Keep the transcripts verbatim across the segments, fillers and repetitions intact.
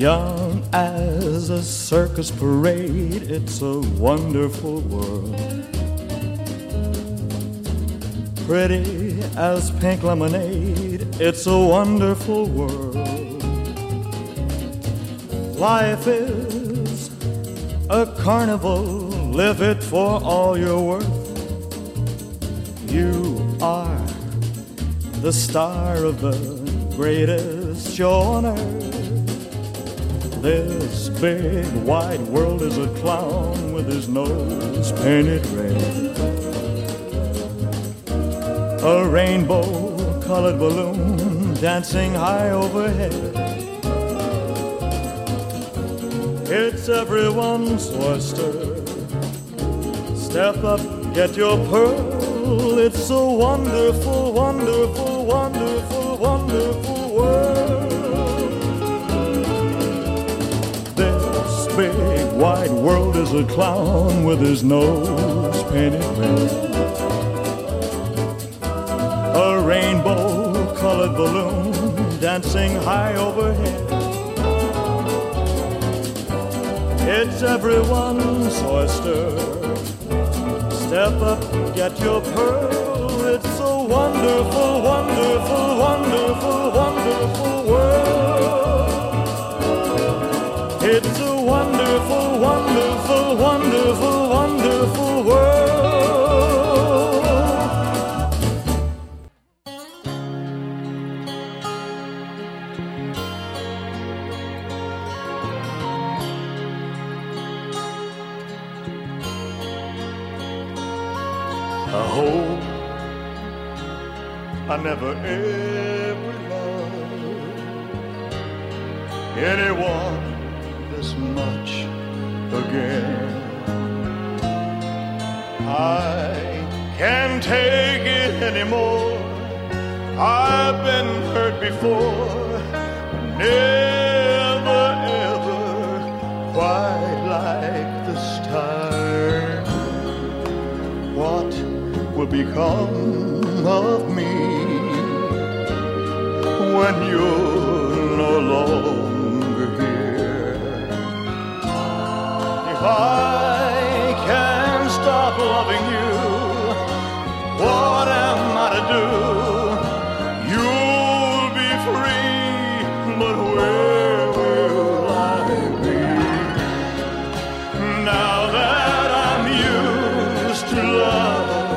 Young as a circus parade, it's a wonderful world. Pretty as pink lemonade, it's a wonderful world. Life is a carnival, live it for all you're worth. You are the star of the greatest show on earth. This big wide world is a clown with his nose painted red. A rainbow-colored balloon dancing high overhead. It's everyone's oyster. Step up, get your pearl. It's a wonderful, wonderful, wonderful, wonderful world. Big wide world is a clown with his nose painted red. A rainbow-colored balloon dancing high overhead. It's everyone's oyster. Step up, get your pearl. It's a wonderful, wonderful, wonderful, wonderful world. It's a wonderful, wonderful, wonderful, wonderful world. I hope I never ever loved anyone this much again. I can't take it anymore. I've been hurt before, never ever quite like this time. What will become of me when you're no longer here? If I can't stop loving you, what am I to do? You'll be free, but where will I be? Now that I'm used to love,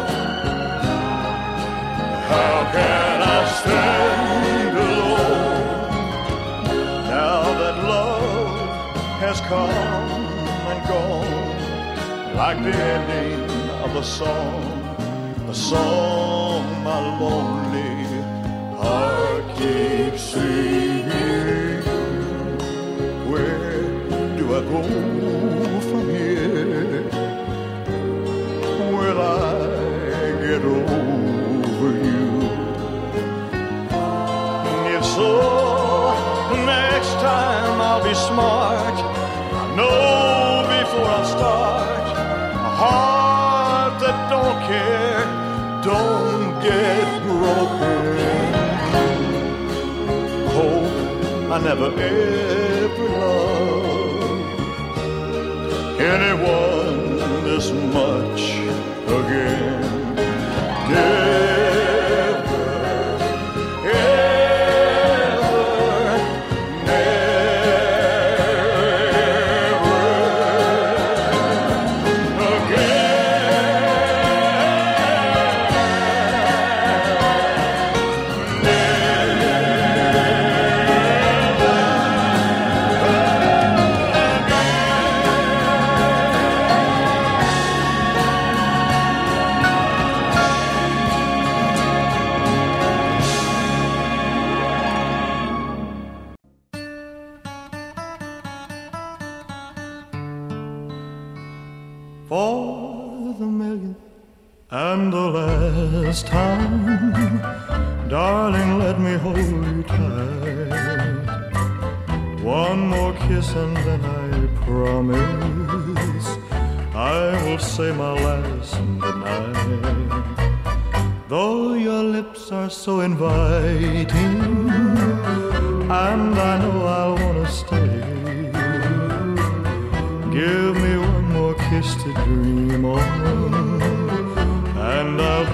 how can I stand alone? Now that love has come and gone, like the ending of a song, a song my lonely heart keeps singing. Where do I go from here? Will I get over you? If so, next time I'll be smart. I know before I start. A heart that don't care, don't get broken. Hope I never ever loved anyone this much again. Never, ever, never For the millionth and the last time, darling, let me hold you tight. One more kiss and then I promise I will say my last goodnight. Though your lips are so inviting, and I know I'll wanna stay,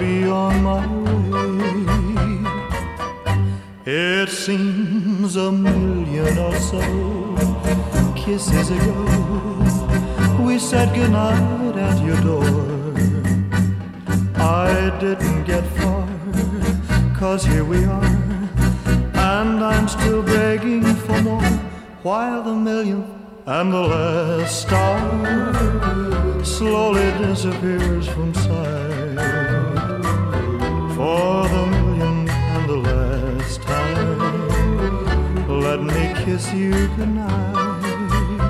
be on my way. It seems a million or so kisses ago we said goodnight at your door. I didn't get far, 'cause here we are, and I'm still begging for more, while the millionth and the last star slowly disappears from sight. For the millionth and the last time, let me kiss you goodnight.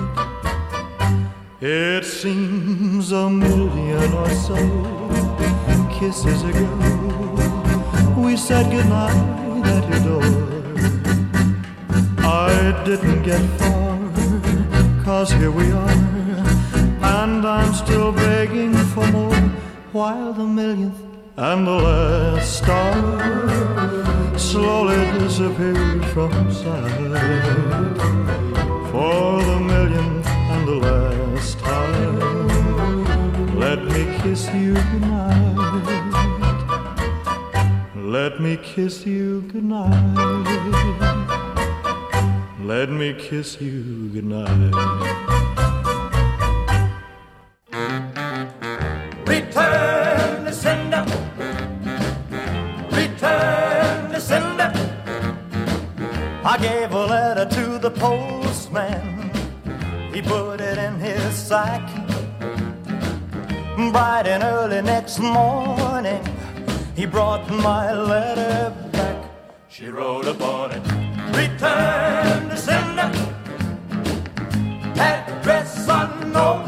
It seems a million or so kisses ago we said goodnight at your door. I didn't get far, 'cause here we are, and I'm still begging for more, while the millionth and the last star slowly disappears from sight. For the millionth and the last time, let me kiss you goodnight. Let me kiss you goodnight. Let me kiss you goodnight. Return the sender. Return the sender. I gave a letter to the postman. He put it in his sack. Bright and early next morning, he brought my letter back. She wrote upon it, return the sender, address unknown,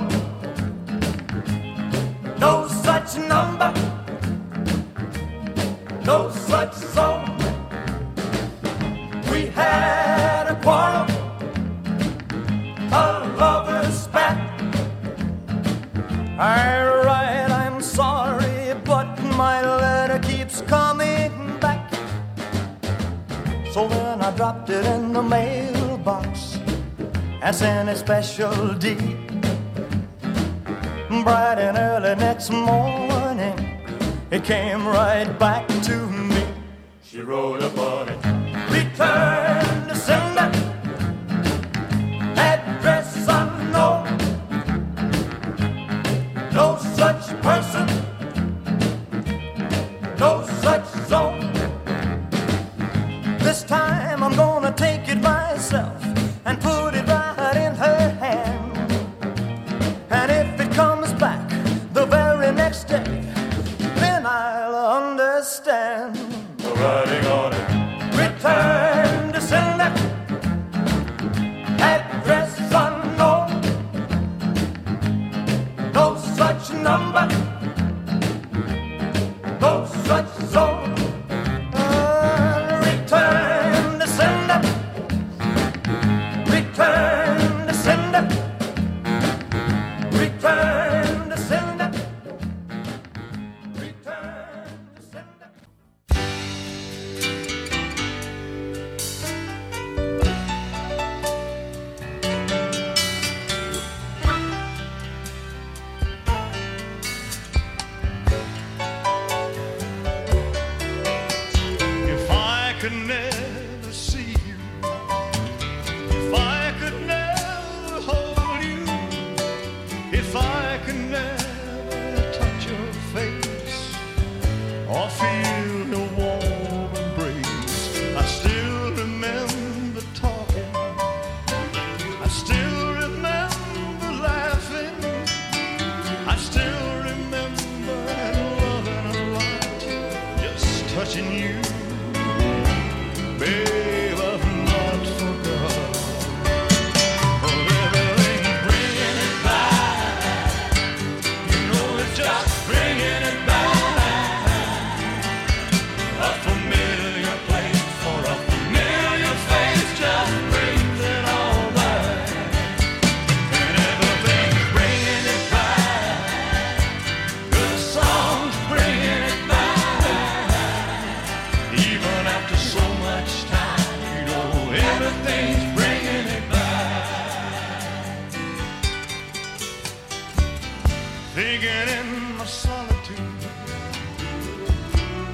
no such number, no such zone. We had a quarrel, a lover's spat. I write, I'm sorry, but my letter keeps coming back. So then I dropped it in the mailbox and sent a special deed. Bright and early next morning, it came right back to me. She wrote upon it, return the sender, address unknown, no such person, no such zone. This time I'm gonna take it myself and put it right in her hand. And if it comes back the very next day, then I'll understand. The writing on it, return to sender, address unknown, no such number, no such zone.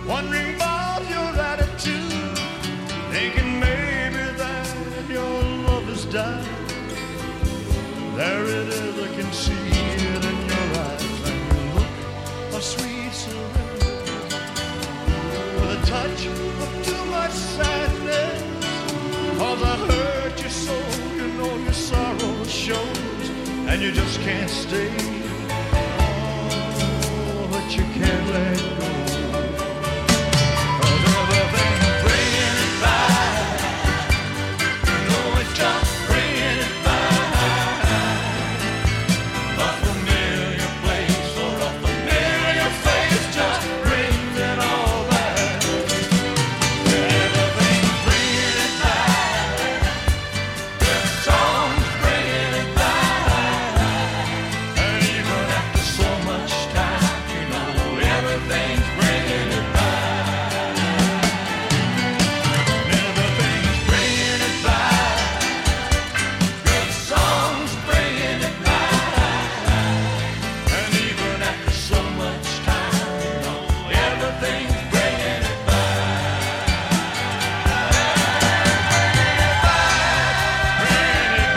wondering about your attitude, thinking maybe that your love has died. There it is, I can see it in your eyes, and you look a sweet surrender, with a touch of too much sadness. Cause I hurt you so, you know your sorrow shows, and you just can't stay. Oh, but you can't let go. Cause everything's bringing it back. You know it's just bringing it back. A familiar place or a familiar face just brings it all back. Everything's bringing it back. Good songs bringing it back. And even after so much time, you know everything's bringing it back. Everything's bringing it back. Good songs bringing it back. And even after so much time, you know everything's bringing it back. Bringing it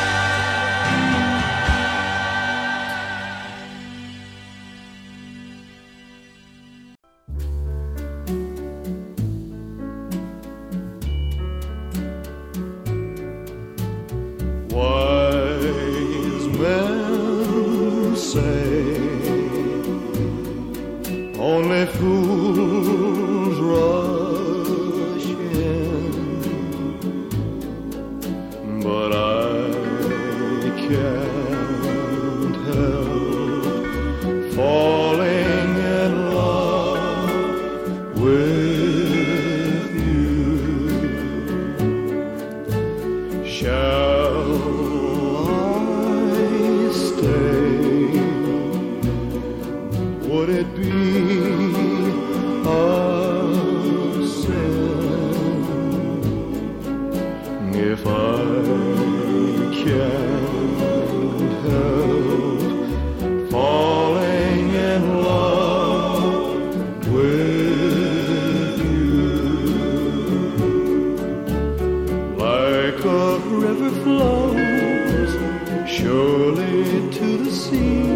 Wise men say only fools rush in, but I can't help falling in love with you. Shall I stay? Would it be a sin if I can't help falling in love with you? Like a river flows surely to the sea,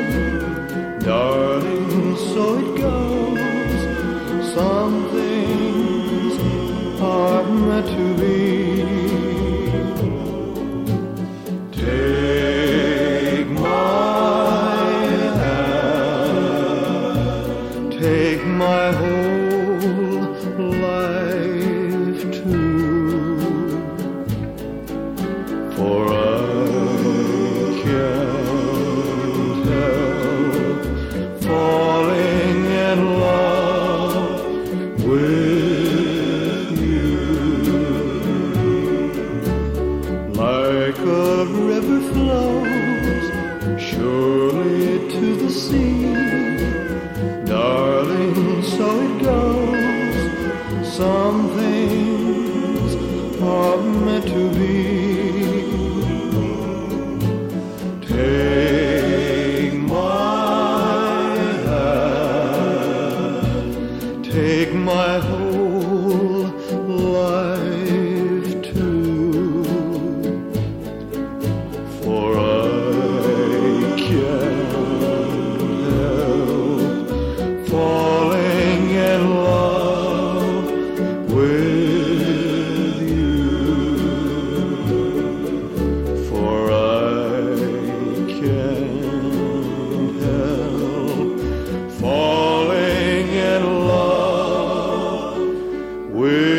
darling, so it goes. Some things are meant to be. Take my hand, take my whole life too, for I can't help falling in love with you. Like a river flows surely to the sea, darling, so it goes. Some things are meant to be. Take my hand, take my whole life too, for I can't help falling in love with you. For I can't help falling in love with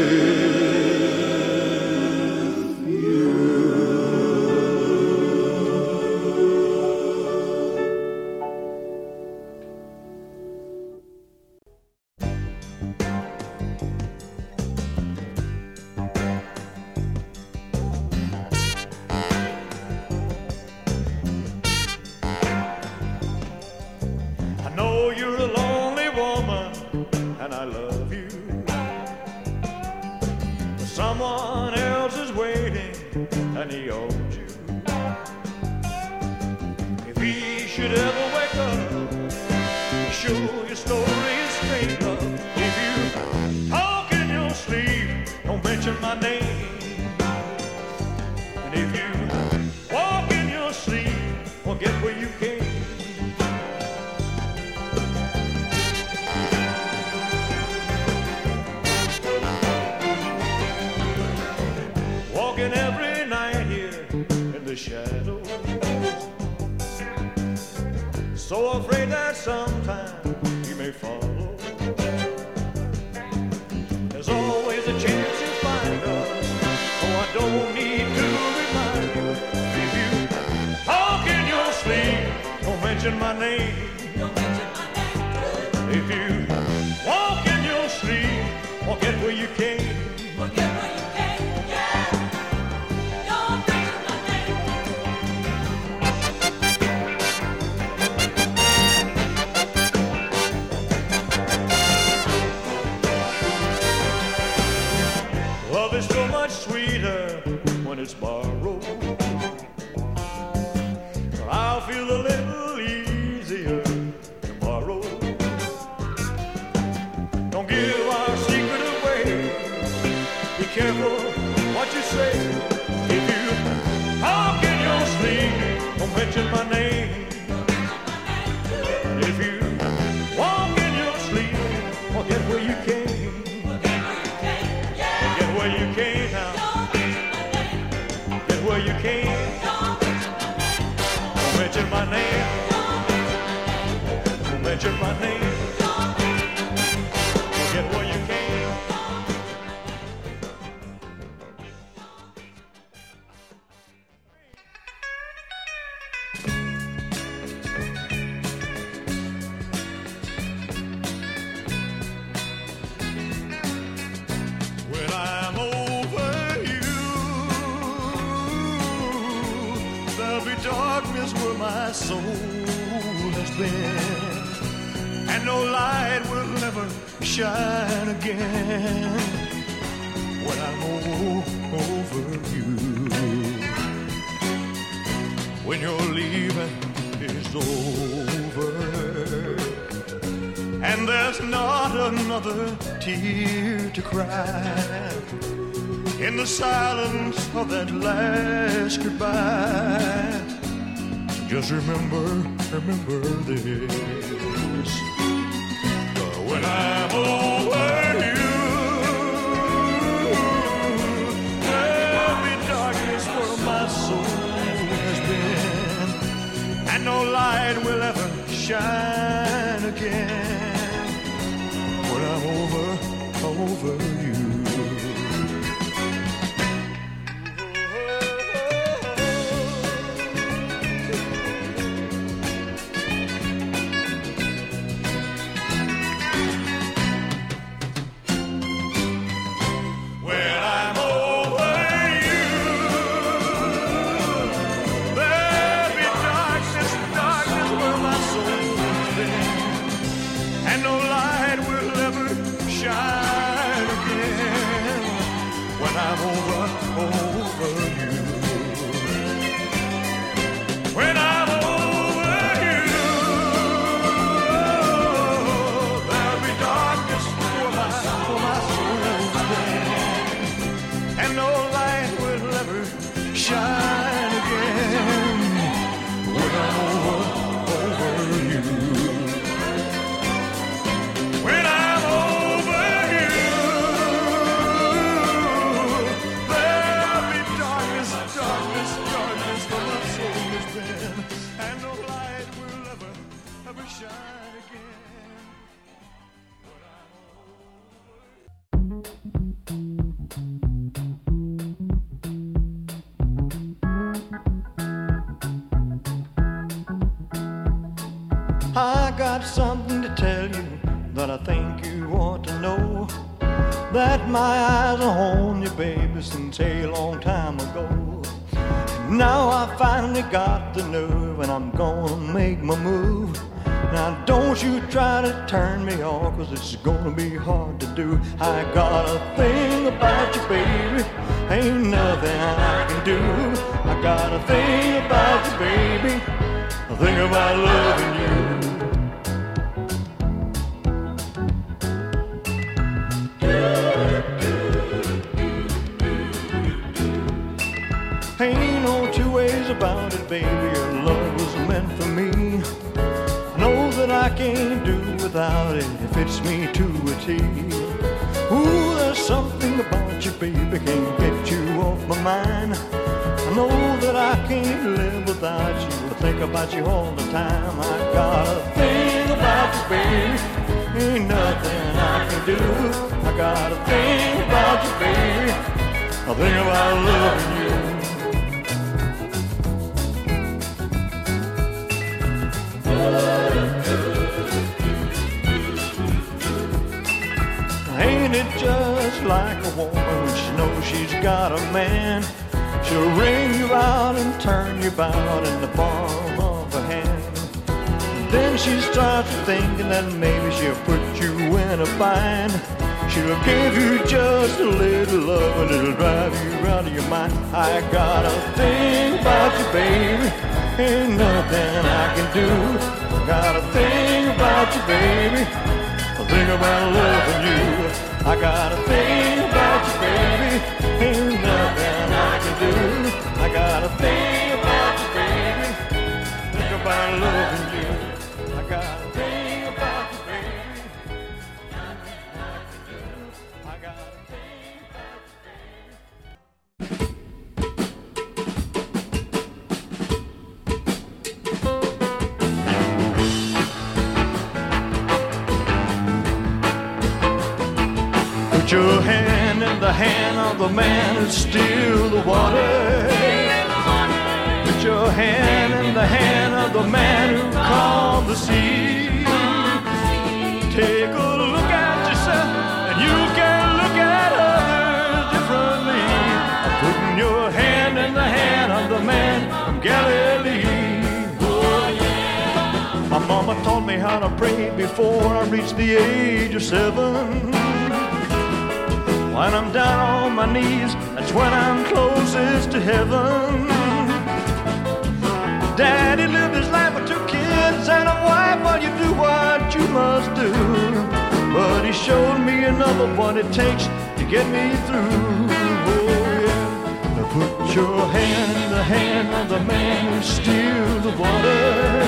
you. I know you're a lonely woman, and I love you. But someone else is waiting, and he owns you. If he should ever wake up, show you story straight, love. If you talk in your sleep, don't mention my name. And if you walk in your sleep, forget where you came. Walking every night here in the shadows, so afraid that sometime you may follow. There's always a chance you'll find us, so I don't need to remind you. If you talk in your sleep, don't mention my name. Don't mention my name. If you walk in your sleep, forget where you came. Forget where you came, yeah. Don't mention my name. Love is so much sweeter when it's borrowed. I'll feel a little easier tomorrow. Don't give our secret away. Be careful what you say. If you talk in your sleep, don't mention my name. And if you walk in your sleep, forget where you came. Forget where you came, yeah. Forget where you came now. Don't mention my name. Forget where you came. Don't mention my name. Don't mention my name. Don't mention my name. Don't mention my name. Forget where you came. When I'm over you, there'll be darkness where my soul has been, and no light will ever shine again. When I'm o- over you, when your leaving is over, and there's not another tear to cry in the silence of that last goodbye. Just remember, remember this. When I'm over you, there'll be darkness where my soul has been, and no light will ever shine again. When I'm over, over you. When I'm over you, there'll be darkness, darkness where my soul has been, and no light will ever shine again. When I'm over, over you. When I'm over you, there'll be darkness where my, where my soul has been, and no light will ever shine again. When I'm over, over you. When I'm over you, there'll be darkness, darkness, darkness where my soul has been, and no light will ever, ever shine again. When I'm I got something to tell you that I think you ought to know. That my eyes are on you, baby, since a long time ago. Now I finally got the nerve and I'm gonna make my move. Now don't you try to turn me off, cause it's gonna be hard to do. I got a thing about you, baby, ain't nothing I can do. I got a thing about you, baby, a thing about loving you. baby, your love was meant for me. I know that I can't do without it. It fits me to a T. Ooh, there's something about you, baby, can't get you off my mind. I know that I can't live without you. I think about you all the time. I got a thing about you, baby, ain't nothing I can do. I got a thing about you, baby, I think about loving you. Ain't it just like a woman when she knows she's got a man? She'll ring you out and turn you about in the palm of her hand. Then she starts thinking that maybe she'll put you in a bind. She'll give you just a little love and it'll drive you out of your mind. I got a thing about you, baby, ain't nothing I can do. Got a thing about you, baby, I think about loving you. I got a thing about you, baby, ain't nothing I can do. I got a thing about you, baby, think about loving you. I got a thing about you, baby, nothing I can do. I got a thing about you, baby. Put your hand in the hand of the man who steals the water. Put your hand in the hand of the man who calmed the sea. Take a look at yourself and you can look at others differently. Putting your hand in the hand of the man from Galilee. Oh, yeah. My mama taught me how to pray before I reached the age of seven. When I'm down on my knees, that's when I'm closest to heaven. Daddy lived his life with two kids and a wife, while you do what you must do. But he showed me another what it takes to get me through. Oh yeah. Now put your hand in the hand of the man who steals the water.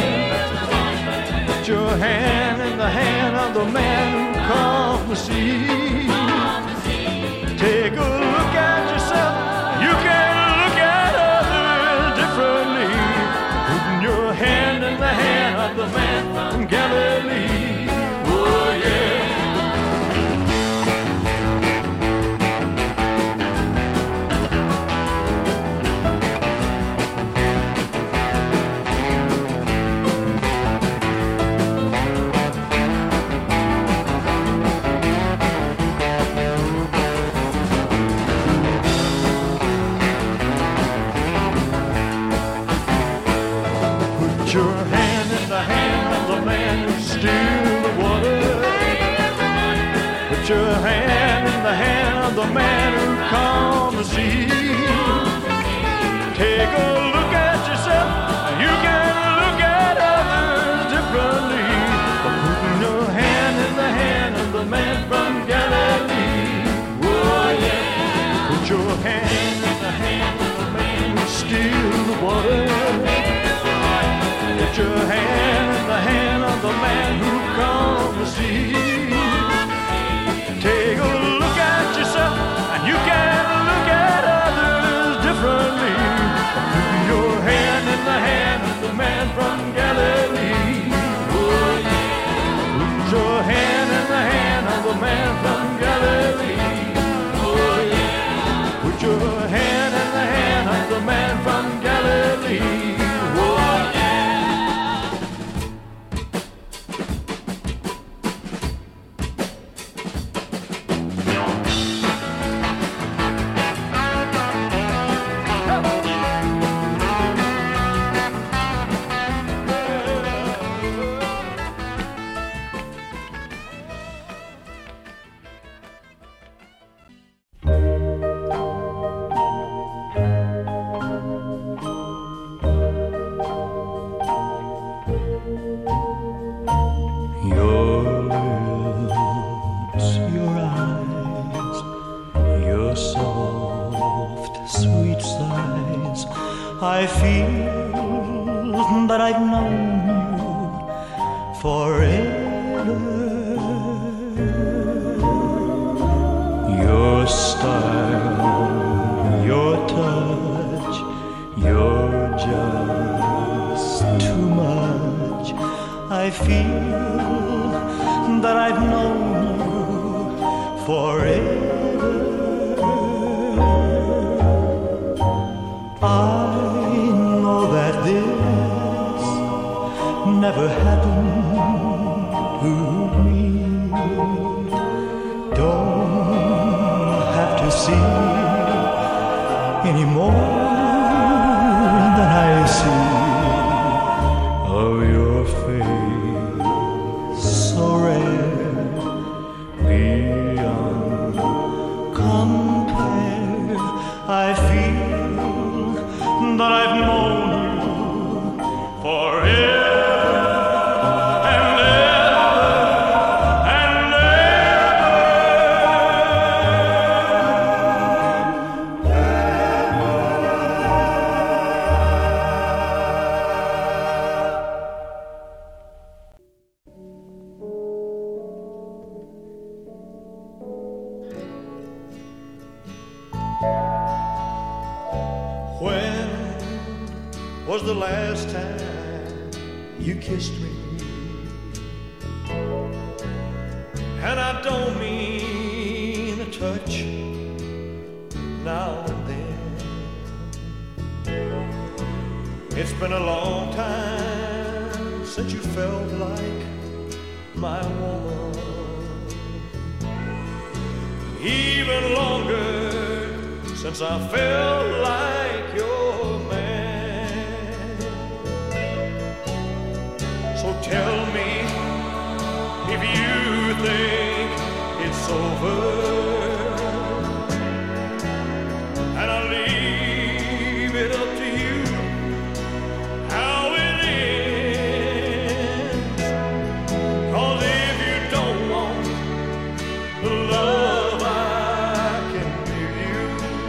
Put your hand in the hand of the man who calms the sea. Take a look at yourself, you can look at others differently. Putting your hand in the hand of the man from Galilee. Oh yeah. Put your hand in the hand of the man who steals the water. Put your hand in the hand of the man who calms the sea. Take a look at yourself, and you can look at others differently. But putting your hand in the hand of the man from Galilee. Oh yeah. Put your hand in the hand of the man who steals the water. Put your hand in the hand of the man who calms the sea. Take a look at yourself, and you can look at others differently. Put your hand in the hand of the man from Galilee. Oh, yeah. Put your hand in the hand of the man from Galilee. Oh, yeah. Put your hand in the hand of the man from Galilee. Oh, yeah. Your style, your touch, you're just too much. I feel that I've known you forever. I know that this never happened to me. Don't have to see any more than I see of your face, so rare, beyond compare. I feel that I've known you forever. When was the last time you kissed me? And I don't mean a touch now and then. It's been a long time since you felt like my woman. Even longer since I felt like your man. So tell me if you think it's over, and I'll leave it up to you how it ends. 'Cause if you don't want the love I can give you,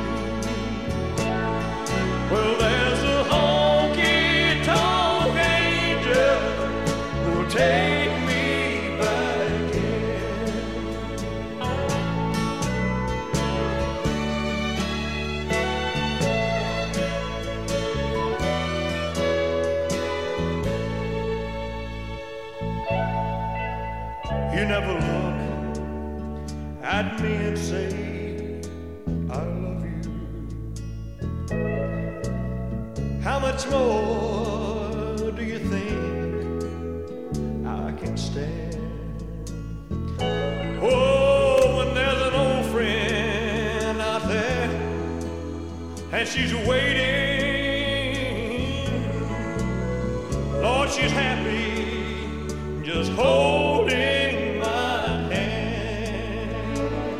well, there's a honky-tonk angel who'll take me back in. You never look at me and say, I love you. How much more do you think I can stand? Oh, when there's an old friend out there and she's waiting, Lord, she's happy just holding my hand.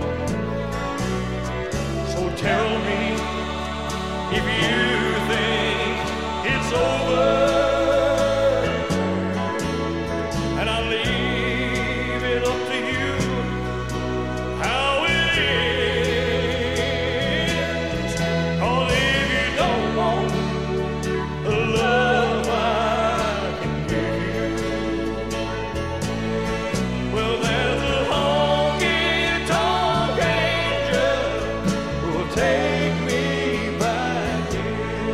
So tell me if you think it's over, and I'll leave it up to you how it is. 'Cause if you don't want the love I can give you, well, there's a honky-tonk angel who'll take me back in.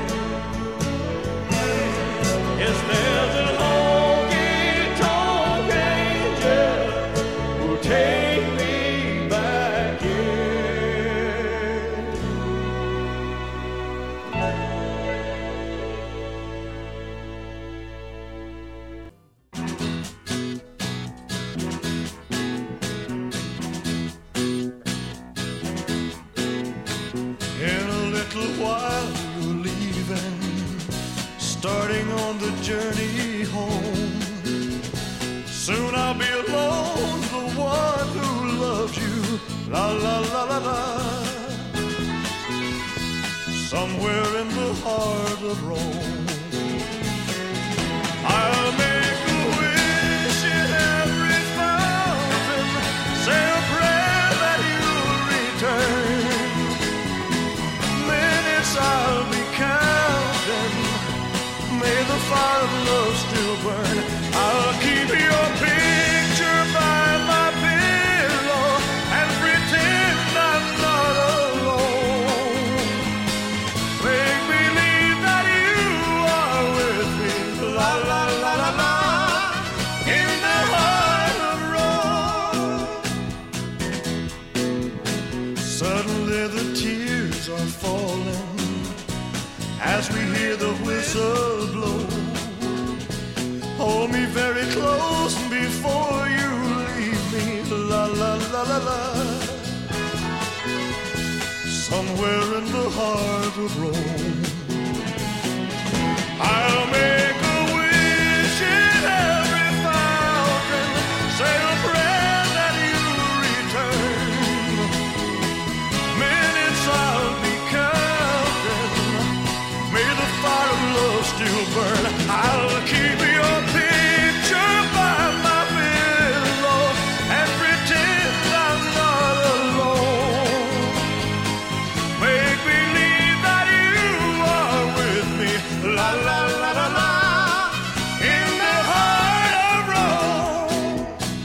Yes, there's a honky-tonk angel who'll take me back in. In a little while you're leaving, starting on the journey home. Soon I'll be alone, the one who loves you. La la la la la. Somewhere in the heart of Rome, I'll make a wish in every fountain, say a prayer that you'll return. Minutes I'll be counting, may the fire of love still burn. I'll keep your picture by my pillow. Suddenly the tears are falling as we hear the whistle blow. Hold me very close before you leave me. La la la la la. Somewhere in the heart of Rome, I'll make a wish in every fountain, say a prayer that you return. Minutes I'll be counting, may the fire of love still burn. I'll keep your picture by my pillow and pretend I'm not alone. Make believe that you are with me, la la la la la, in the heart of Rome.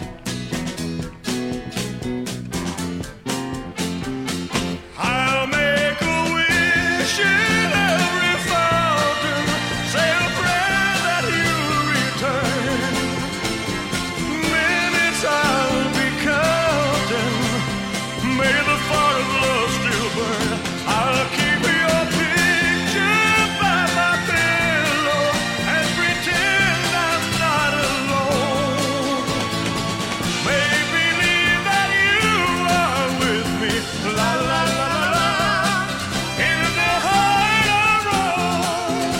I'll make a wish in every fountain, say a prayer that you return. Minutes I'll be counting, may the fire of love still burn. I'll keep your picture by my pillow and pretend I'm not alone. Make believe that you are with me, la la la la la, in the heart of Rome.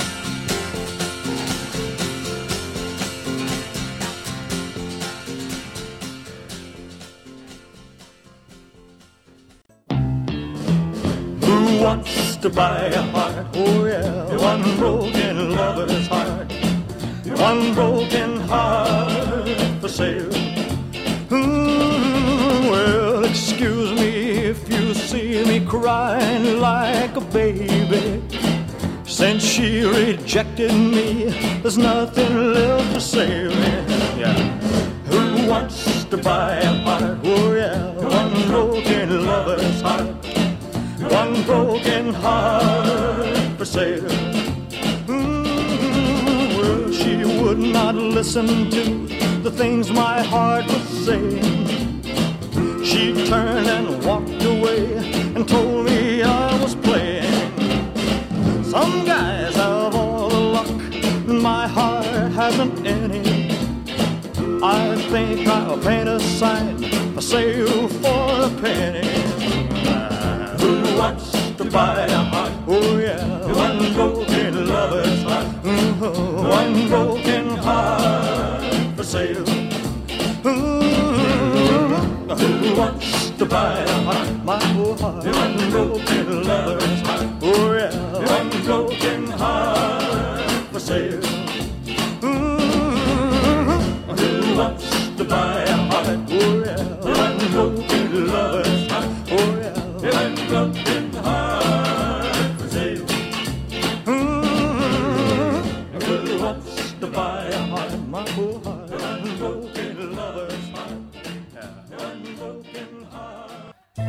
Who wants to buy a heart? Oh yeah, one broken lover's heart, one broken heart for sale. Hmm, well, excuse me if you see me crying like a baby. Since she rejected me, there's nothing left to save me. Yeah. Who wants to buy a heart? Oh yeah, one broken lover's heart, one broken heart for sale. Mm, well, she would not listen to the things my heart was saying. She turned and walked away and told me I was playing. Some guys have all the luck, my heart hasn't any. I think I'll paint a sign for sale for a penny. Who wants to buy a heart? Oh yeah, one broken lover's heart, mm-hmm. One broken heart for sale. Mm-hmm. Who wants to buy a heart? My poor heart, one broken lover's heart. Oh yeah, one broken heart for sale. Mm-hmm. Who wants to buy a heart? Oh yeah, one broken lover's heart. Oh yeah, one broken heart for sale. Mm-hmm. Who wants to buy a heart? My poor heart, one broken lover's heart. Yeah, one broken heart.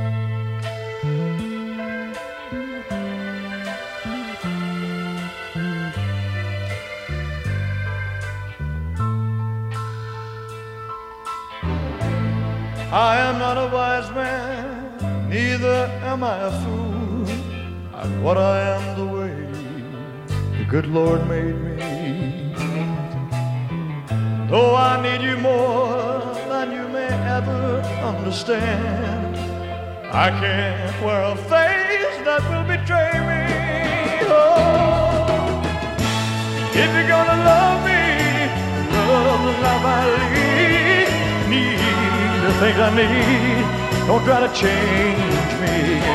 I am not a wise man, neither am I a fool. I'm what I am the way the good Lord made me. Though I need you more than you may ever understand, I can't wear a face that will betray me. Oh, if you're gonna love me, love the life I lead, need the things I need, don't try to change me.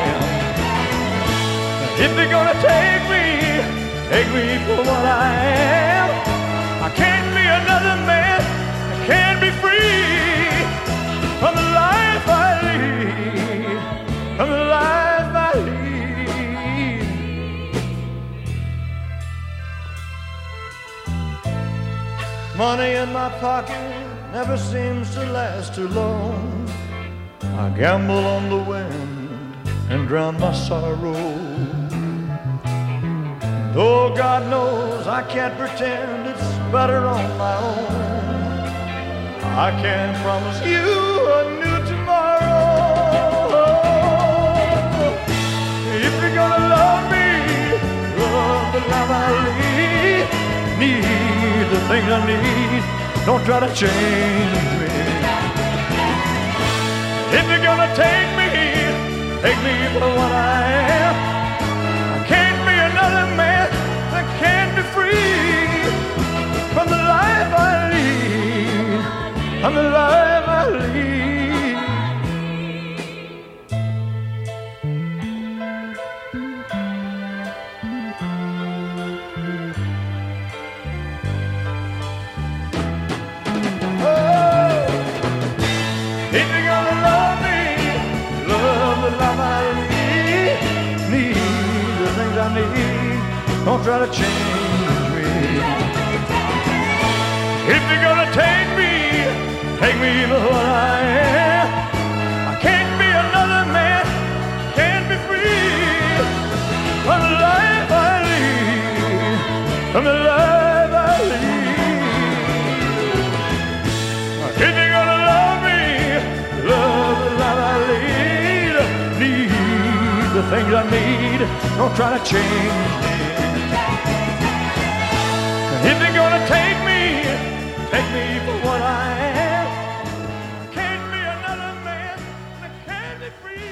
If you're gonna take me, take me for what I am. I can't be another man, I can't be free from the life I lead, from the life I lead. Money in my pocket never seems to last too long. I gamble on the wind and drown my sorrow. Though God knows I can't pretend it's better on my own, I can promise you a new tomorrow. things I need. Don't try to change me. If you're gonna take me, take me for what I am. I can't be another man. I can't be free from the life I lead. From the life I lead. If you're gonna love me, love the life I need, need the things I need. Don't try to change me. If you're gonna take me, take me for what I am. I can't be another man, can't be free from the life I lead, from the life I lead. If you're gonna love me, love the life I lead, need the things I need. Don't try to change me. If you're gonna take me, take me for what I am. I can't be another man, I can't be free.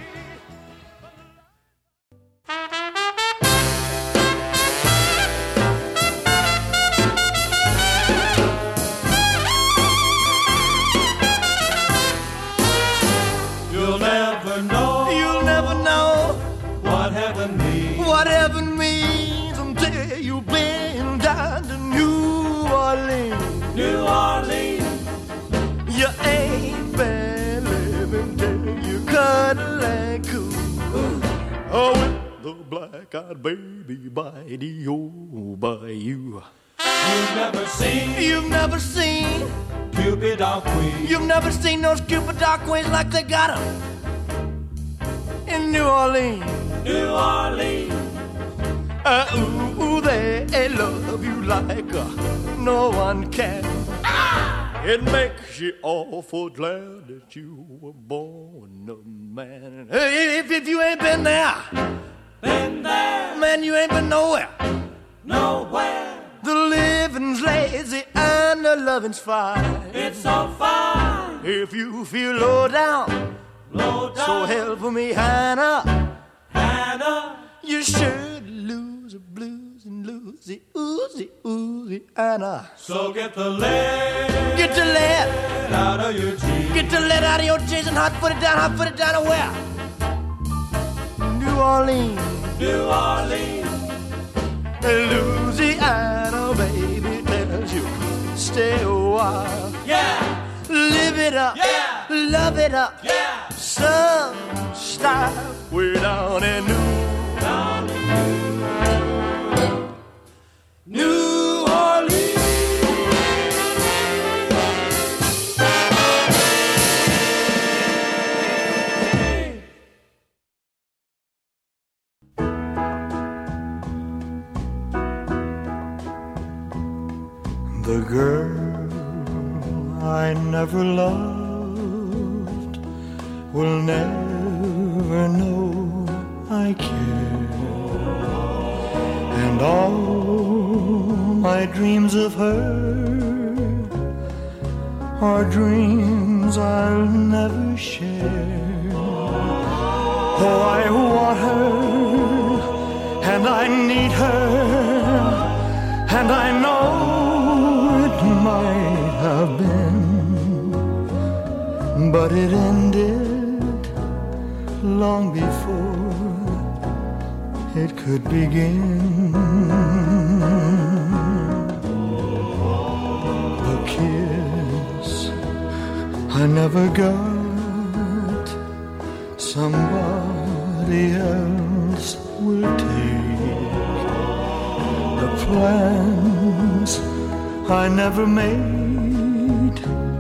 You'll never know You'll never know what heaven means. what heaven means until you've been down to New Orleans. New Orleans, You ain't been living till you cuddle and cool. Oh, with the black-eyed baby by the old bayou. you've never seen You've never seen, Cupid or Queen. you've never seen those Cupid Dark Queens like they got 'em in New Orleans. New Orleans, Uh, ooh, ooh, they love you like uh, no one can. It makes you awful glad that you were born a man. Hey, if, if you ain't been there, been there, man, you ain't been nowhere. nowhere. The living's lazy and the loving's fine. It's so fine, If you feel low down, low down. so help me, Hannah, Hannah, you should lose the blues and lose the oozy, oozy, Anna. so get the lead Get the lead, out of your jeans. get the lead out of your jeans and hot foot it down, hot foot it down to where? New Orleans, New Orleans, Louisiana, baby, tells you stay a while. yeah, Live it up, Yeah. love it up, yeah. some style way down in New Down in New Orleans. The girl I never loved will never know I care. And all my dreams of her are dreams I'll never share. Oh, I want her and I need her, and I know it might have been, but it ended long before it could begin. The kiss I never got, somebody else will take. The plans I never made,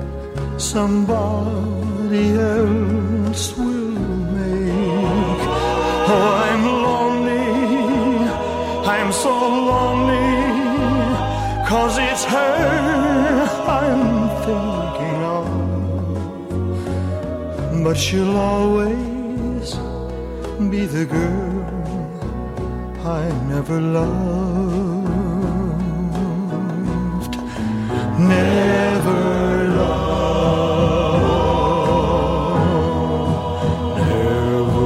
somebody else will make. Oh, I'm lonely, I'm so lonely, 'cause it's her I'm thinking of. But she'll always be the girl I never loved. never love, never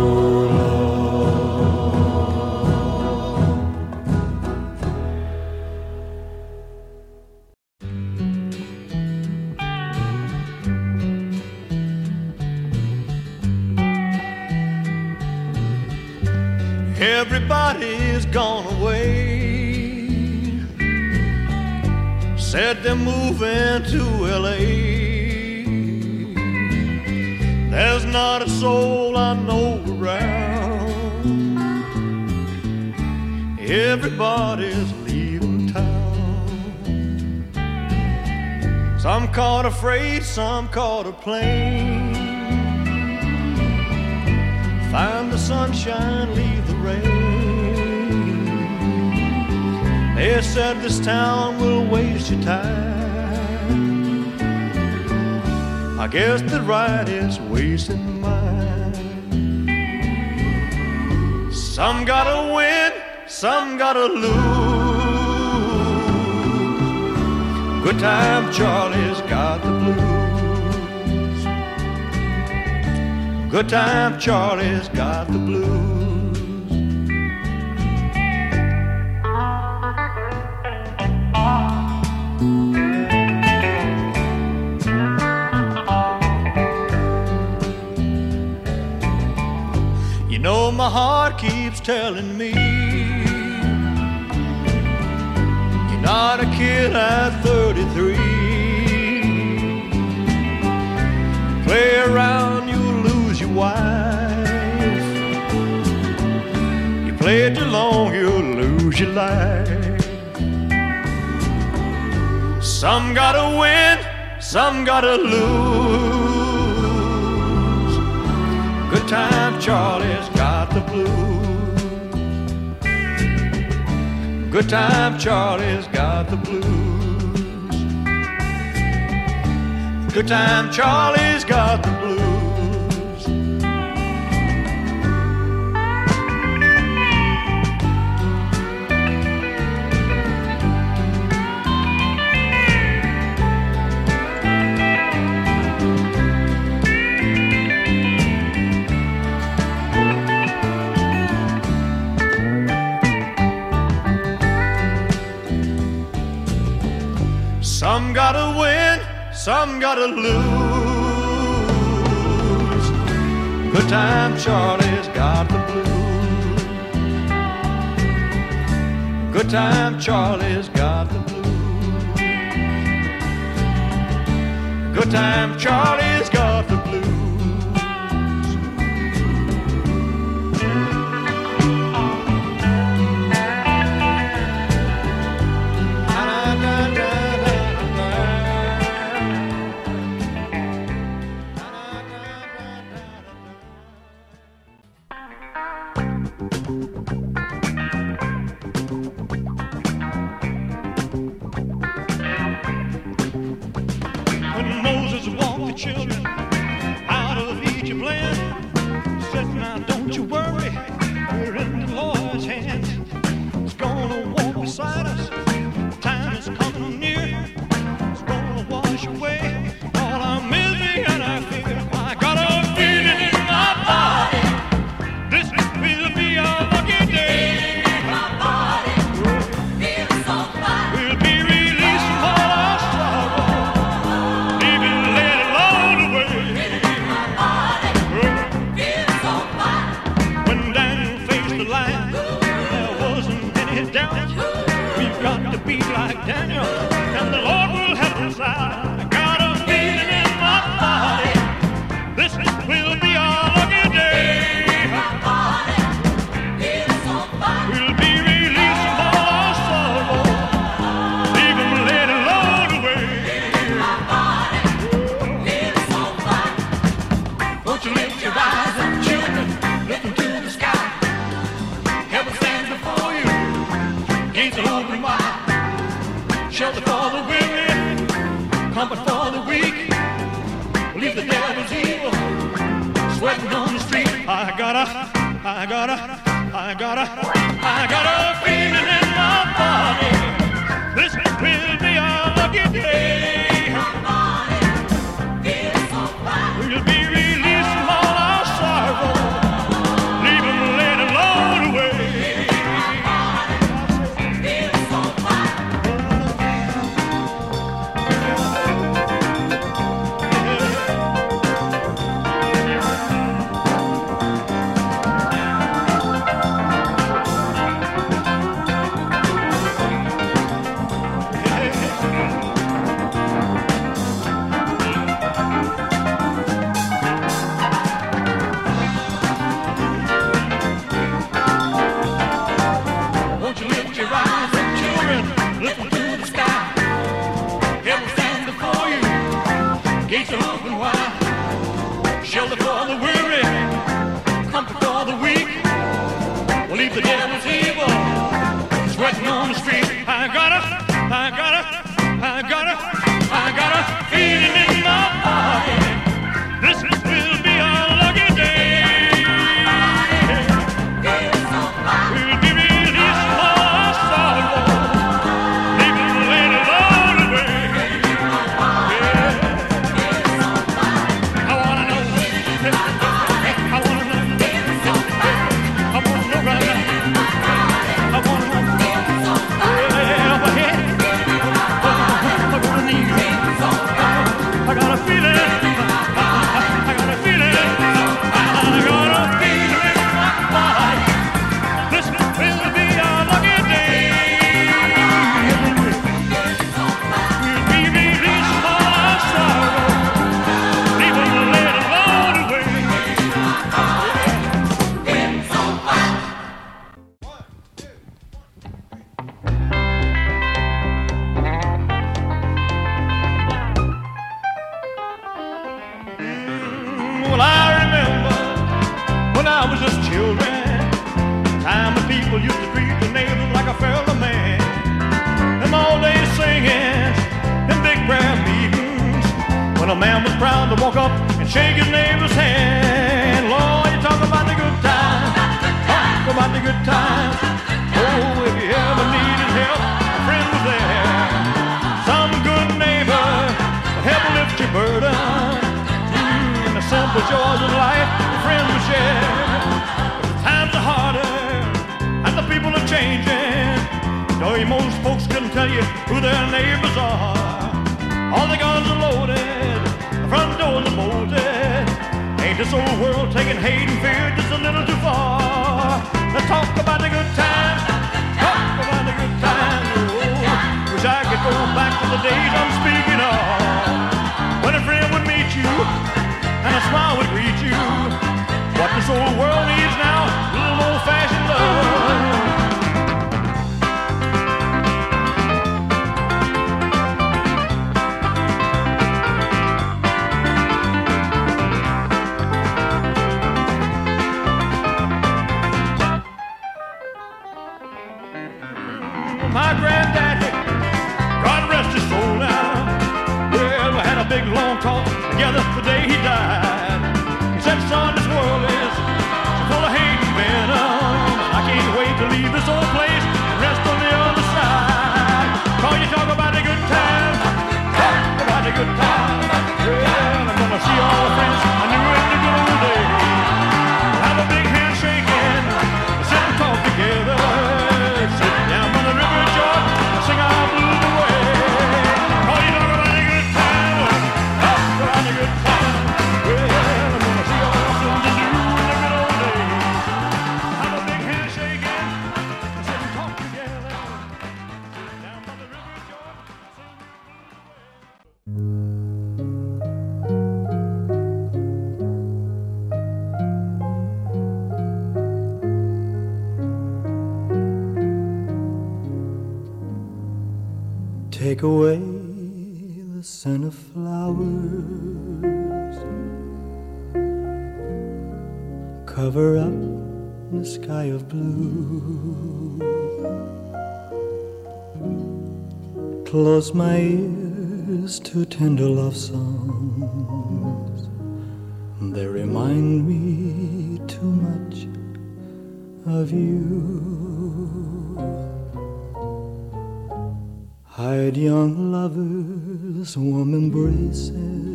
Everybody's gone away. Said they're moving to L A. There's not a soul I know around. Everybody's leaving town. Some caught a freight, some caught a plane. Find the sunshine, leave the rain. They said this town will waste your time. I guess the right is wasting mine. Some gotta win, some gotta lose. Good time Charlie's got the blues. Good time Charlie's got the blues. You know my heart keeps telling me you're not a kid at thirty-three. Play around, you'll lose your wife. You play it too long, you'll lose your life. Some gotta win, some gotta lose. Good time Charlie's got the blues. Good time Charlie's got the blues. Good time Charlie's got the blues. Some gotta win, some gotta lose. Good time Charlie's got the blues. Good time Charlie's got the blues. Good time Charlie's got the blues. When Moses walked the children out of Egypt land, said, now don't you worry, we're in the Lord's hands. He's gonna walk beside us, time is coming near. He's gonna wash away all our misery and our fear. I got a feeling in my body, this will be our lucky day. We'll be released from all our sorrow, leaving let alone away. When Daniel faced the lion, there wasn't any doubt. We've got to be like Daniel, and the Lord will help us out. I got a feeling in my body, this will be our lucky day. We'll be released from all our sorrow, leave them let alone away. Won't you lift your eyes up, children, look into the sky. Heaven stands before you, gates are open wide. Shelter for the weary, comfort for the weak. Leave the devil's evil, sweating on the street. I gotta, I gotta, I gotta, I got a feeling in my body, this will be our lucky day. Take away the scent of flowers, cover up the sky of blue, close my ears to tender love songs. They remind me too much of you. hide young lovers' warm embraces,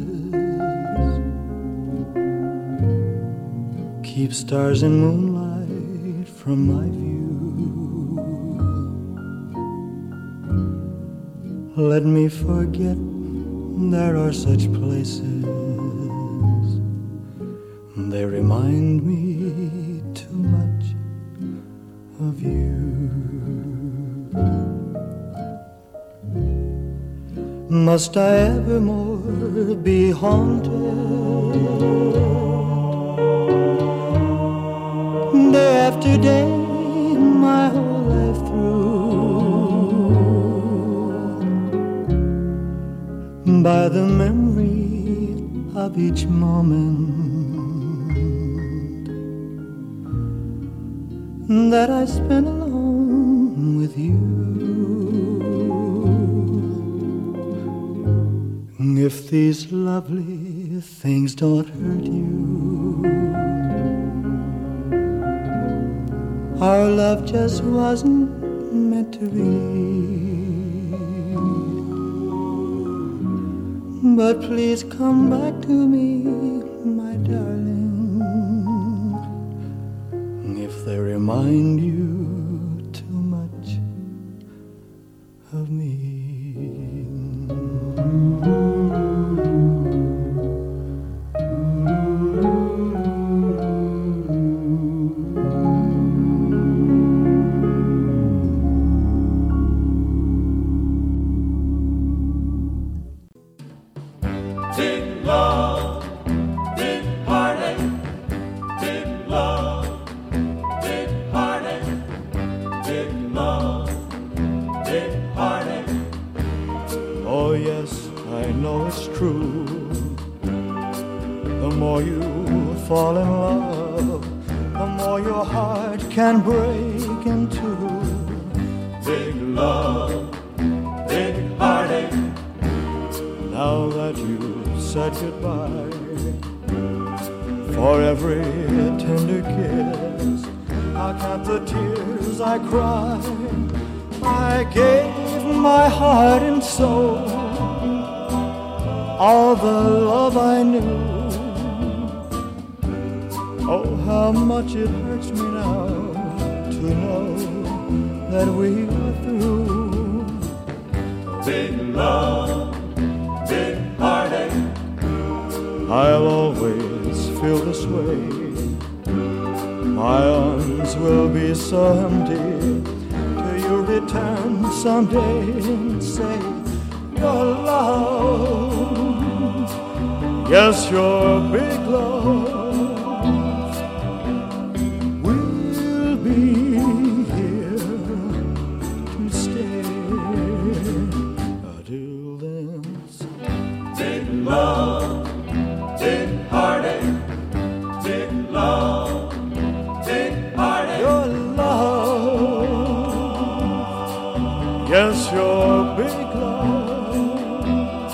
keep stars and moonlight from my view. Let me forget there are such places, they remind me too much of you. Must I evermore be haunted, day after day, my whole life through, by the memory of each moment that I spent alone with you? If these lovely things don't hurt you, our love just wasn't meant to be. But please come back to me, my darling, if they remind you too much of me. Big love, big heartache, big love, big heartache, big love, big heartache. Oh yes, I know it's true. The more you fall in love, the more your heart can break in two. Big love, big heartache. Now that you've said goodbye, for every tender kiss, I count the tears I cry. I gave my heart and soul, all the love I knew. Oh, how much it hurts me now to know that we were through. Big love, big heartache. I'll always feel this way. My arms will be so empty till you return someday and say your love, yes, your big love will be here to stay. Until then, Big love, big heartache, big love, big heartache. your love, yes, your big love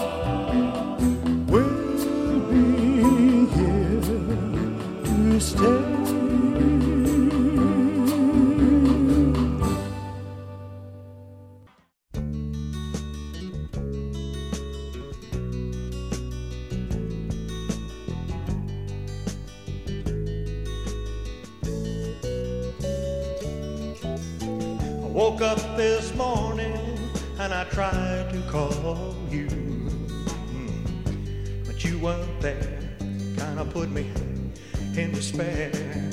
will be here to stay. I woke up this morning and I tried to call you, mm, but you weren't there. Kinda put me in despair.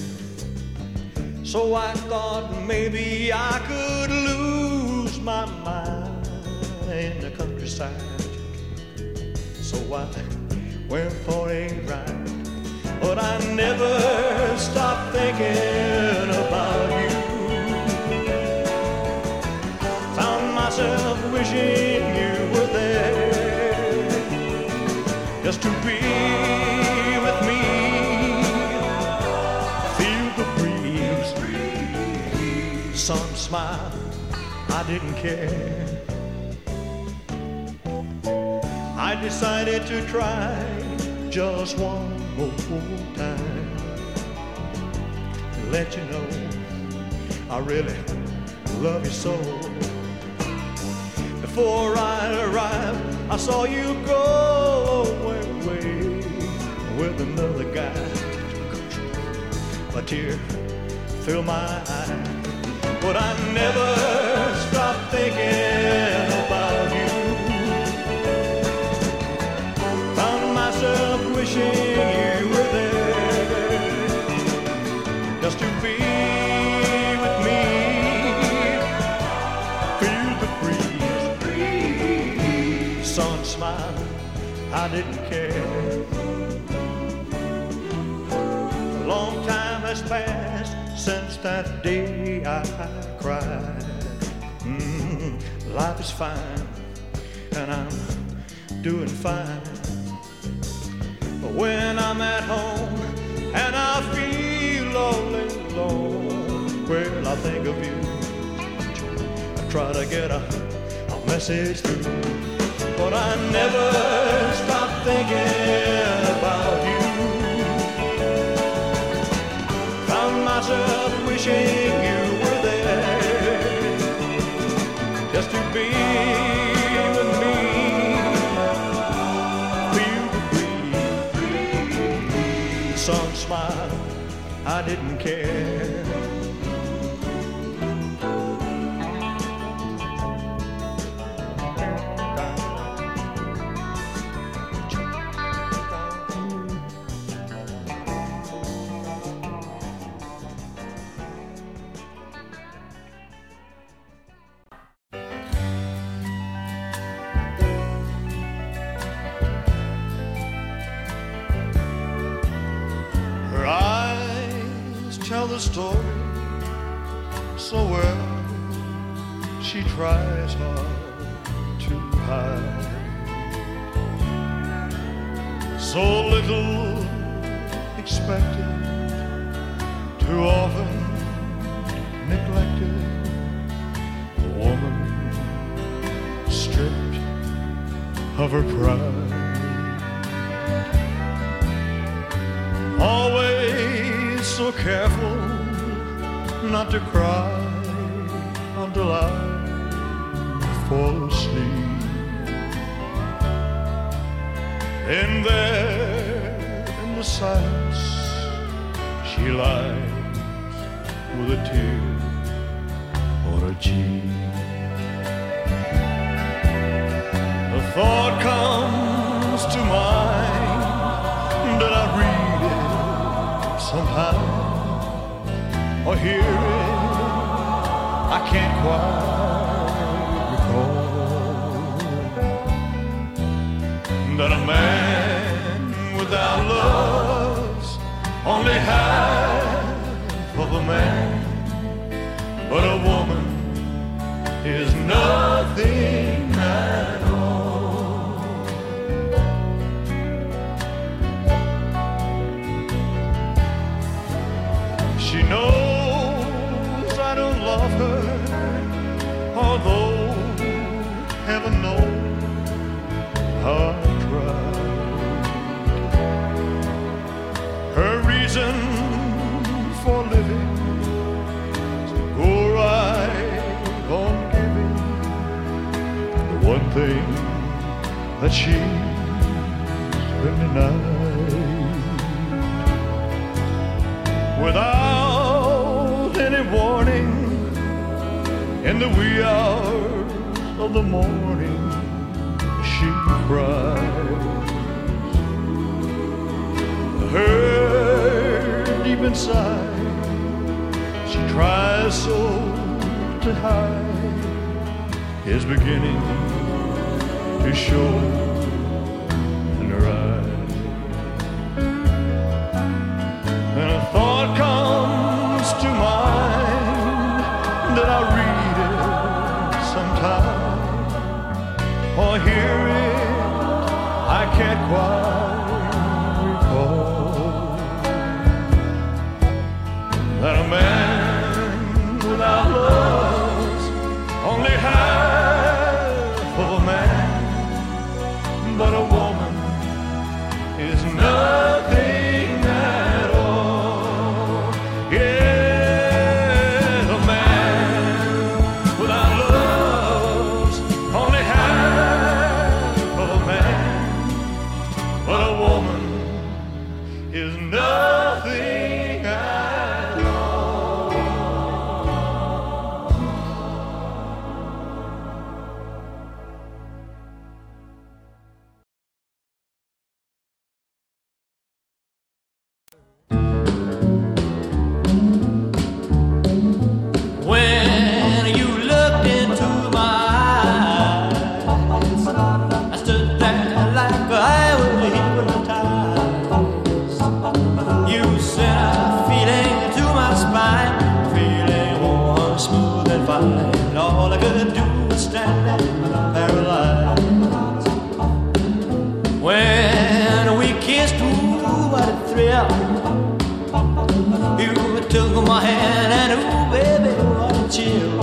So I thought maybe I could lose my mind in the countryside. So I went for a ride, but I never stopped thinking about you. Found myself wishing you were there, just to be with me, feel the breeze, sun smile, I didn't care. I decided to try just one more time, let you know I really love you so. before I arrived, I saw you go away, away with another guy. A tear filled my eye, but I never stopped thinking about you. Found myself wishing you were there, just to be with me. Feel the breeze, sun smile, I didn't care. A long time has passed since that day I cried. Mm, life is fine, and I'm doing fine. But when I'm at home and I feel lonely, alone, well, I think of you. I try to get a, a message through, but I never stop thinking about you. Found myself wishing you were there, just to be with me. Feel the breeze, sun smile, I didn't care. Tell the story so well, she tries hard to hide. So little expected, too often neglected. A woman stripped of her pride, always so careful not to cry until I fall asleep. And there in the silence she lies with a tear on her cheek. A thought comes to mind that I read it sometime or hear it, I can't quite recall. That a man without love's only half of a man, but a woman is nothing at all. She knows I don't love her, although heaven knows how I tried. Her reason for living is to go right on giving the one thing that she's been denied. Without any warning, in the wee hours of the morning, she cries. Her deep inside, she tries so to hide, is beginning to show in her eyes. And a thought comes to mind that I read it sometime or hear it, I can't quite recall. That a man without love's only half of a man, but a woman is nothing at all. Yeah, a man without love's only half my hand and ooh, baby, what a chill.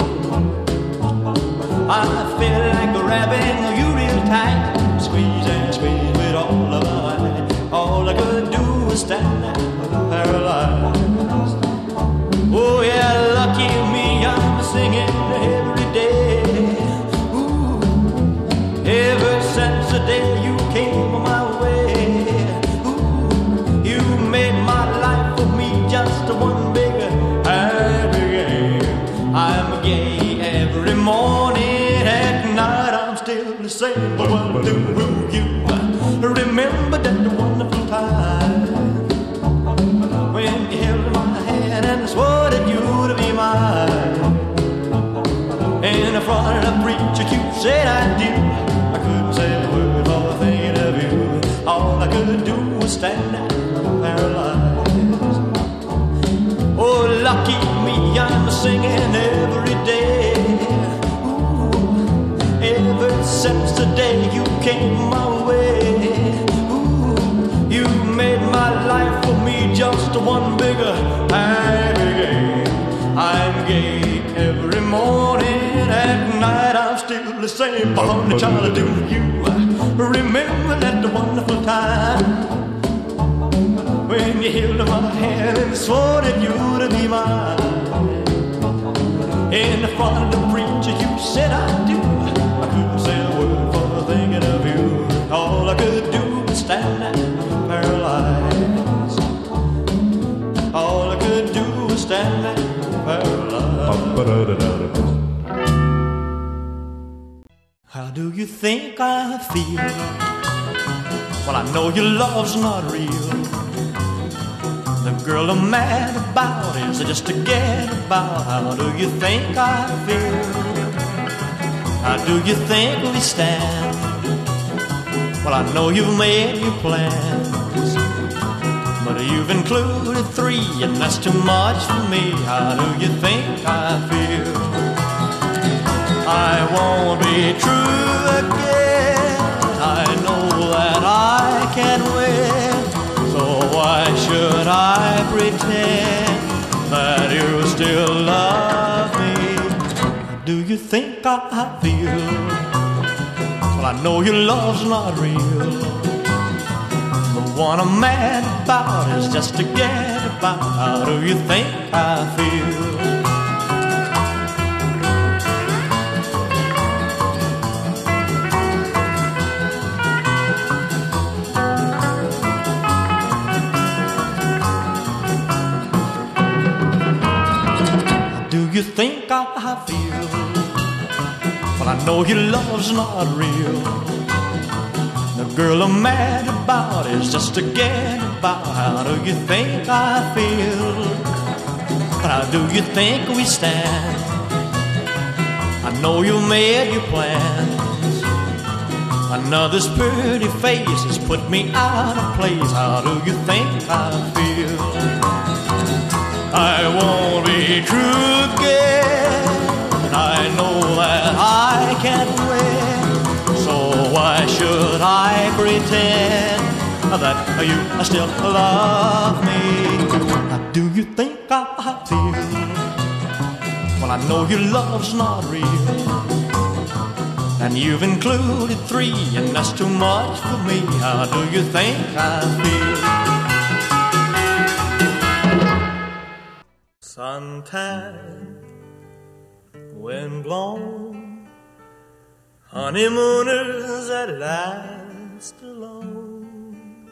I feel like grabbing you real tight, squeeze and squeeze with all of my might. All I could do was stand there paralyzed. Oh yeah, lucky me, I'm singing every day. Ooh, ever since the day you came my way. Ooh, you made my life for me just one big happy game. I'm gay every morning, at night I'm still the same. But what do you remember that wonderful time when you held my hand and swore that you'd be mine? In front of the preacher you said I do. I couldn't say a word for thinking of you. All I could do was stand there paralyzed. Oh, lucky me, I'm singing every day. Ooh, ever since the day you came my way. Ooh, you made my life for me just one bigger happy game. I'm gay every morning, at night I'm still the same. Honey, child, do you remember that wonderful time when you held my hand and swore that you'd be mine? In front of the preacher you said I do. I couldn't say a word for thinking of you. All I could do was stand there paralyzed. All I could do was stand there paralyzed. How do you think I feel? Well, I know your love's not real. The girl I'm mad about is just to get about. How do you think I feel? How do you think we stand? Well, I know you've made your plans, but you've included three, and that's too much for me. How do you think I feel? I won't be true again. I know that I can win. So why should I pretend that you still love me? Do you think I feel? Well, I know your love's not real. The one I'm mad about is just to get about. How do you think I feel? You think I feel? Well, I know your love's not real. The girl I'm mad about is just to get about. How do you think I feel? How do you think we stand? I know you made your plans. Another's pretty face has put me out of place. How do you think I feel? I won't be true again. I know that I can't win. So why should I pretend that you still love me? Do you think I feel? Well, I know your love's not real, and you've included three, and that's too much for me. How do you think I feel? Suntan, wind blown, honeymooners at last alone,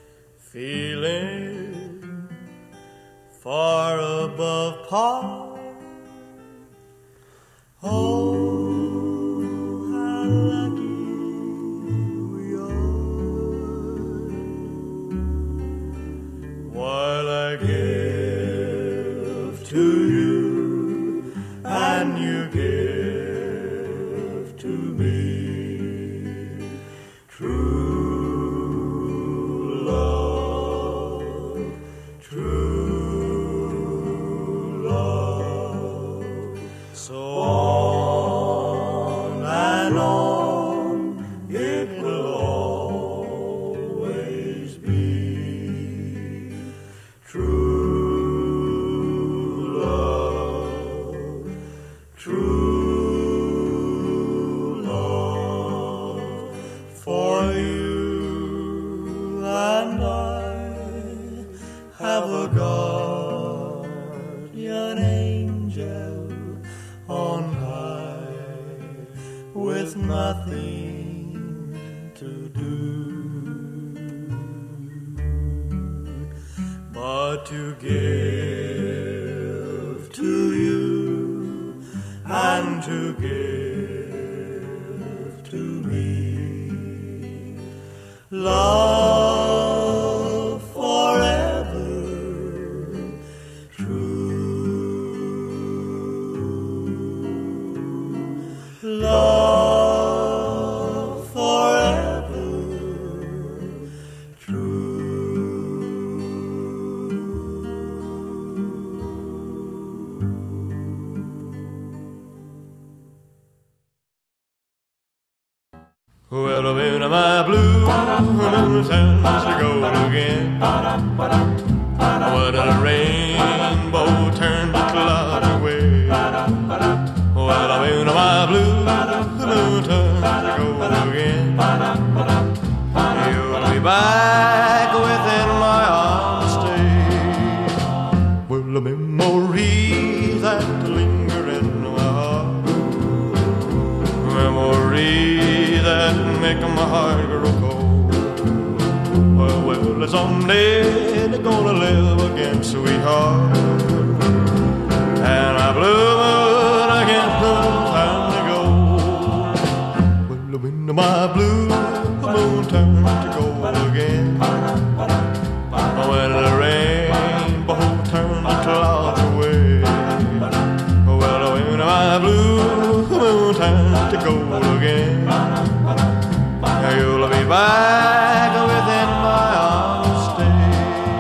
feeling far above par. Oh, how lucky we are, while I give to you and you give to me true love, true love. So on and on it will always be true. nothing to do but to give to you and to give to me love forever true, love forever true. Well, when my blue moon turns to gold again, when the rainbow turns to cloud away, well, when my blue moon turns to gold again, you'll be back within my arms stay. Well, the memories that linger in my heart, memories that make my heart grow cold. Well, well, someday they're gonna live again, sweetheart. And my blue moon again, no time to go. Well, when my blue moon turns to gold again, when the rainbow turns to clouds away, well, when my blue moon turns to gold again, you'll be back within my arms stay.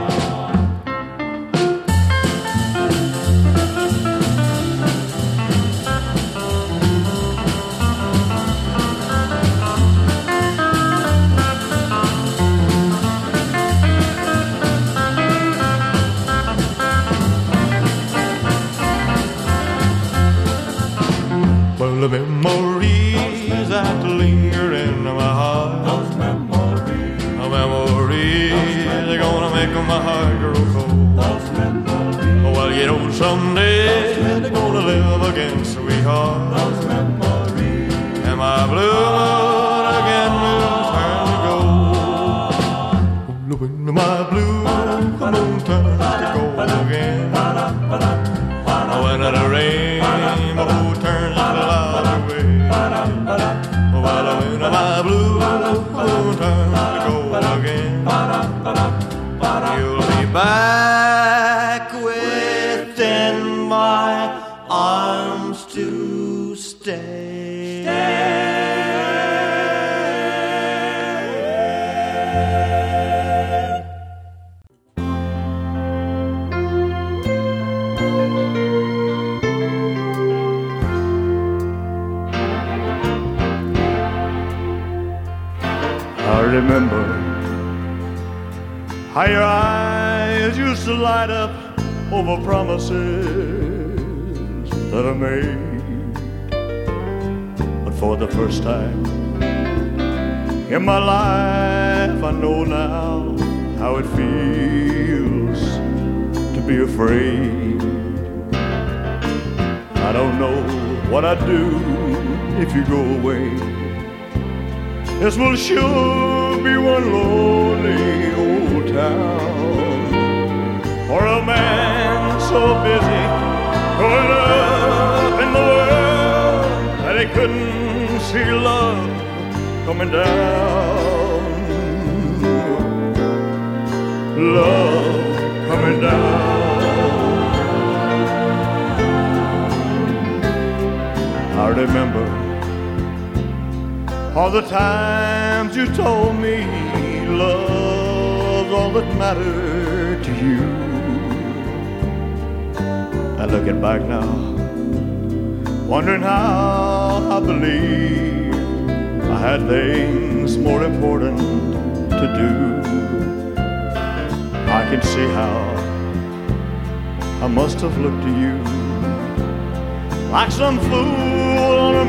Well, the memories that linger in my heart, those memories, the memories, they're gonna make my heart grow cold. Those memories, oh, well, you know, someday they're gonna live again, sweetheart. Those memories, and my blue moon again will turn to gold. When my blue moon turns to gold again, when the rainbow turns to cloud away, well, when my blue moon turns to gold again, you'll be back within my arms to stay. I remember how your eyes used to light up over promises that I made. But for the first time in my life, I know now how it feels to be afraid. I don't know what I'd do if you go away. This will sure be one lonely old town, or a man so busy going up in the world that he couldn't see love coming down. Love coming down. I remember all the times you told me love's all that mattered to you. And looking back now, wondering how I believed I had things more important to do. I can see how I must have looked to you like some fool on a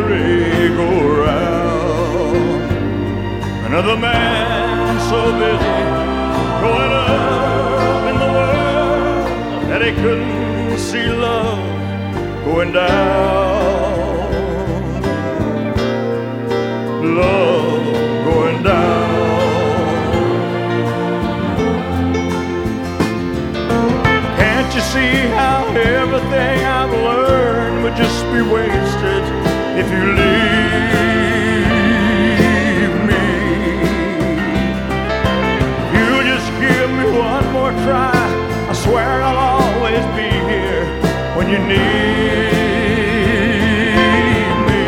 merry-go-round. Another man so busy going up in the world that he couldn't see love going down. you see how everything I've learned would just be wasted if you leave me? You just give me one more try, I swear I'll always be here when you need me.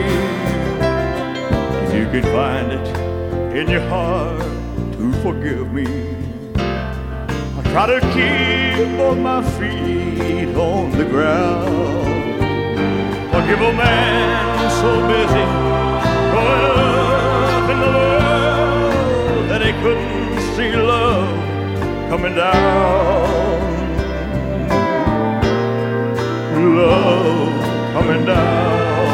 If you could find it in your heart to forgive me, I try to keep both my feet on the ground. Forgive a man so busy going up in the world that he couldn't see love coming down. Love coming down.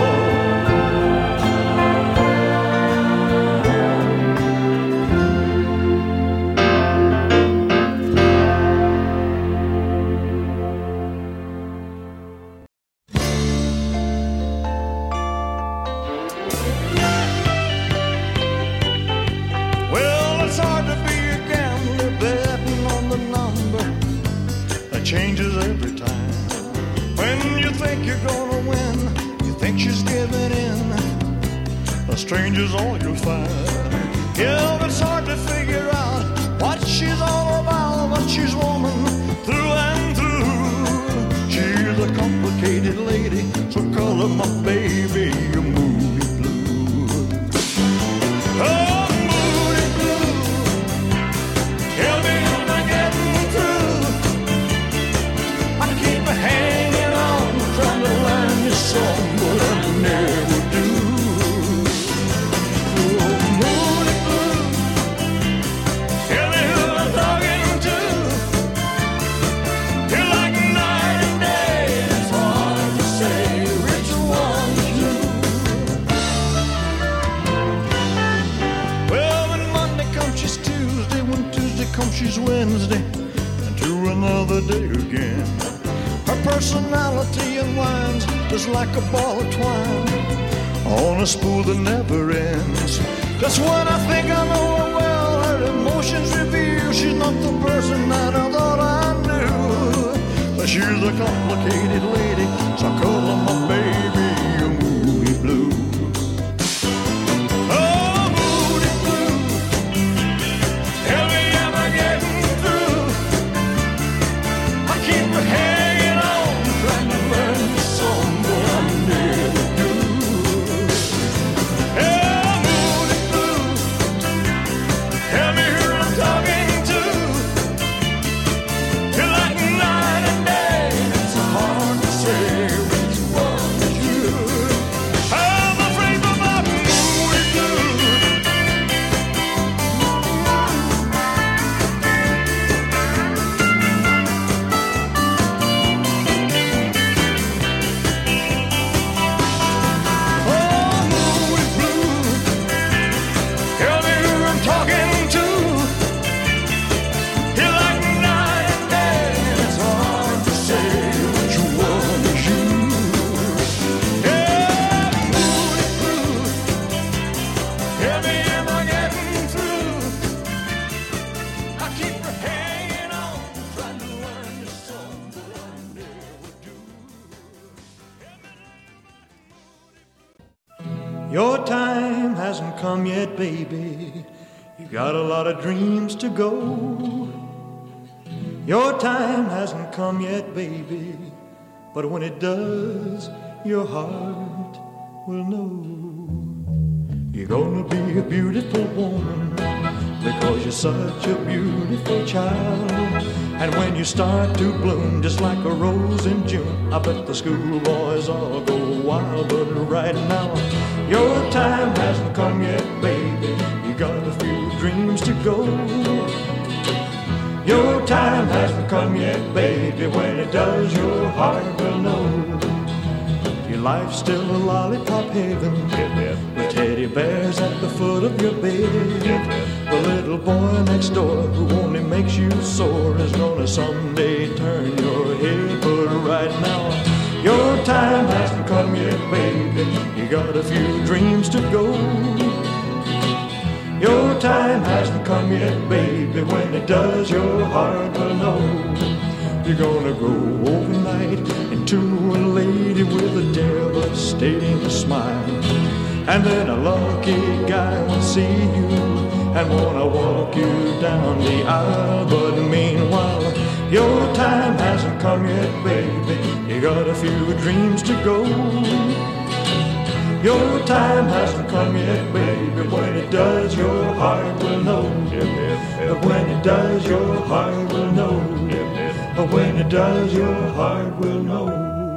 Changes every time. When you think you're gonna win, you think she's giving in. A stranger's all you'll find. Yeah, it's hard to figure out what she's all about, but she's woman through and through. She's a complicated lady, so call her my baby, a moody blue. Oh, moody blue, tell me when I get through. Hanging on, trying to learn your song, but I never do. Oh, moody blue, tell me who I'm talking to. You're like night and day, it's hard to say which one's you. Well, when Monday comes, she's Tuesday. When Tuesday comes, she's Wednesday. And to another day again. Her personality unwinds just like a ball of twine on a spool that never ends. Just when I think I know her well, her emotions reveal she's not the person that I thought I knew. But she's a complicated lady, so I call her my baby, a moody blue. Oh, moody blue, tell me am I getting through? I keep her hanging on, trying to learn the song, but I never do. Hey, moody blue, tell me who I'm talking to. You're like night and day, it's hard to say which one is you. I'm afraid of my moody blue. Your time hasn't come yet, baby. You got a lot of dreams to go. Your time hasn't come yet, baby. But when it does, your heart will know. You're gonna be a beautiful woman because you're such a beautiful child. And when you start to bloom just like a rose in June, I bet the schoolboys all go wild. But right now, your time hasn't come yet, baby. You got a few dreams to go. Your time hasn't come yet, baby. When it does, your heart will know. Your life's still a lollipop heaven, with teddy bears at the foot of your bed. The little boy next door who only makes you sore is gonna someday turn your head. But right now, your time hasn't come yet, baby. You got a few dreams to go. Your time hasn't come yet, baby. When it does, your heart will know. You're gonna go overnight into a lady with a devastating smile. And then a lucky guy will see you and wanna walk you down the aisle. But meanwhile, your time hasn't come yet, baby. You got a few dreams to go. Your time hasn't come yet, baby. When it does, your heart will know. When it does, your heart will know. When it does, your heart will know.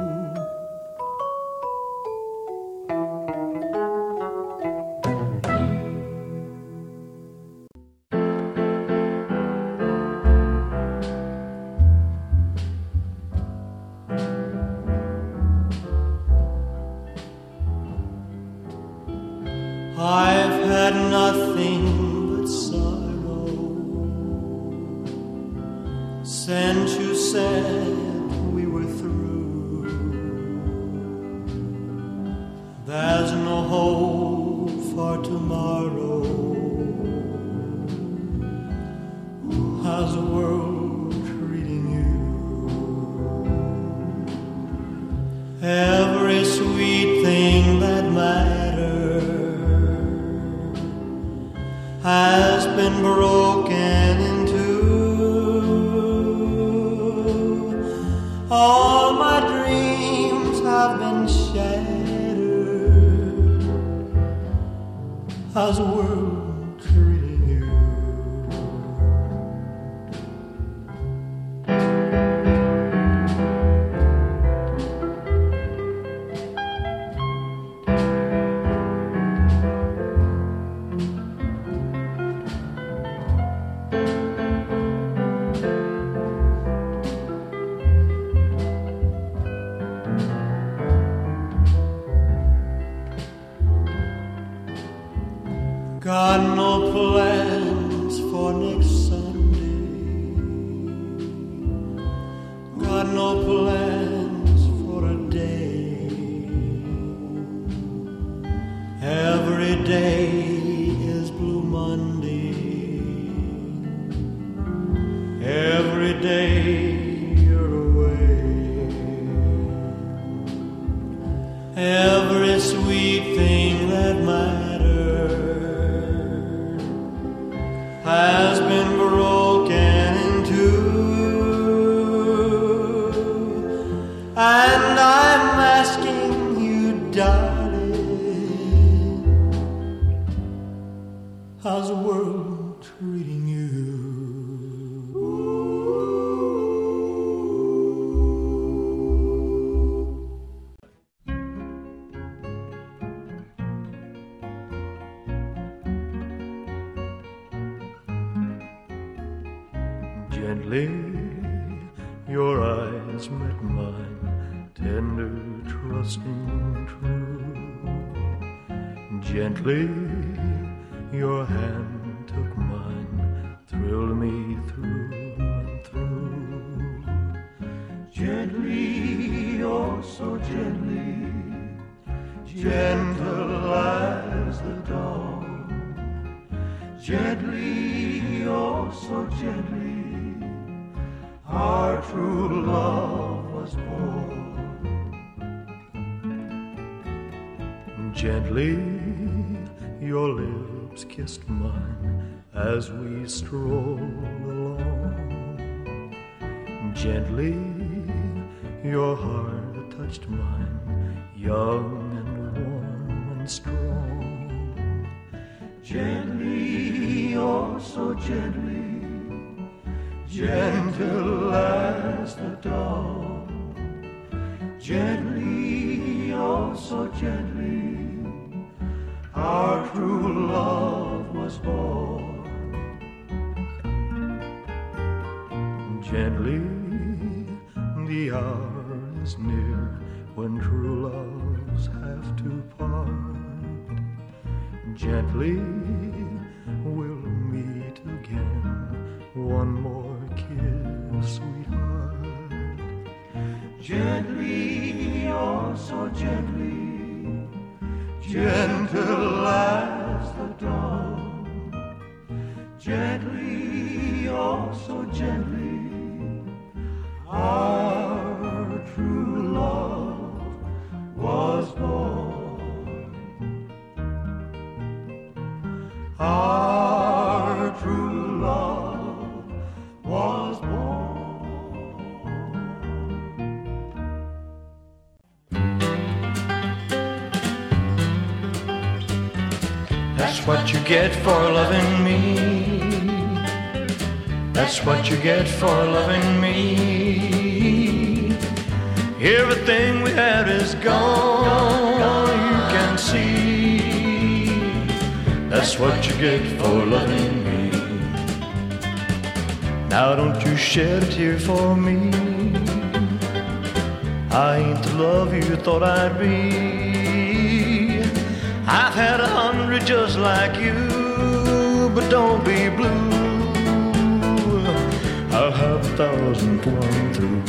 I've had nothing but sorrow since you said we were through. There's no hope for tomorrow. How's the world treating you? Every sweet thing that matters has been broken into. All my dreams have been shattered. How's the world treating you? Got no plans for next Sunday. Got no plans for a day. Every day is Blue Monday. Every day you're away. Every sweet thing that matters has been broken into, and I'm asking you, darling, how's the world treating you? Gently, your eyes met mine, tender, trusting, true. Gently, your hand took mine, thrilled me through and through. Gently, oh so gently, gentle as the dawn. Gently, oh so gently, our true love was born. Gently, your lips kissed mine as we strolled along. Gently, your heart touched mine, young and warm and strong. Gently, oh so gently, gentle as the dawn. Gently, oh so gently, our true love was born. Gently, the hour is near when true loves have to part. Gently, we'll meet again, one more kiss, sweetheart. Gently, oh so gently, gentle as the dawn. Gently, oh so gently, That's what you get for loving me. That's what you get for loving me. Everything we had is gone, you can see. That's what you get for loving me. Now don't you shed a tear for me. I ain't the love you thought I'd be. I've had a hundred just like you, but don't be blue. I'll have a thousand one through.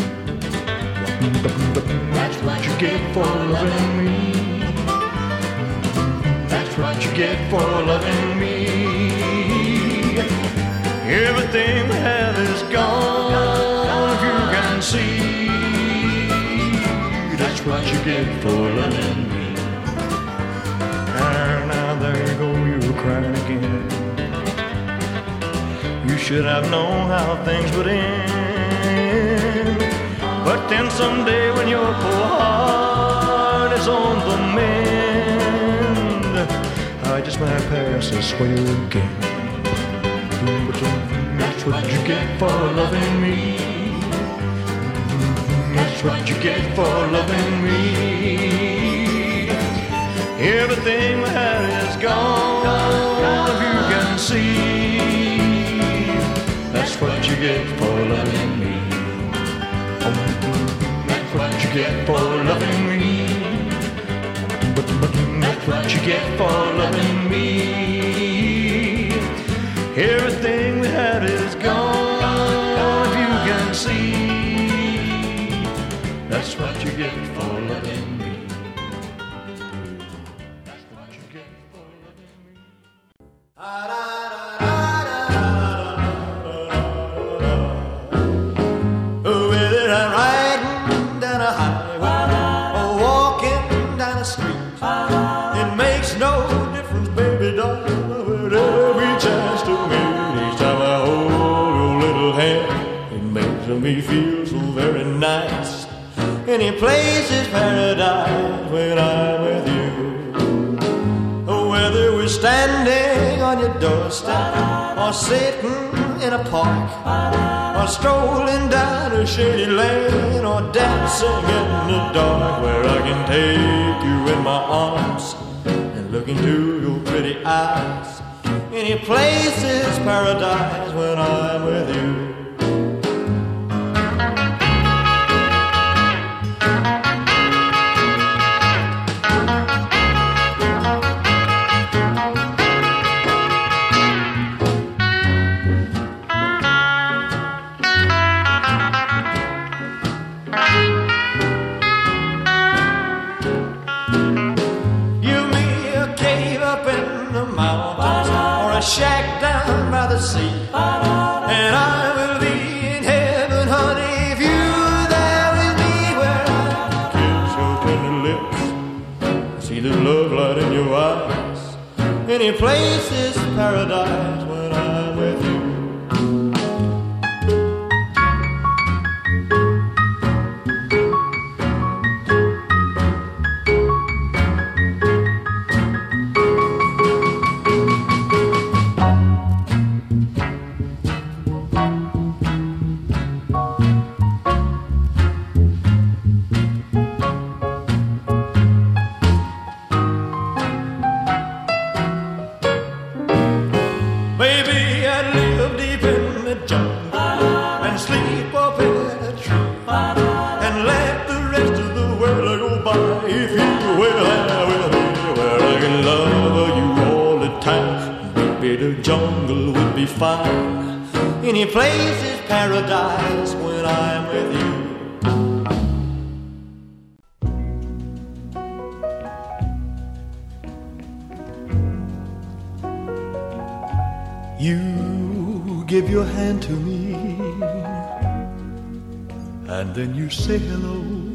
That's what you get for loving me. That's what you get for loving me. Everything we have is gone, if you can see. That's what you get for loving me. And now there you go, you're crying again. You should have known how things would end. But then someday when your poor heart is on the mend, I just might pass this way again. That's what you get for loving me. That's what you get for loving me. Everything we had is gone, if you can see. That's what you get for loving me. That's what you get for loving me. That's what you get for loving me. Everything we had is gone, if you can see. That's what you get for loving me. That's what you get for loving me. Whether I'm riding down a highway or walking down a street, it makes no difference, baby doll, whatever chance to meet. Each time I hold your little hand, it makes me feel so very nice. Any place is paradise when I'm with you. Whether we're standing on your doorstep or sitting in a park or strolling down a shady lane or dancing in the dark, where I can take you in my arms and look into your pretty eyes. Any place is paradise when I'm with you. A shack down by the sea, and I will be in heaven, honey, if you're there with me, where I kiss your tender lips, see the love light in your eyes. Any place is paradise when I'm with you. Fine. Any place is paradise when I'm with you. You give your hand to me, and then you say hello,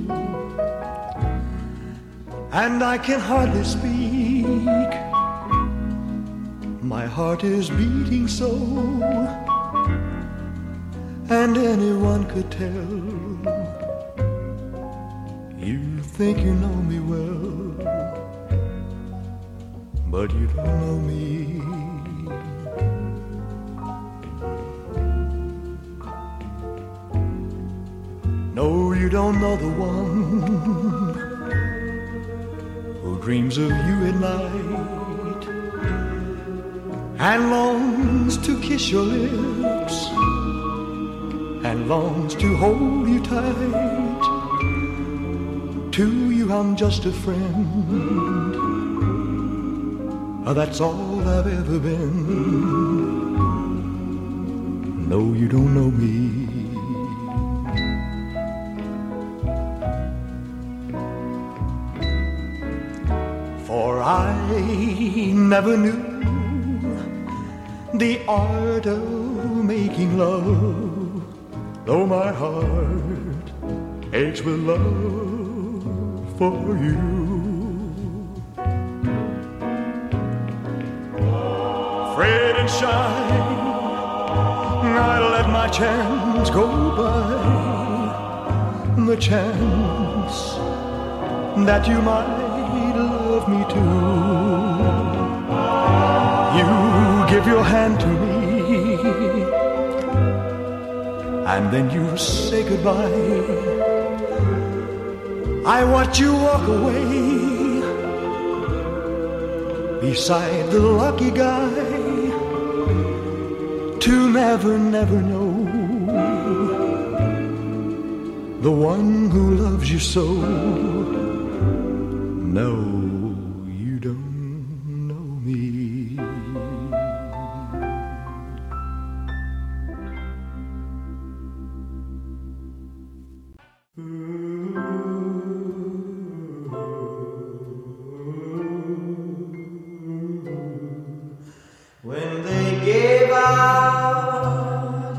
and I can hardly speak. My heart is beating so, and anyone could tell. You think you know me well, but you don't know me. No, you don't know the one who dreams of you at night and longs to kiss your lips and longs to hold you tight. To you I'm just a friend, that's all I've ever been. No, you don't know me. For I never knew the art of making love, though my heart aches with love for you. Afraid and shy, I let my chance go by, the chance that you might love me too. You give your hand to me, and then you say goodbye. I watch you walk away beside the lucky guy, to never, never know the one who loves you so. No, you don't know me. When they gave out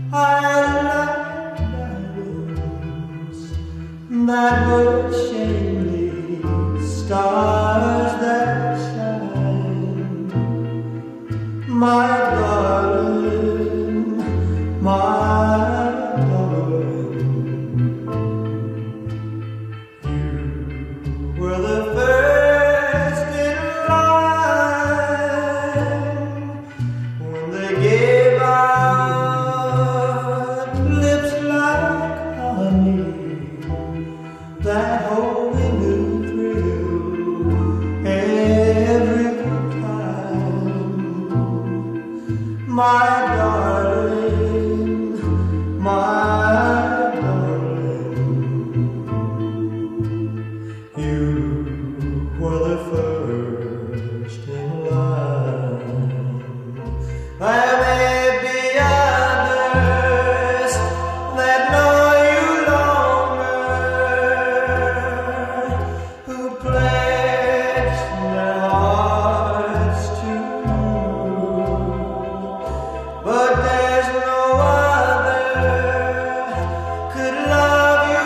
our diamonds that were shapely stars that shine, my darling, my darling, you were the first in line. When they gave out lips like honey, that wholly new thrill every time. My darling, my darling, you were the first in line. There may be others that know you longer, who pledge their hearts to you, but there's no other could love you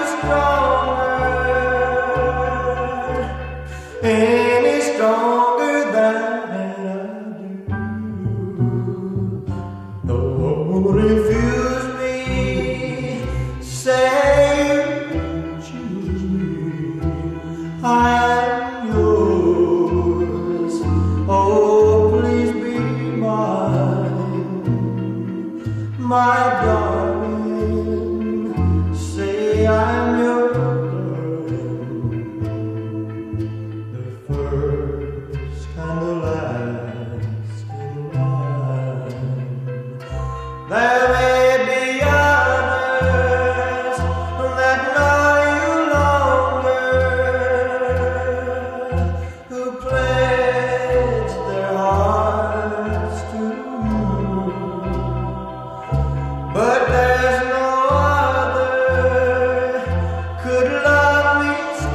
stronger, any stronger than I do. Don't refuse me, say you choose me, I am yours, oh please be mine. My darling, say I'm your darling, the first and the last in line. There may be others that know you longer, who pledge their hearts to you, but there's no other could love me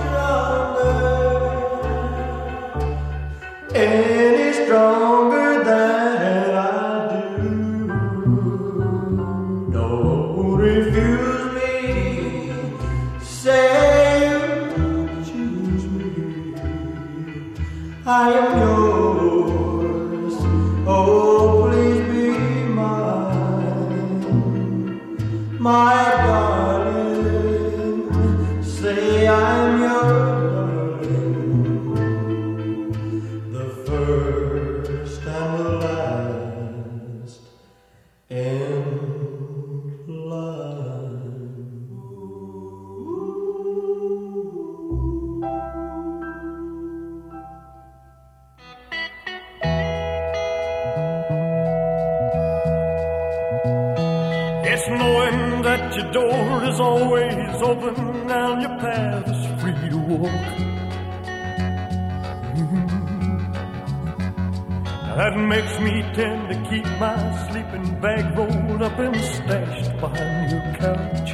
stronger, any stronger than I do. Don't refuse me, say you choose me, I am yours, oh please be mine. My darling, say I'm your darling, the first your door is always open and your path is free to walk. That makes me tend to keep my sleeping bag rolled up and stashed behind your couch.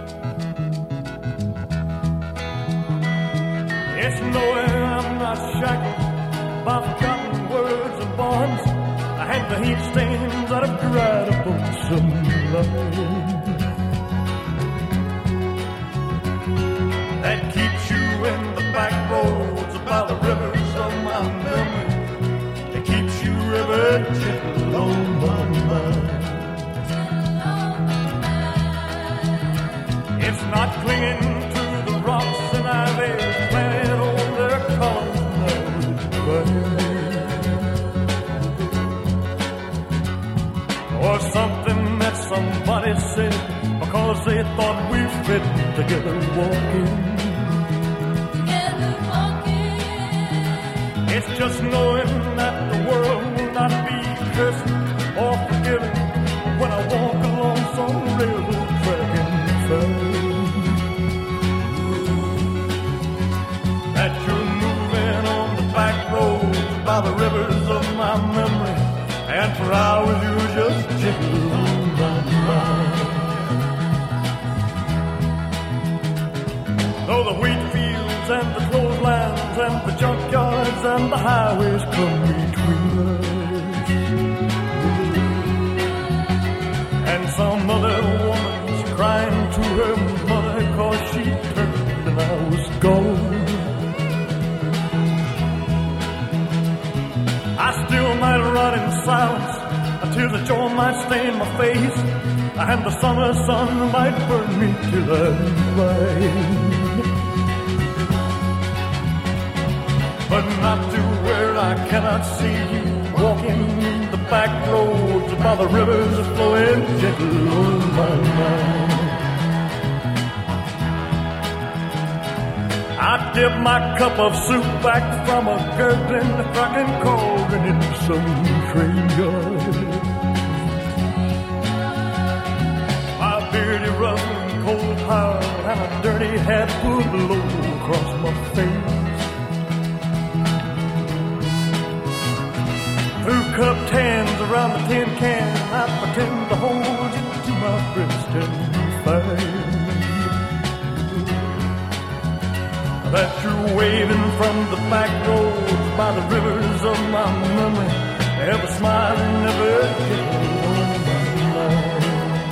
It's knowing I'm not shackled by forgotten words and bonds, and the heat stains that have dried up on some line. That keeps you in the back roads by the rivers of my memory. It keeps you ever gentle on my mind. It's not clinging to the rocks and ivy planted on their colors now it's burning. Or something that somebody said because they thought we fit together walking. Together walking. It's just knowing that the world will not be cursed or forgiven when I walk along some railroad track and find that you're moving on the back roads by the rivers of my memory, and for hours you're just gentle on my mind. Though the wheat fields and the clotheslines and the junkyards and the highways come between us, and some other woman's crying to her mother cause she turned and I was gone, I still might run in silence until the joy might stain my face, and the summer sun might burn me till I'm blind. But not to where I cannot see you walking the back roads by the rivers flowing gentle on my mind. I dip my cup of soup back from a gurgling fucking cauldron in some train yard. My beardy rustling cold hard and a dirty hat pulled low across my face. Through cupped hands around the tin can, I pretend to hold you to my breast and find that you're waving from the back roads by the rivers of my memory, ever smiling, never gentle on my mind.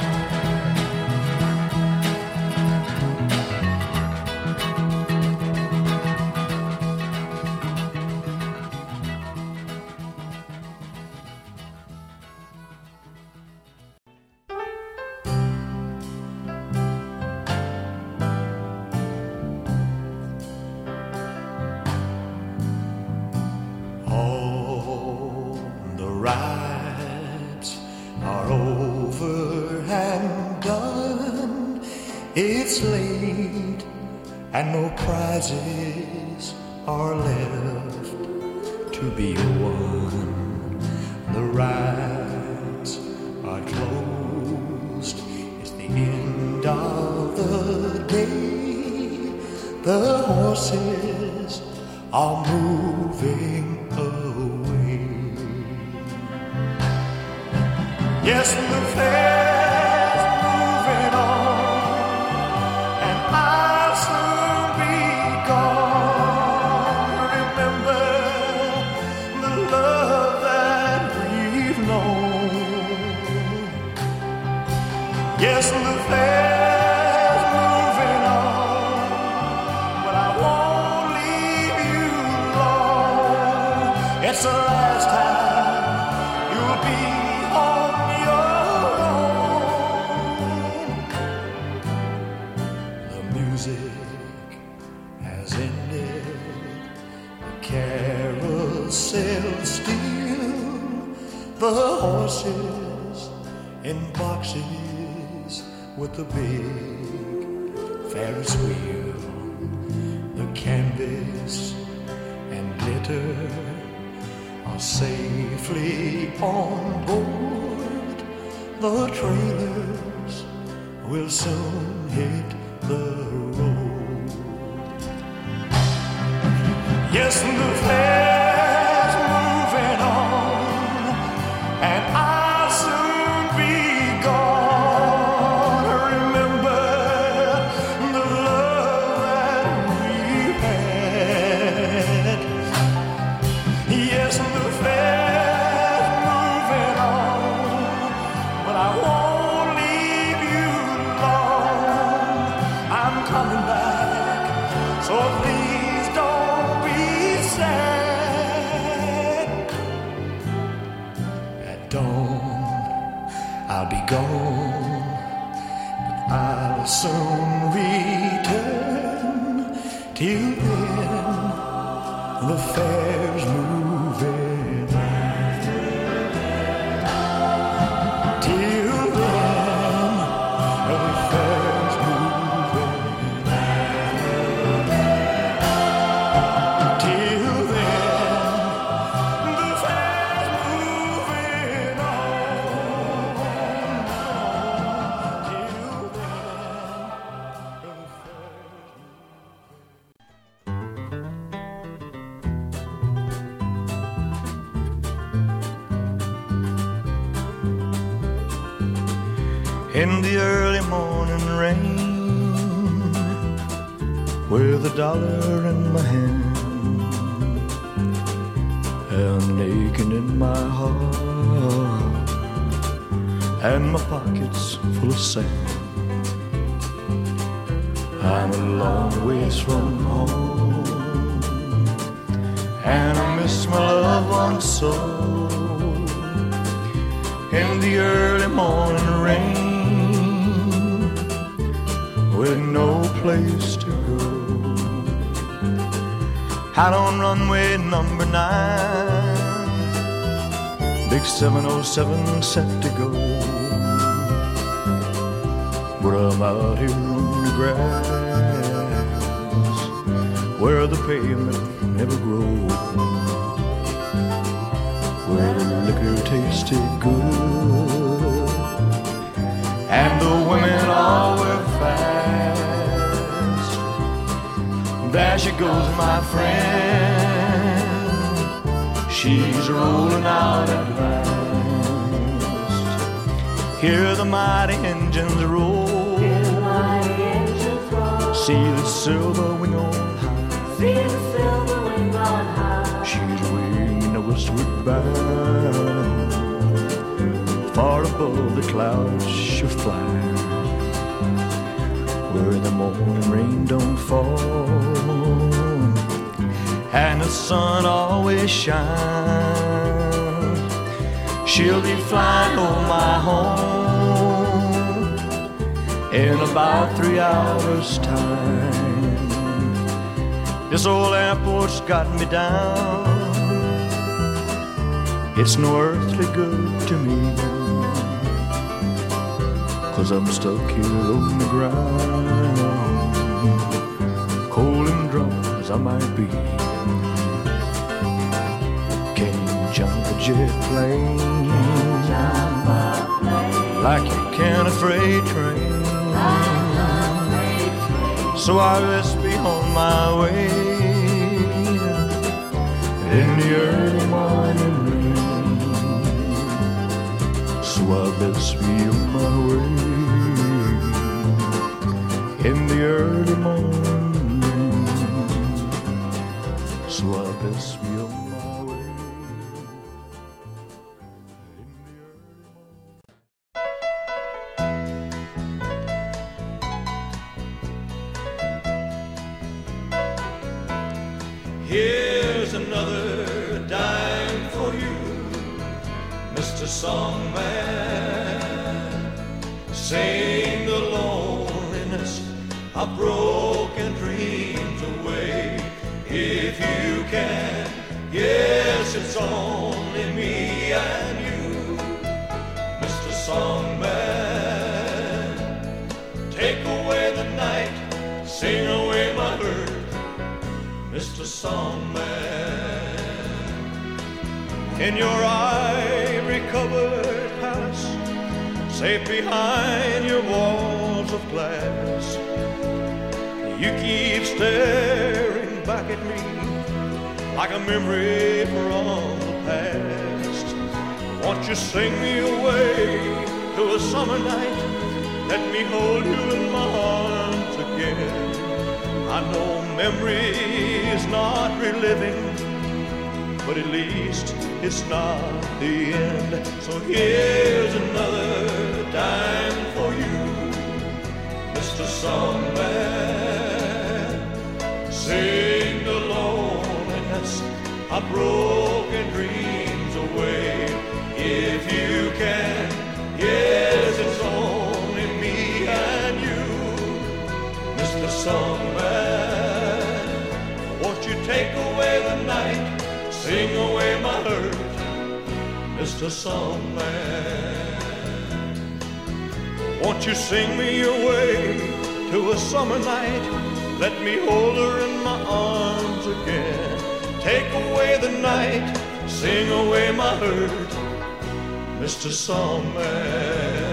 It's late and no prizes are left to be won. The rides are closed. It's the end of the day. The horses are moving away. Yes, the fair's moving on. Yes, the fair's moving on, but I won't leave you alone. It's the last time you'll be on your own. The music has ended, the carousel still, the horses in boxes with the big Ferris wheel, the canvas and glitter are safely on board. The trailers will soon hit the road. Yes, the fair's moving on, and I'll soon be gone. Remember the love that we've had. Yes, the fair's moving on, but I won't leave you long. I'm coming back, so please don't be sad. At dawn, I'll be gone, but I'll soon return. Till then, the fair's moving on. Till then, the fair's moving on. Till then, the fair's moving on. Till then, the In the early morning rain, with a dollar in my hand and an aching in my heart, and my pockets full of sand, I'm a long ways from home, and I miss my loved one so. In the early morning rain, with no place to go, out on runway number nine, big seven oh seven set to go. But I'm out here on the grass, where the pavement never grows, where the liquor tasted good, and the women all were fast. There she goes, my friend, she's rolling out at last. Hear the mighty engines roll, see the silver wing on high, she's winging a westward bound. Far above the clouds she'll fly, where the morning rain don't fall, and the sun always shines. She'll be flying over my home in about three hours' time. This old airport's got me down, it's no earthly good to me, 'cause I'm stuck here on the ground, cold and drunk as I might be. Can't jump a jet plane like you can a freight train. So I best be on my way in the early morning rain. So I best be on my way in the early morning. So I best be on my way in the early morning. Here's another dime for you, Mister Songman. Sing the loneliness of broken dreams away if you can. Yes, it's only me and you, Mister Songman. Take away the night, sing away my hurt, Mister Songman. In your ivory-covered palace, safe behind your walls glass. You keep staring back at me like a memory from the past. Won't you sing me away to a summer night? Let me hold you in my arms again. I know memory is not reliving, but at least it's not the end. So here's another dime for you, Mister Songman. Sing the loneliness of broken dreams away if you can. Yes, it's only me and you, Mister Songman. Won't you take away the night, sing away my hurt, Mister Songman? Won't you sing me away to a summer night? Let me hold her in my arms again. Take away the night, sing away my hurt, Mister Songman.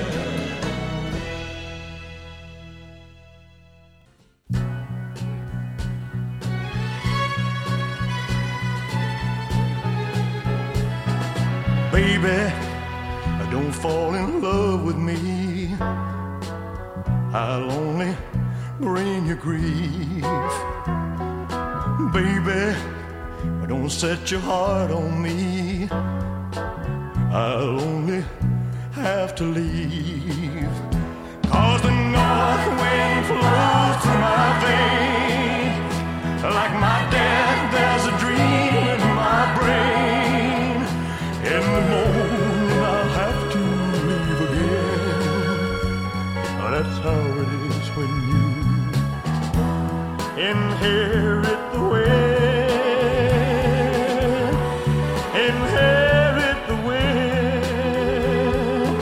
Baby, don't fall in love with me. I'll only bring you grief. Baby, don't set your heart on me. I'll only have to leave. 'Cause the north wind flows through my veins. Like my dad, there's a dream in my brain. In the morning I'll have to leave again. That's how it is when you inherit the wind. Inherit the wind.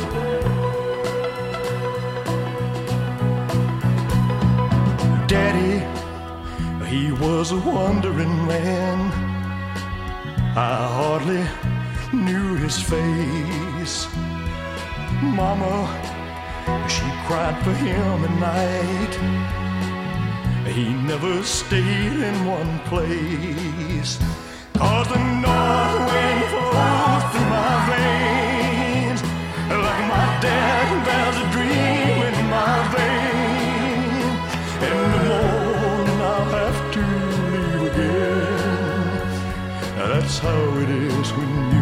Daddy, he was a wandering man. I hardly knew his face. Mama, she cried for him at night. He never stayed in one place. 'Cause the north wind flows through my veins. Like my dad, there's a dream in my vein. In the morning I'll have to leave again. That's how it is when you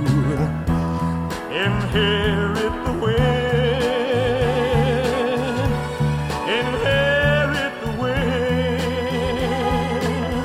inherit the wind. Inherit the wind.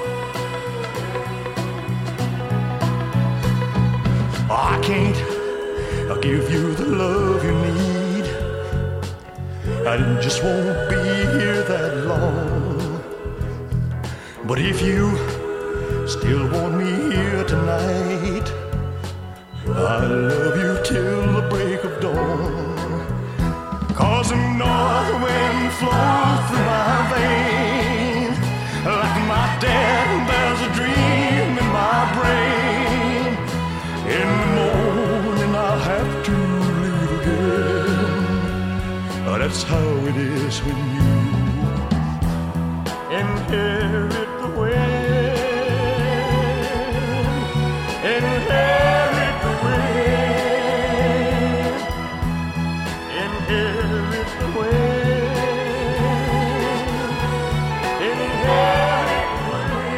I can't give you the love you need. I just won't be here that long. But if you still want me here tonight, I love you till the break of dawn. 'Cause the north wind flows through my veins. Like my dad, there's a dream in my brain. In the morning I'll have to leave again. That's how it is when you inherit the wind. Inherit the wind. Inherit the wind. Inherit the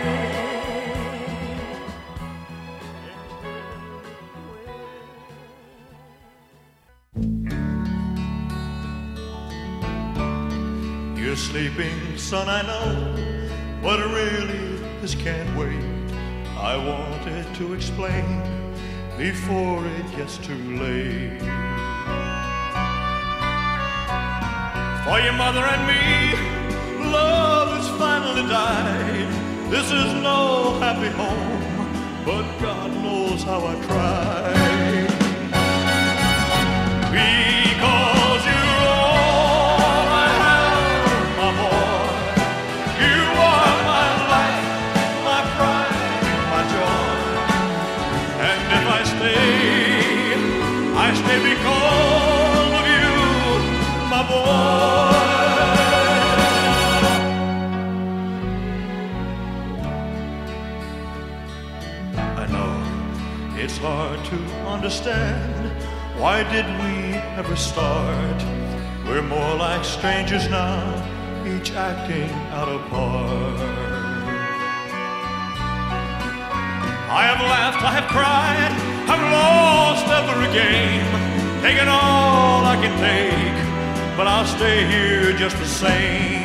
wind. You're sleeping, son, I know, but really this can't wait. I wanted to explain before it gets too late. For your mother and me, love has finally died. This is no happy home, but God knows how I tried. Because you're all I have, my boy. You are my life, my pride, my joy. And if I stay, I stay because of you, my boy. hard to understand. Why did we ever start? We're more like strangers now, each acting out a part. I have laughed, I have cried, I've lost every game, taken all I can take, but I'll stay here just the same.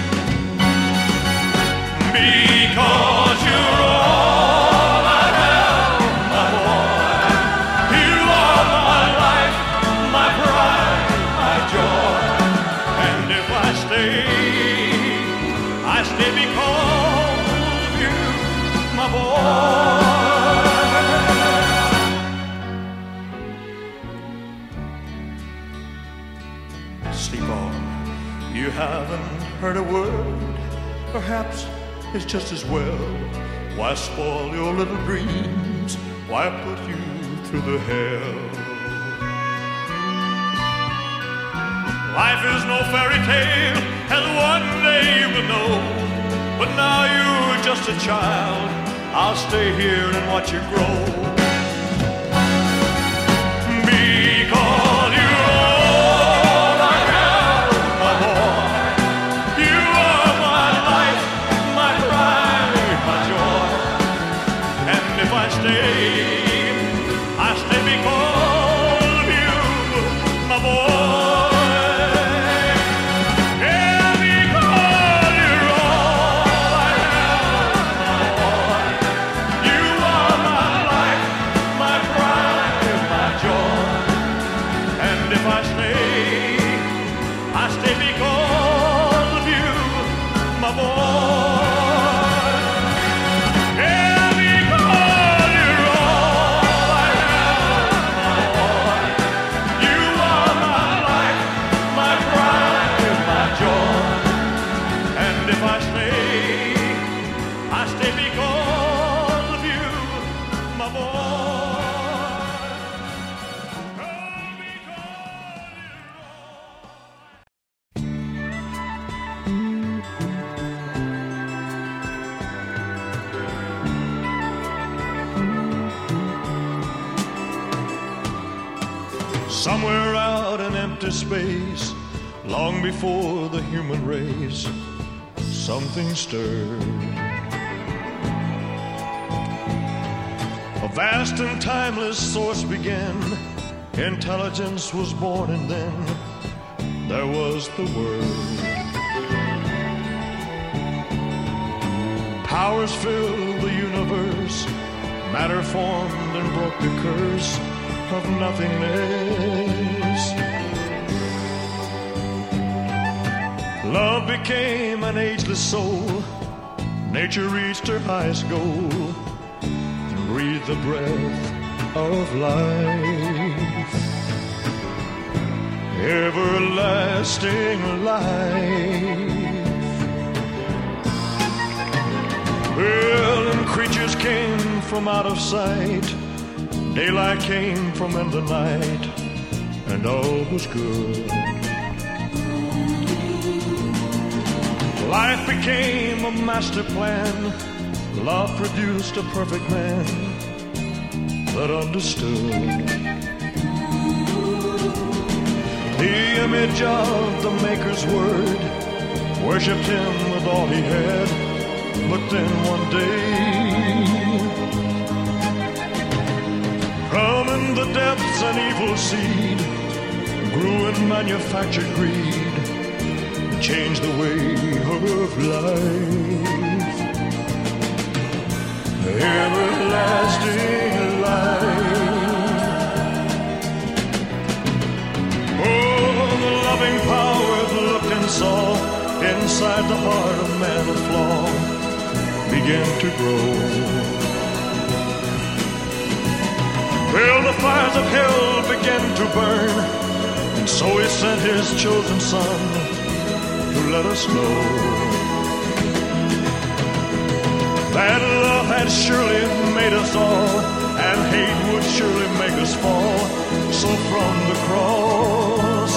Because you're all I have, my boy. You are my life, my pride, my joy. And if I stay, I stay because of you, my boy. Sleep on, you haven't heard a word, perhaps it's just as well. Why spoil your little dreams? Why put you through the hell? Life is no fairy tale, as one day you will know. But now you're just a child, I'll stay here and watch you grow. Because you're all I have, my boy. You are my life, my pride, my joy. And if I stay, I stay because of you, my boy. Yeah, because you're all I have, my boy. You are my life, my pride, my joy. And if I stay, I stay because of you, my boy. Yeah, because you're all I have, my boy. You are my life, my pride, my joy. And if I stay, I stay because of you, my boy. Oh, because somewhere out in empty space, long before the human race, something stirred. A vast and timeless source began. Intelligence was born, and then there was the Word. Powers filled the universe. Matter formed and broke the curse of nothingness. Love became an ageless soul. Nature reached her highest goal and breathed the breath of life. Everlasting life. Well, and creatures came from out of sight. Daylight came from in the night, and all was good. Life became a master plan. Love produced a perfect man that understood. The image of the Maker's word worshipped him with all he had. But then one day, from in the depths an evil seed grew and manufactured greed, and changed the way of life. Everlasting life. Oh, the loving power looked and saw inside the heart of man a flaw began to grow. Well, the fires of hell began to burn, and so he sent his chosen son to let us know that love had surely made us all, and hate would surely make us fall. So from the cross,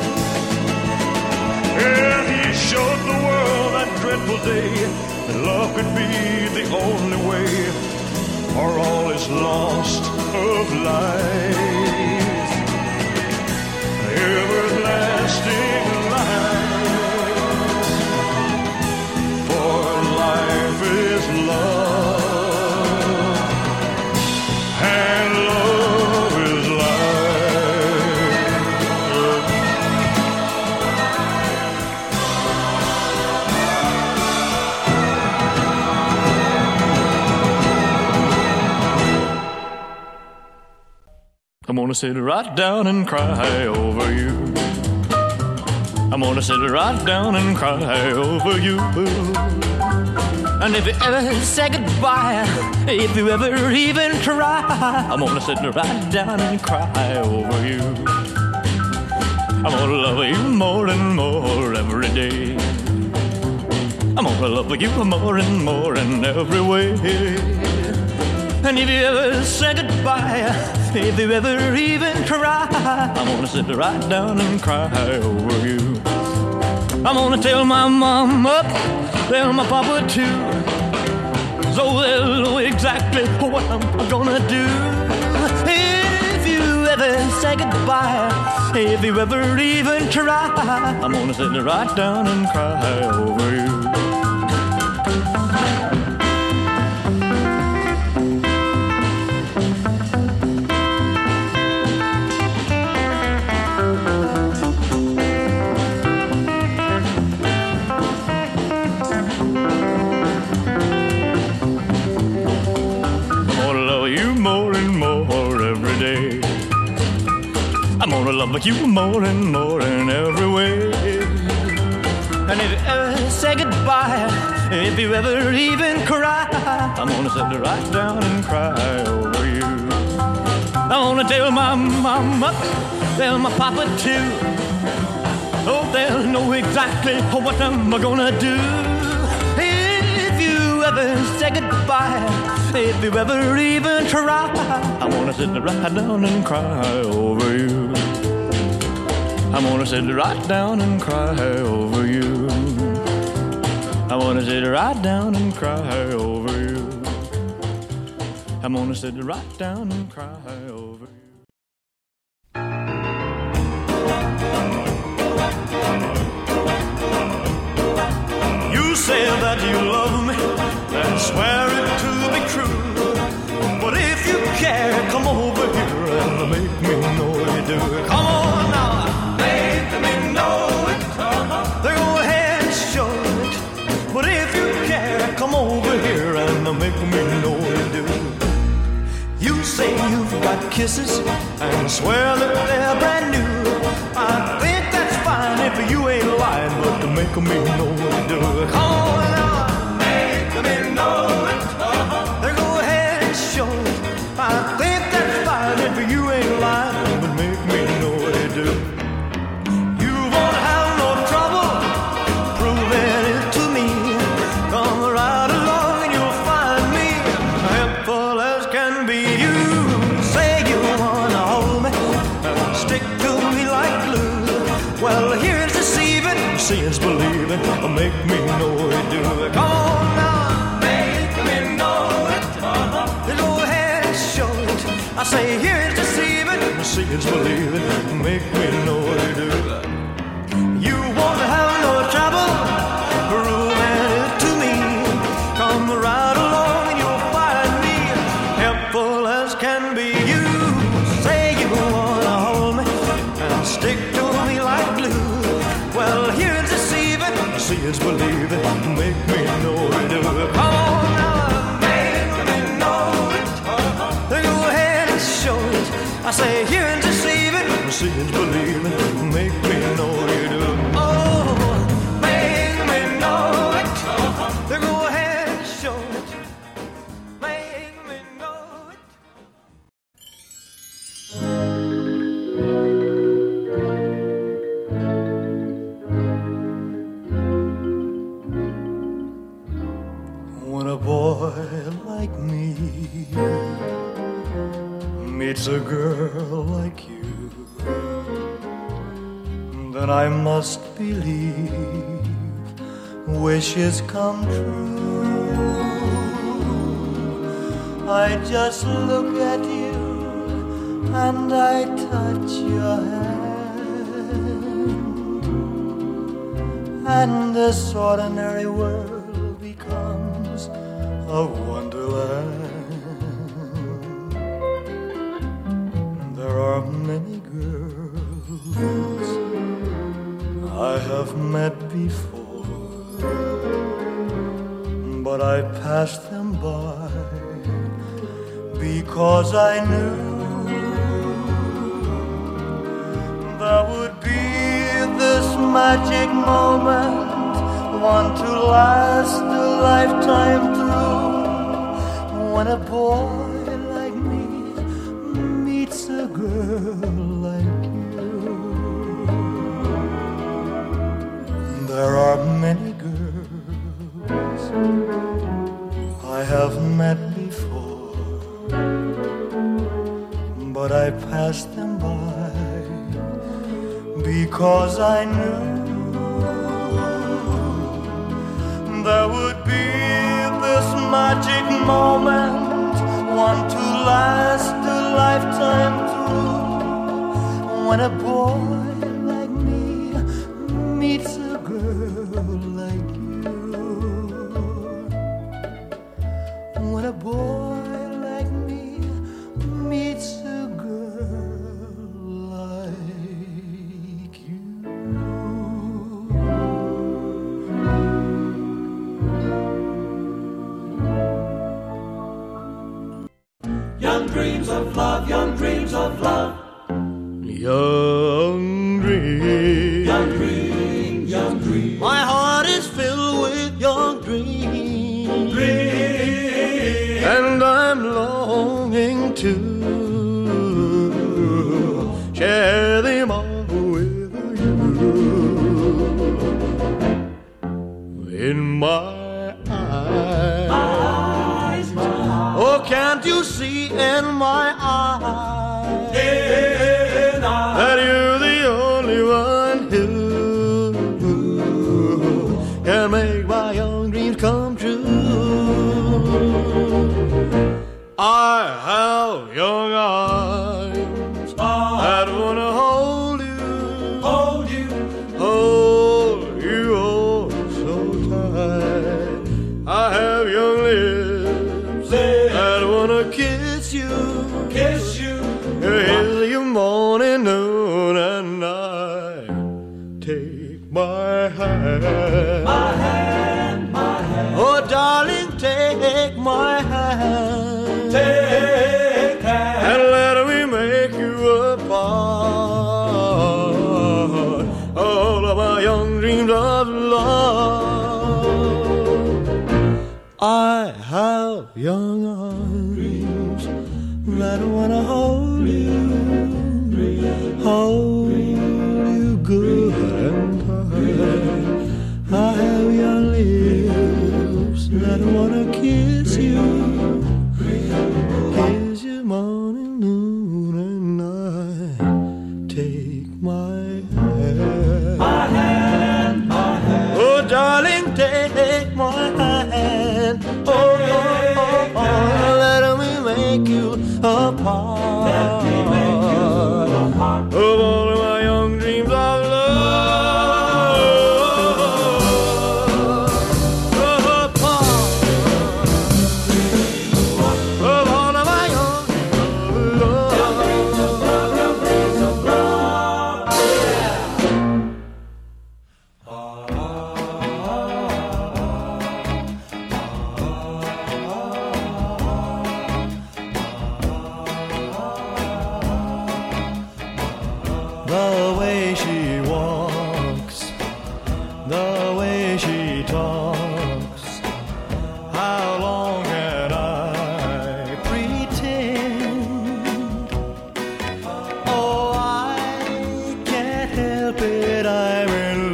and he showed the world that dreadful day that love could be the only way for all is lost of life. Everlasting life, for life is love, and love is life. I'm gonna sit right down and cry over you. I'm gonna sit right down and cry over you. And if you ever say goodbye, if you ever even try, I'm gonna sit right down and cry over you. I'm gonna love you more and more every day. I'm gonna love you more and more in every way. And if you ever say goodbye, if you ever even try, I'm gonna sit right down and cry over you. I'm gonna tell my mama, tell my papa too, so they'll know exactly what I'm gonna do. If you ever say goodbye, if you ever even try, I'm gonna sit right down and cry over you. I'm gonna love you more and more in every way. And if you ever say goodbye, if you ever even cry, I'm gonna sit right down and cry over you. I'm gonna tell my mama, tell my papa too, oh, they'll know exactly what I'm gonna do. If you ever say goodbye, if you ever even try, I'm gonna sit right down and cry over you. I'm gonna sit right down and cry over you. I'm gonna sit right down and cry over you. I'm gonna sit right down and cry over you. You say that you love me and swear it to be true. But if you care, come over here and make me know you do. Come on now, make me know it. Then go ahead and show it. But if you care, come over here and make me know you do. You say you've got kisses and swear that they're brand new. I think that's fine if you ain't lying, but to make me know you do. Come on now, make me know it. Then go ahead and show it. I think that's fine if you ain't lying, but make me know what you do. You won't have no trouble proving it to me. Come right along and you'll find me helpful as can be. You say you wanna hold me and stick to me like glue. Well, here's deceiving, seeing's believing. Make me know what you do. Come on now, make me know it. Then go ahead and show it. I say here's deceiving, seeing's believing. Make me know what you do. You won't have no trouble proving it to me. Come right along and you'll find me helpful as can be. You say you wanna hold me and stick to me like glue. Well, here's deceiving, seeing's believing. Make me know what you do. Come on now, make me know it. Then go ahead and show it. I say here's deceiving, seeing's believing. Make me know what you do. Oh, make me know it. Then go ahead and show it. Make me know it. When a boy like me meets a girl like you, then I must believe wishes come true. I just look at you and I touch your hand, and this ordinary world becomes a wonderland. There are many girls I have met before, but I passed them by because I knew there would be this magic moment, one to last a lifetime through, when a boy like me meets a girl like you. There are many girls I have met before, but I passed them by because I knew there would be this magic moment, one to last a lifetime through, when a boy like me meets a girl like you. When a boy like me meets a girl like you. Young dreams of love, young dreams of love. Young dreams, Young dreams, young dreams. my heart is filled with young dreams, Dreams. and I'm longing to share them all with you. In my eyes, Eyes, my eyes. oh, can't you see in my eyes In eyes. that you're the only one who can make my young dreams come true? I have young arms that wanna hold you, Hold you. hold you oh so tight. I have young lips that wanna kiss you, Kiss you. kiss you morning, noon, and night. Take my hand, My hand, my hand. oh darling, take my hand, Take hand. and let me make you a part all of my young dreams of love. I have young arms that wanna hold you, hold you good and tight. I have young lips that wanna kiss you, kiss you morning, noon, and night. Take my hand, My hand, my hand. oh darling, take my hand. Oh, oh, oh, oh, let me make you a part Let me make you a part. of all of my young dreams of love. A part of all of my young dreams of love. Young dreams of love. The way she walks, the way she talks, how long can I pretend? Oh, I can't help it, I'm in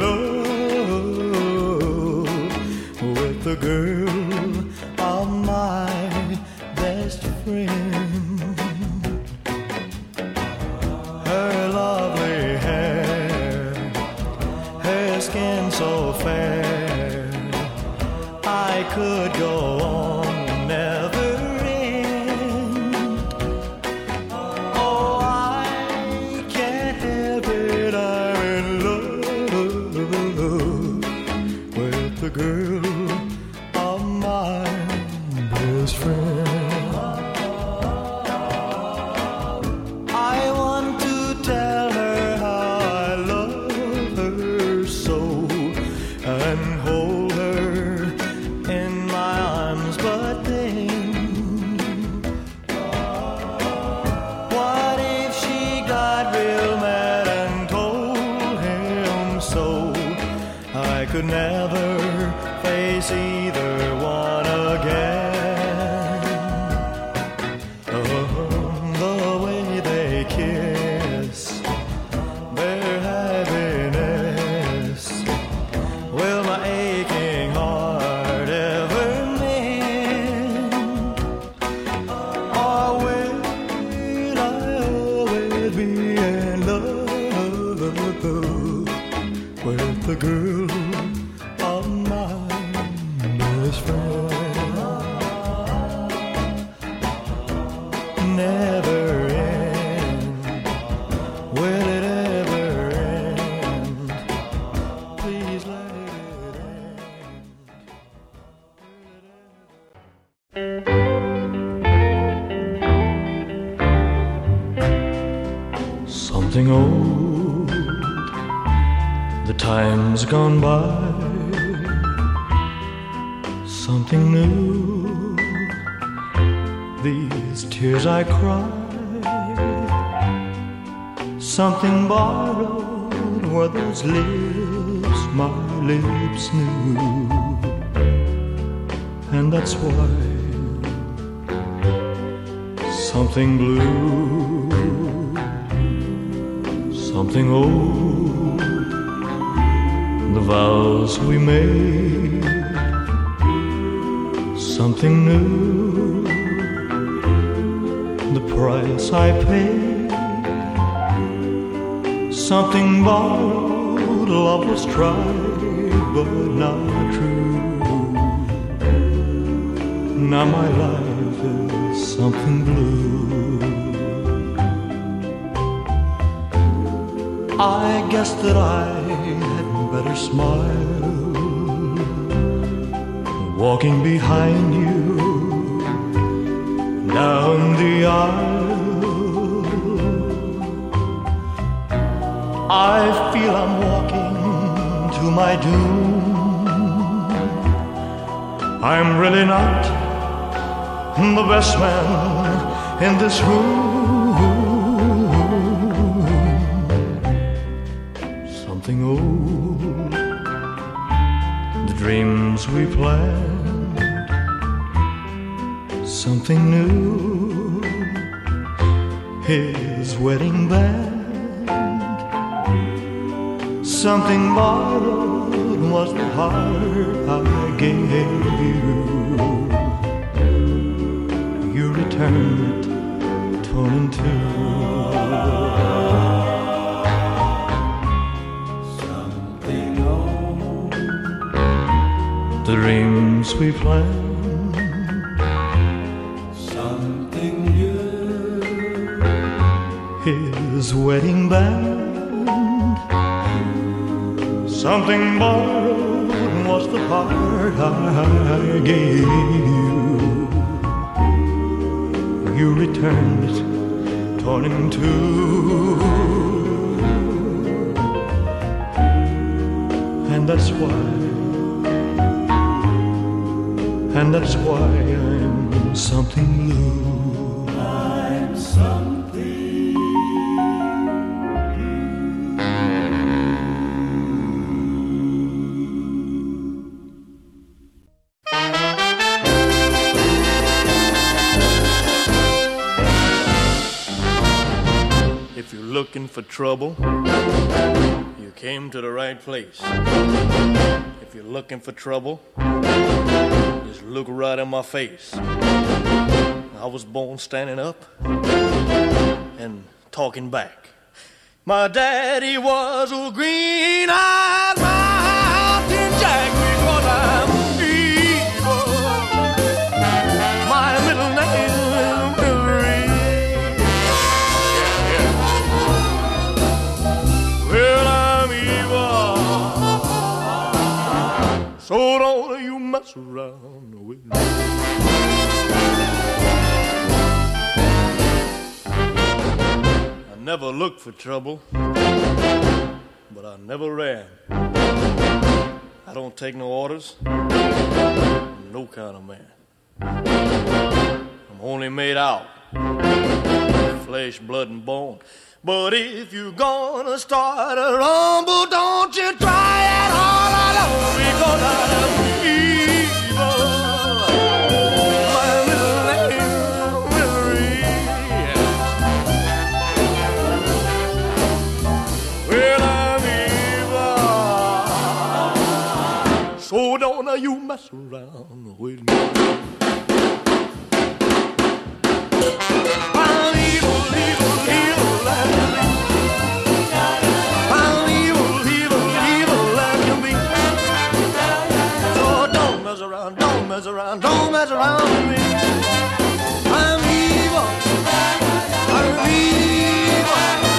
love with the girl of my best friend. Her lovely hair, her skin so fair, I could go on never end. girl of my best friend. I want to tell her how I love her so and hold her in my arms, but then what if she got real mad and told him so? I could never face either one again. Oh, the way they kiss, their happiness, will my aching heart ever mend? Or will I always be in love with the girl of my best friend? Never end. Will it ever end? Please let it end. Something old, the time's gone by. Something new, these tears I cry. Something borrowed were those lips my lips knew. And that's why something blue, something old, the vows we made, something new, the price I paid, something borrowed, love was tried but not true. Now my life is something blue. I guess that I had better smile walking behind you down the aisle. I feel I'm walking to my doom. I'm really not the best man in this room. Something old, the dreams we planned, something new, his wedding band, something borrowed was the heart I gave you. You returned it torn in two. The dreams we planned, Something new, his wedding band, something borrowed was the heart I gave you. You returned it torn in two. And that's why And that's why I'm something blue. I'm something. If you're looking for trouble, you came to the right place. If you're looking for trouble, just look right in my face. I was born standing up and talking back. My daddy was a green-eyed mountain jack because I'm evil. My middle name is Billy. Yeah, yeah. Well, I'm evil. So don't you mess around with me. I never looked for trouble, but I never ran. I don't take no orders, I'm no kind of man. I'm only made out of flesh, blood, and bone. But if you're gonna start a rumble, don't you try it all alone, because I'm evil. My little angel Mary. Well, I'm evil. So don't you mess around with me. I'm evil, evil, evil. I'm evil, evil, evil as can be. So don't mess around, don't mess around, don't mess around with me. I'm evil, I'm evil,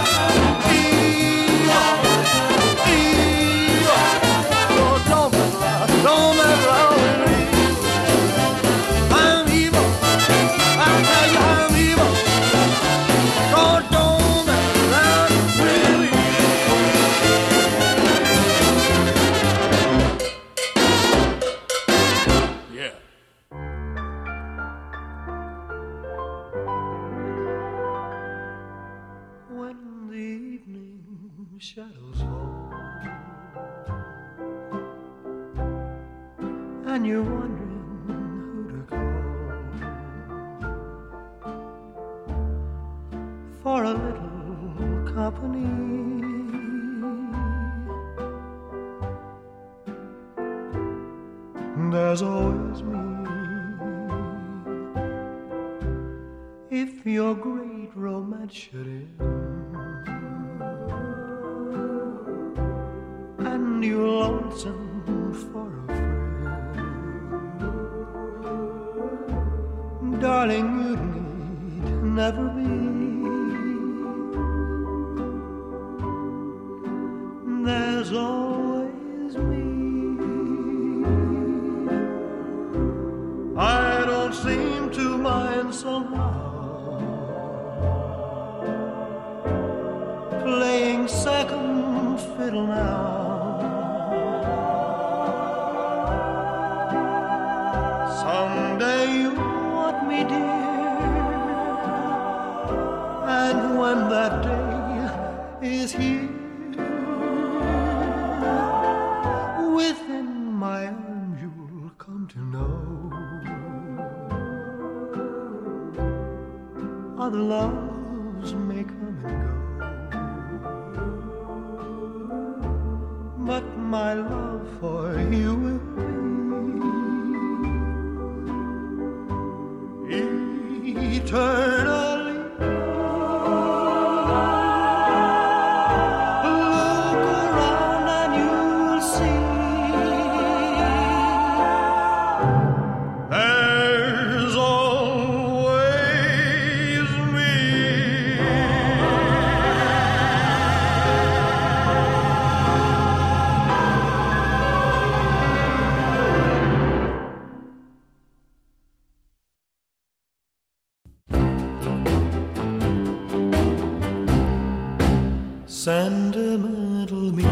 evil, evil. So don't mess around, don't mess around with me. I'm evil, I tell you I'm evil. So don't mess around with me. Yeah. When the evening shadows fall and you're wondering who to call for a little company, there's always me. If your great romance should end and you're lonesome for a friend, darling, you need never be. There's always me. I don't seem to mind somehow playing second fiddle now. Someday you want me, dear, and when that day is here, within my arms you'll come to know other loves may come and go, but my love for you will be eternally. Look around and you'll see there's always me. Sentimental me.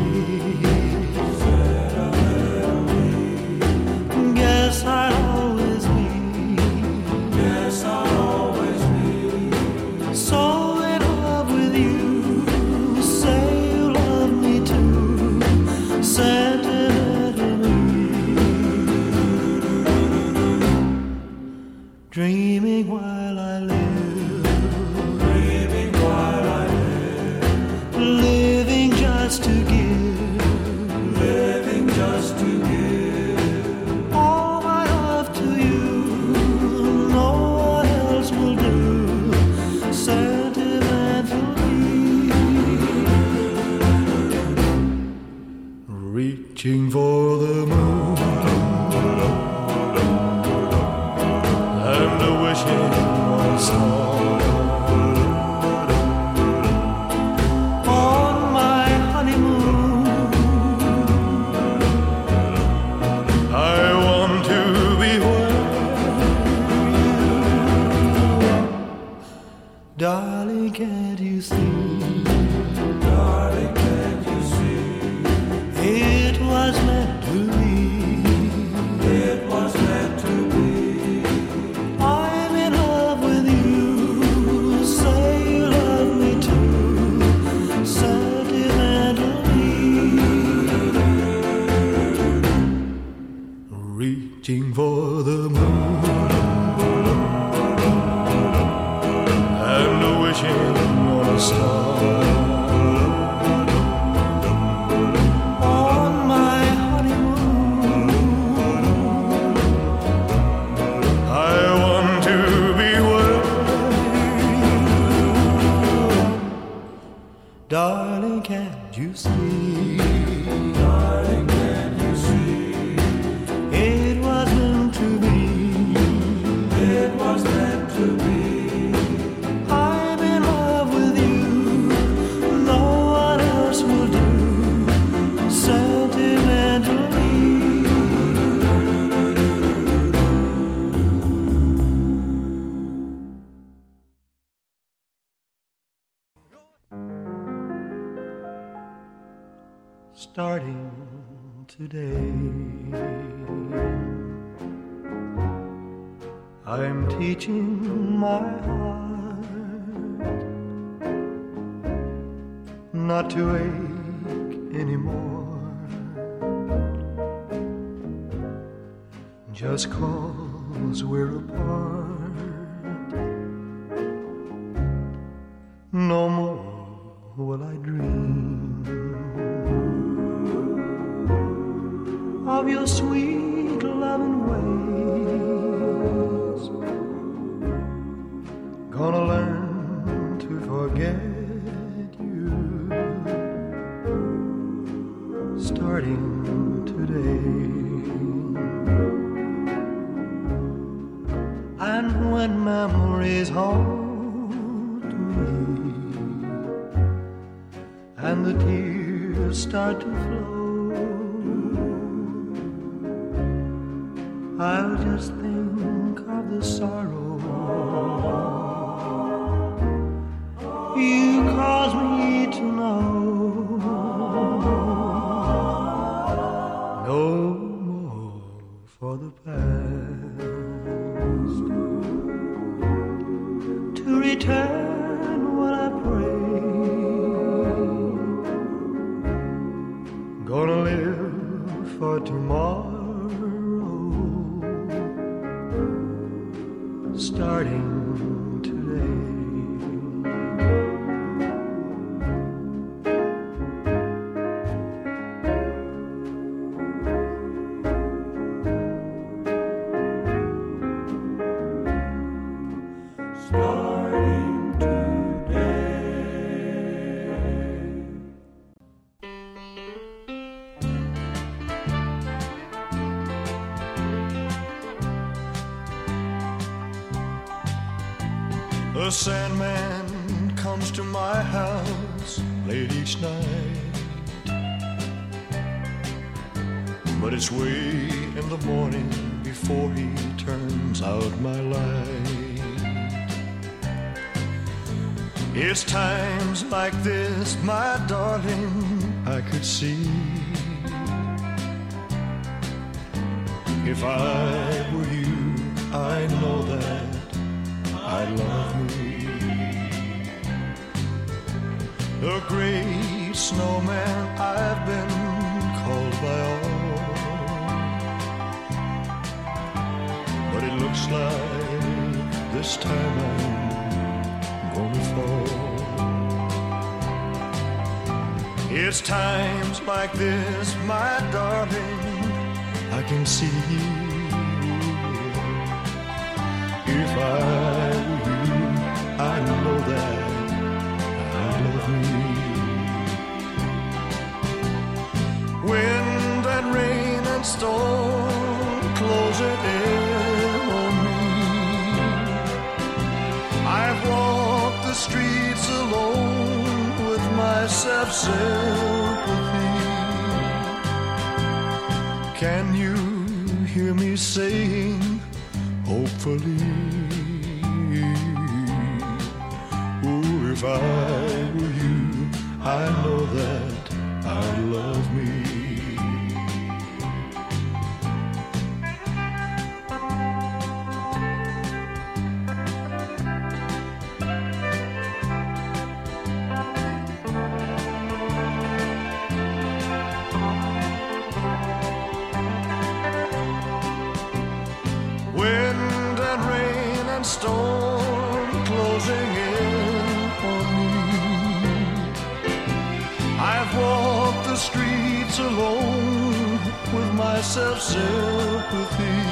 Guess I'll always be. Guess I'll always be. So in love with you. Say you love me too. Sentimental me. Dreaming while I live. Dreaming while I live. Living just to give. Living just to give. All my love to you. No one else will do. Sentimentally. Reaching for the moon and wishing for the moon and wishing on a star. On my honeymoon, I want to be where you, darling, can't you see? Darling, can't you see? It was meant to be. It was meant to be. I'm in love with you. No one else will do. Sentimentally. Starting today, I'm teaching my heart not to ache anymore, just 'cause we're apart. No more will I dream of your sweet loving ways. Gonna learn to forget you, starting today. And when memories haunt me and the tears start to flow, I'll just think of the sorrow you caused me to know. No more for the past to return what I pray. Gonna live for tomorrow, starting today. Starting The Sandman comes to my house late each night, but it's way in the morning before he turns out my light. It's times like this, my darling, I could see. If I were you, I know that I love me. The great snowman I've been called by all, but it looks like this time I'm gonna fall. It's times like this, my darling, I can see. If I were you, I know that I love me. Wind and rain and storm closing in on me. I've walked the streets alone with my self-sympathy. Can you hear me saying, hopefully, ooh, if I were you, I know that I love me. and storm closing in on me. I've walked the streets alone with my self-sympathy.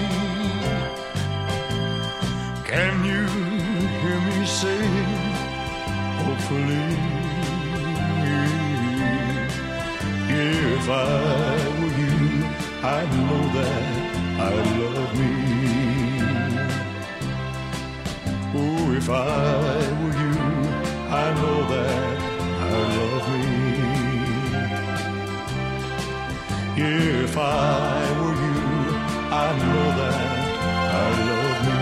Can you hear me say, hopefully, if I were you, I'd know that I love me. Oh, if I were you, I know that I love me. If I were you, I know that I love me.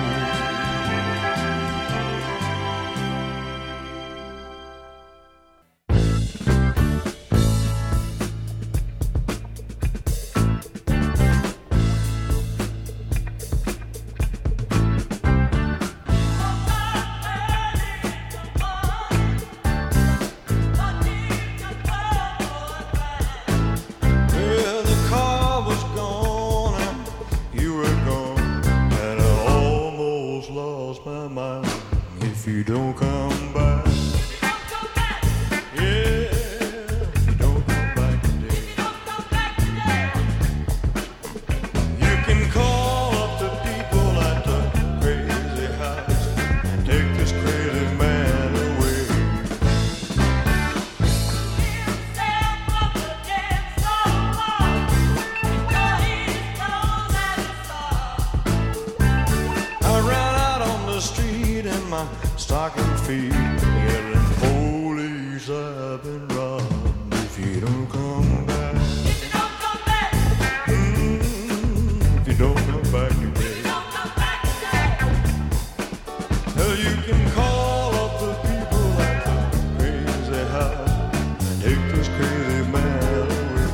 Stocking feet, yelling, police, I've been robbed. If you don't come back, If you don't come back, mm, if you don't come back today, don't come back today. well, you can call up the people at the crazy house and take this crazy man away.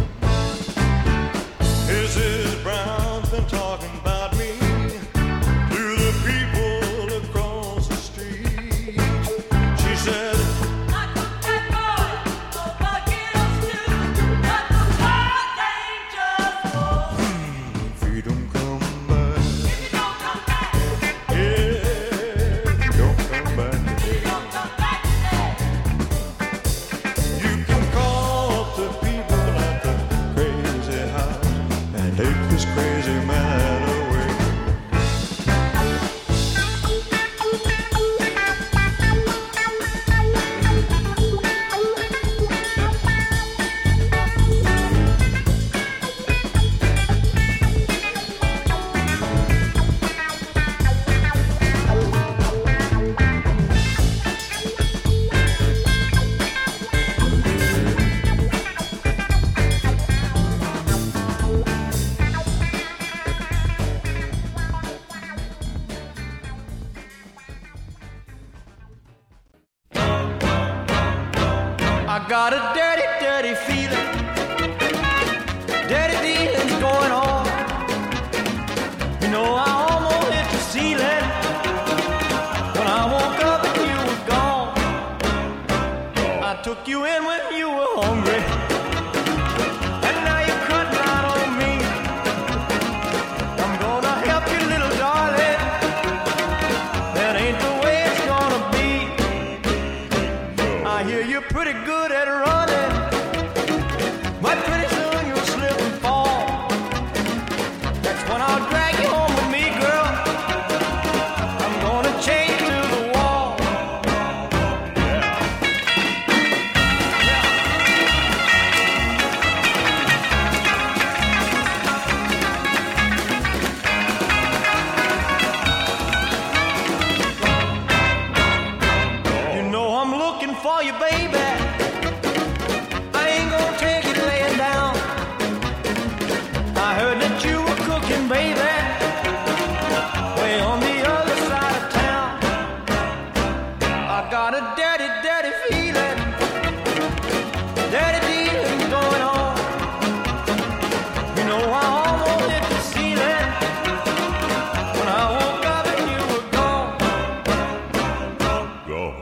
Missus Brown's been talking about me to the people across the street. She said, I took that boy, nobody else knew. But the world ain't just for if you don't come back, if you don't come back, yeah, if you don't come back today, don't come back today. you can call up the people at the crazy house and take this crazy man away. I got a dirty, dirty feeling. Dirty dealing's going on. You know, I almost hit the ceiling when I woke up and you were gone. I took you in when you were hungry, and now you're cutting out on me. I'm gonna help you, little darling. That ain't the way it's gonna be. I hear you're pretty good at running, but pretty soon you'll slip and fall. That's when I'll drag you home with me, girl. I'm gonna chain you to the wall. You know I'm looking for you, baby. I ain't gonna take it laying down. I heard that you were cooking, baby, way on the other side of town. I got a dirty, dirty feeling. Dirty dealing's going on. You know I almost hit the ceiling when I woke up and you were gone. Go.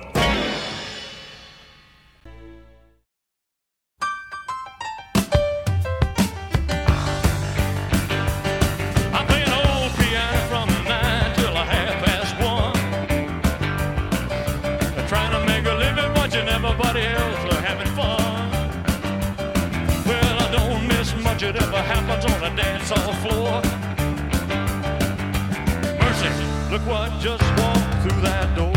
I play an old piano from nine till a half past one. floor. Mercy, look what just walked through that door.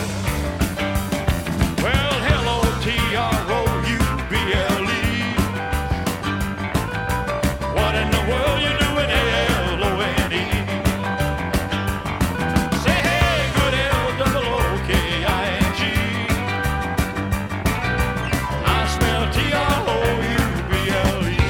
Well, hello, T R O U B L E. What in the world you doing, L O N E? Say hey, good L double O K I N G. I smell T R O U B L E.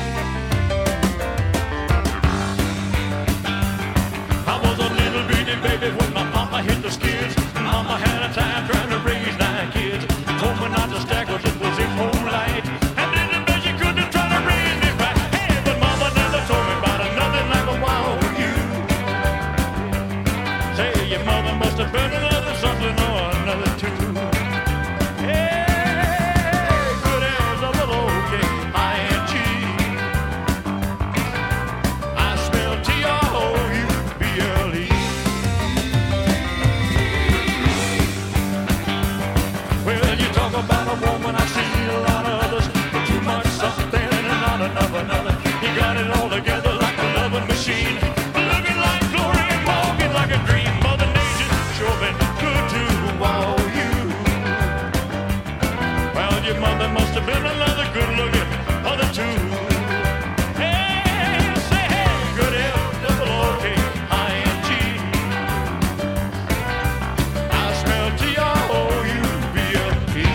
I was a little bitty baby when my mama hit the skids. Mama had a time trying to raise nine kids. Told me not to stack cause it was in moonlight. And then the bitch she couldn't try to raise me right. Hey, but mama never told me about nothing like a wild you. Say your mother must have been another something or another too. Hey, good L double O K I N G. I smell T R O U B L E. Well, you talk about a woman, I see a lot of others, but too much something and not enough another. You got it all together like a loving machine, looking like glory and walking like a dream. Mother Nature's sure been good to all you. Well, your mother must have been another good-looking mother too. Hey, say hey, good L double O K I N G. I smell T R O U B L E.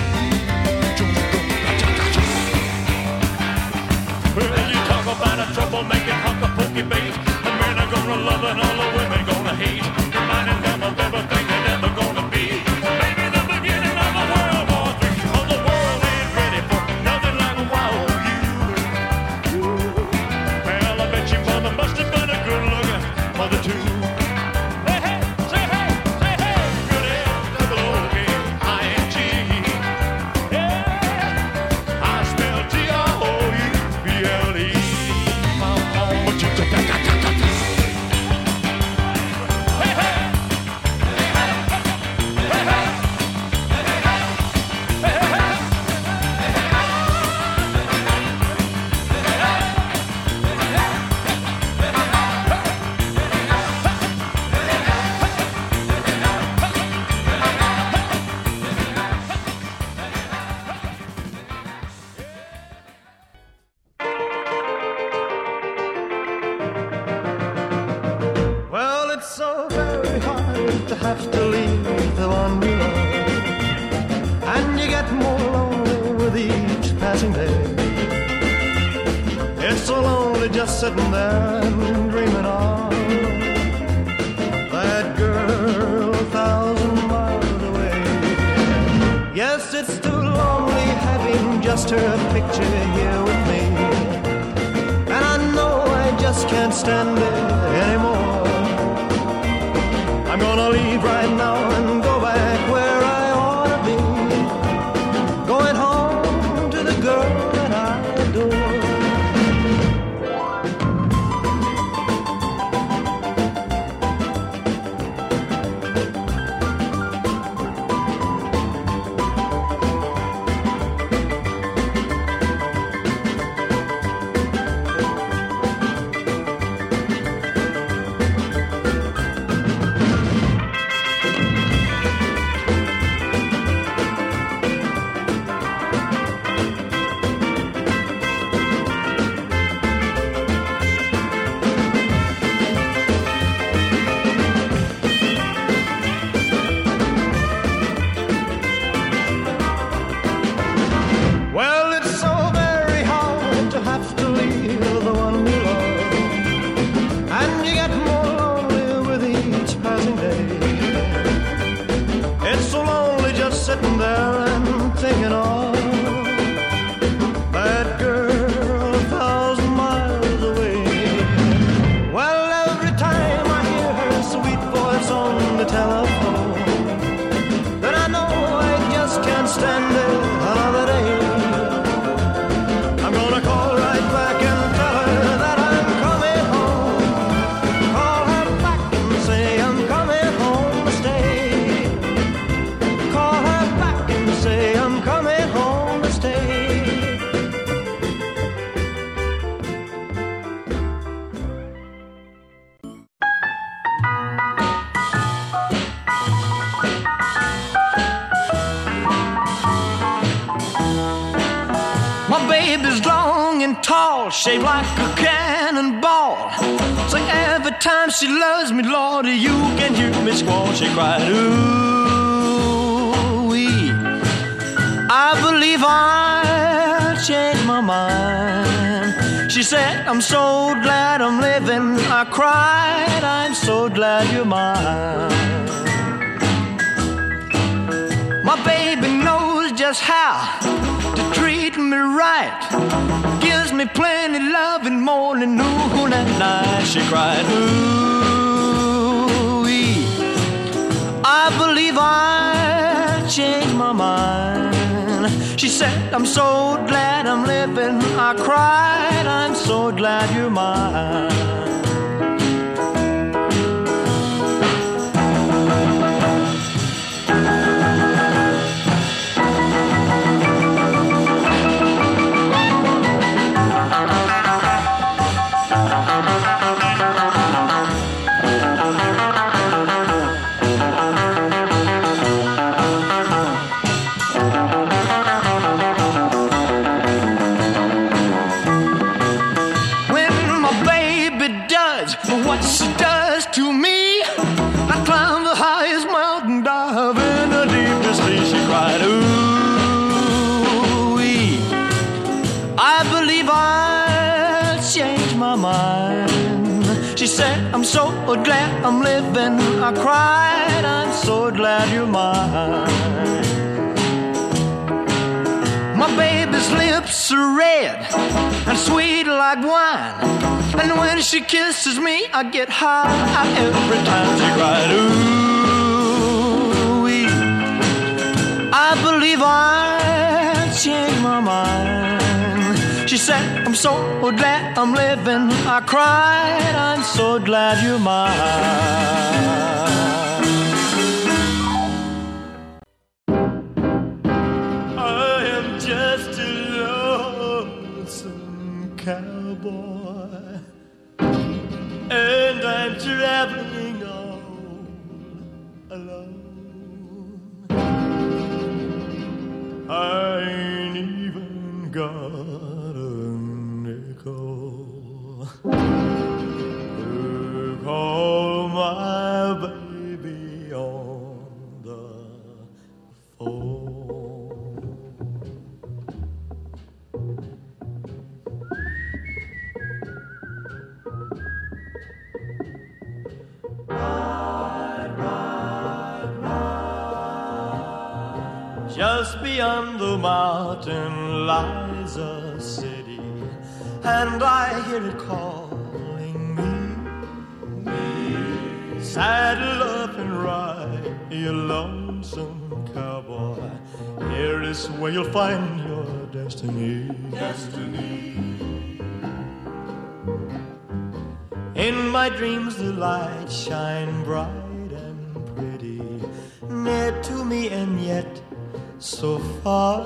Well, you talk about a troublemaking hunk of pokey bait. The men are gonna love and all the women gonna hate. Reminding them of everything they're never gonna be. Maybe the beginning of a World War Three. Oh, the world ain't ready for nothing like a wild you. Well, I bet your mother must have been a good-looking mother too. Hey, hey, say hey, say hey, good L double O K I N G. Yeah, I smell T R O U B L E. Hey, hey. Well, it's so very hard to have to leave the one you love, and you get more lonely with each passing day. It's so lonely just sitting there and dreaming of that girl a thousand miles away. Yes, it's too lonely having just her picture here with me, and I know I just can't stand it anymore. I'm gonna leave right now and go back where I ought to be, going home to the girl that I adore. Sitting there and thinking of that girl a thousand miles away. Well, every time I hear her sweet voice on the telephone, then I know I just can't stand it another day. I'm gonna call right back and tell her that I'm coming home. Call her back and say I'm coming home to stay. Call her back and say I'm coming home to stay. My baby's long and tall, shaped like a cannonball. So every time she loves me, Lord, you can hear me squall. She cried, ooh-wee, I believe I changed my mind. She said, I'm so glad I'm living. I cried, I'm so glad you're mine. My baby knows just how to treat me right. Gives me plenty love in morning, noon, and night. She cried, ooh-wee, I believe I changed my mind. She said, I'm so glad I'm living. I cried, I'm so glad you're mine. What she does to me, I climb the highest mountain, dive in the deepest sea. She cried, ooh-wee, I believe I changed my mind. She said, I'm so glad I'm living. I cried, I'm so glad you're mine. My baby's lips are red and sweet like wine. And when she kisses me, I get high every time. She cried, ooh-wee, I believe I changed my mind. She said, I'm so glad I'm living. I cried, I'm so glad you're mine. I am just a lonesome cowboy, and I'm traveling all alone. I ain't even got a nickel to call my baby on the phone. Just beyond the mountain lies a city, and I hear it calling me. Saddle up and ride, you lonesome cowboy. Here is where you'll find your destiny. Destiny. In my dreams the lights shine bright and pretty, near to me and yet so far.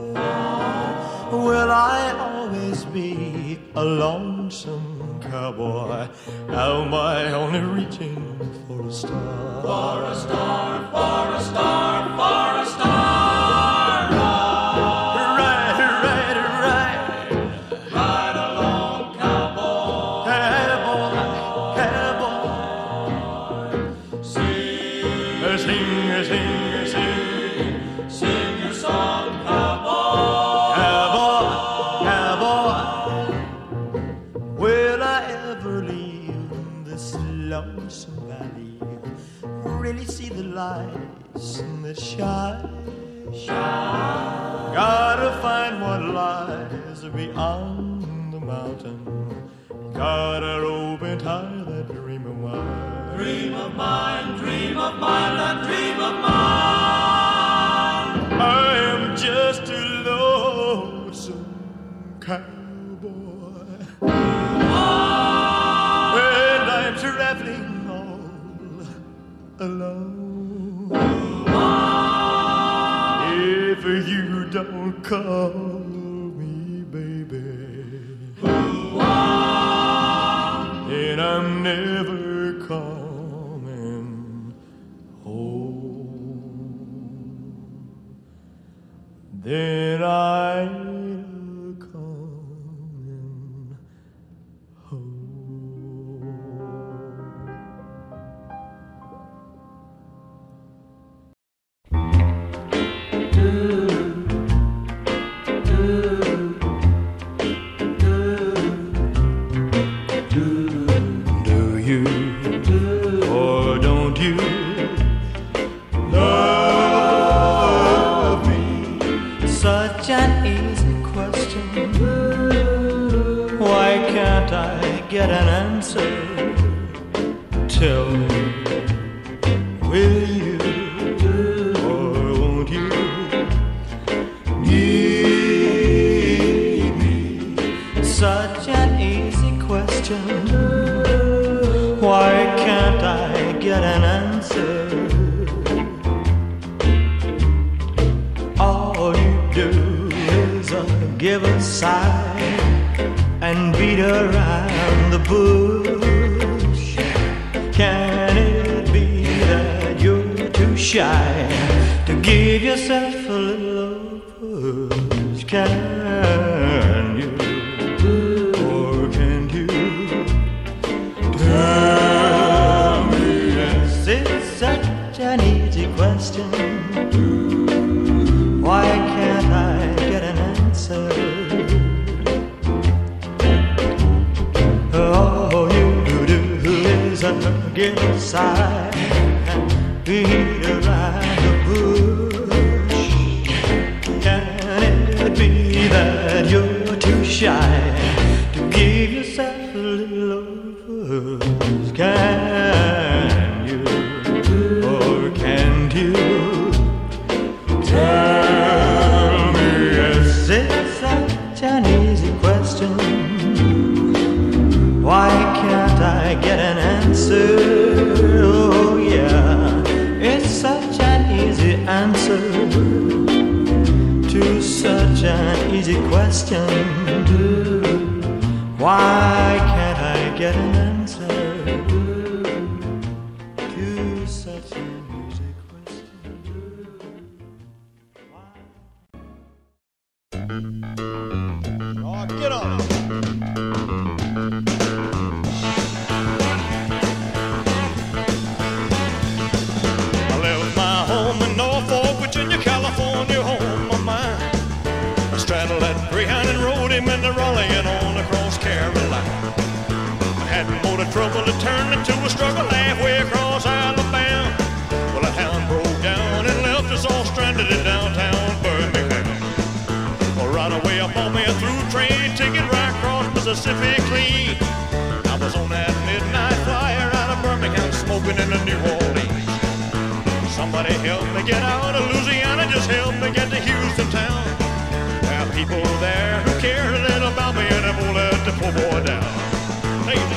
Will I always be a lonesome cowboy? Am I only reaching for a star? For a star, for a star, for a star. Right, right, right. Ride along, cowboy. Cowboy, cowboy. Sing, sing, sing, sing. Sing your song, cowboy. Cowboy, cowboy. Will I ever leave this lonesome valley? Really see the lights that shine? Shine. Gotta find what lies beyond the mountain. Gotta open tight that dream of mine. Dream of mine, dream of mine, that dream of mine. I am just a lonesome cowboy, and I'm traveling all alone. If you don't call me baby, then I'm never coming then I'm coming home. Do you or don't you love me? Such an easy question. Why can't I get an answer? Tell me, will you or won't you give me? Such an easy question. Why can't I get an answer? All you do is uh, give a sigh and beat around the bush. Can it be that you're too shy to give yourself a little push? Can you or can't you tell me? Yes, it's such an easy question. Why can't I get an answer? All you do is give a sigh and beat around the bush. Can it be that you're too shy to give yourself a little push? Can you or can't you tell me? Yes, it's such an easy question. Why can't I get an answer? Oh yeah, it's such an easy answer to such an easy question. Why can't I get an answer to such an easy question? Oh, get on it. I left my home in Norfolk, Virginia, California, home of mine. I straddled that three-hundred road, him into Raleigh and on across Carolina. I had more to trouble to turn into a struggle halfway across Alabama. Well, a hound broke down and left us all stranded in downtown Birmingham. Well, right away I bought me a through train ticket right across Mississippi clean. I was on that midnight flyer out of Birmingham, smoking in the New Orleans. Somebody help me get out of Louisiana, just help me get to Houston town. There are people there who care a little about me and I won't let the poor boy down. Lazy.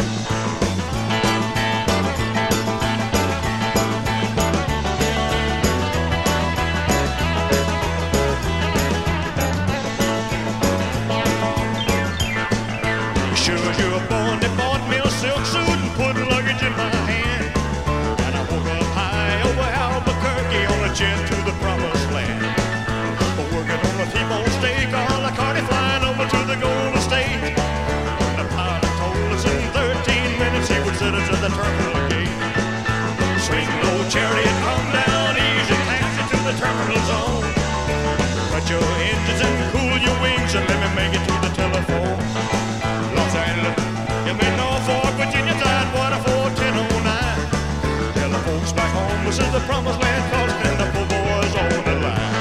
Sure as you were born, they bought me a silk suit and put luggage in my hand. And I woke up high over Albuquerque on a jet to the promised land. But working on a T-bone steak, a la carte flying over to the Golden State. And the pilot told us in thirteen minutes he would set us at the terminal gate. Swing low chariot, come down easy, taxi to the terminal zone. Cut your engines and cool your wings and let me make it to the telephone. Los Angeles, you been Norfolk, Virginia, Tidewater, four ten oh nine. Tell the folks back home this is the promised land, cause then the poor boys on the line.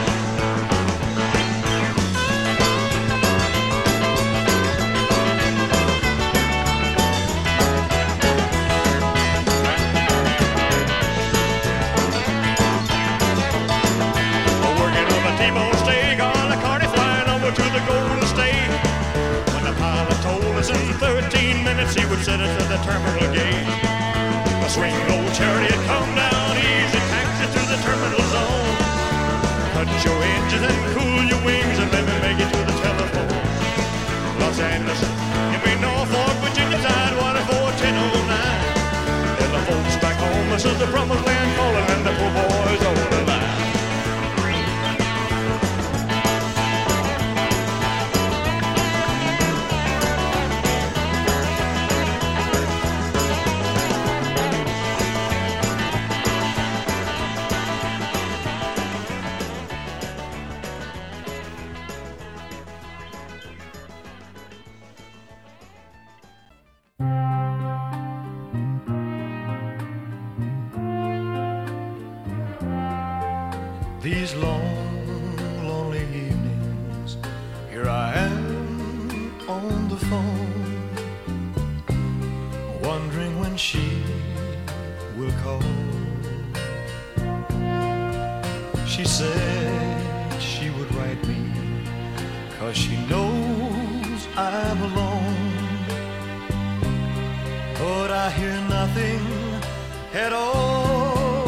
Working on a T-bone steak, a la carte flying over to the Golden State. When the pilot told us in thirteen minutes he would set us at the terminal gate. A swing low chariot, come down easy, taxi to the terminal zone. Cut your engines and cool your wings and let me make it to the telephone. Los Angeles, you mean Norfolk, Virginia, Tidewater, four ten oh nine. Tell the folks back home this is the promised land calling and the poor boys on the line. these long, lonely evenings, here I am on the phone, wondering when she will call. She said she would write me, 'cause she knows I'm alone. But I hear nothing at all.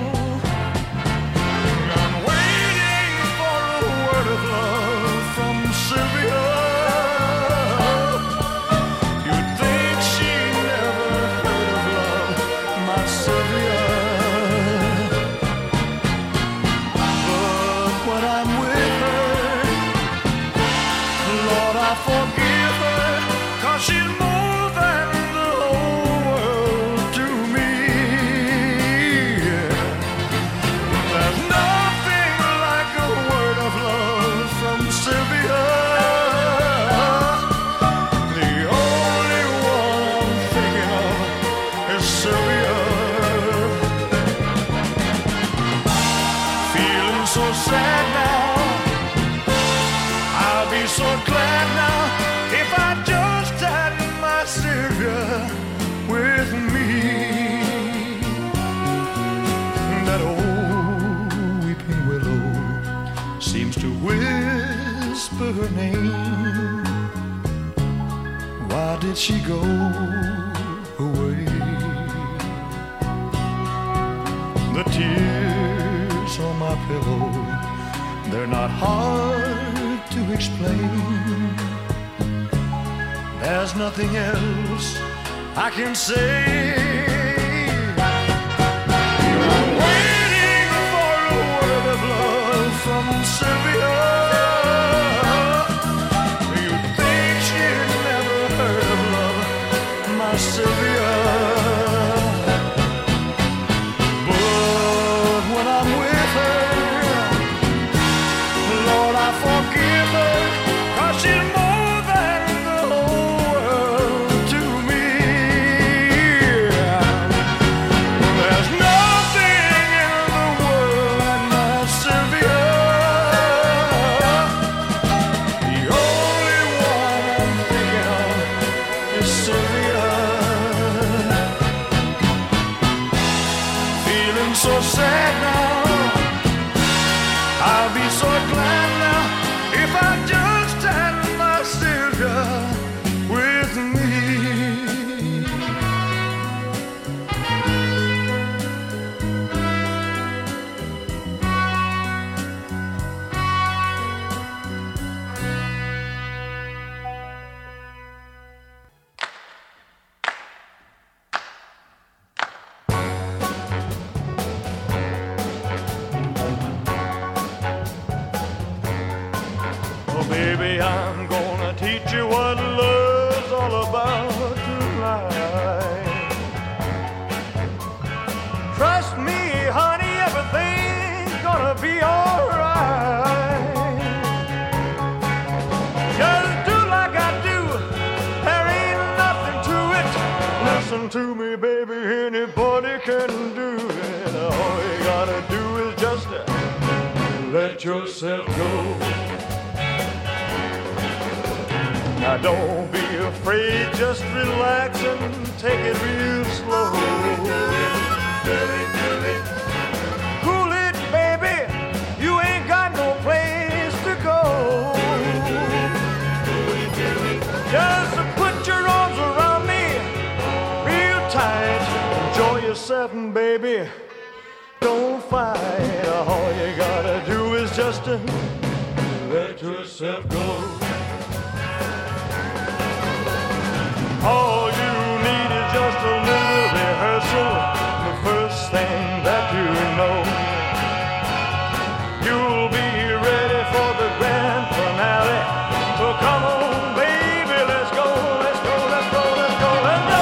I'm waiting for a word of love from Sylvia. You'd think she never heard of love, my Sylvia. But when I'm with her, Lord, I forgive her, 'cause she's more than the whole world to me. There's nothing like a word of love from Sylvia. The only one I'm thinking of is Sylvia. Feeling so sad now, I'll be so glad now if I just had my Sylvia with me. That old weeping willow seems to whisper her name. Why did she go away? The tears on my pillow, they're not hard to explain. There's nothing else I can say. I'm waiting for a word of love from Sylvia. You'd think she'd never heard of love, my Sylvia. But when I'm with her, Lord, I forgive her, 'cause she's more than the whole world to me. There's nothing in the world like my Sylvia. The only one I'm thinking of is Sylvia. Feeling so sad now, I'll be so glad now if I just had my Sylvia with me. Oh, baby, I'm gonna teach you what love's all about tonight. Trust me, honey, everything's gonna be alright. Just do like I do, there ain't nothing to it. Listen to me, baby, anybody can do it. All you gotta do is just let yourself go. Now don't be afraid, just relax and take it real slow. Cool it, baby, you ain't got no place to go. Just put your arms around me real tight. Enjoy yourself, baby, don't fight. All you gotta do is just let yourself go. All you need is just a little rehearsal. The first thing that you know, you'll be ready for the grand finale. So come on, baby, let's go, let's go, let's go, let's go, let's go.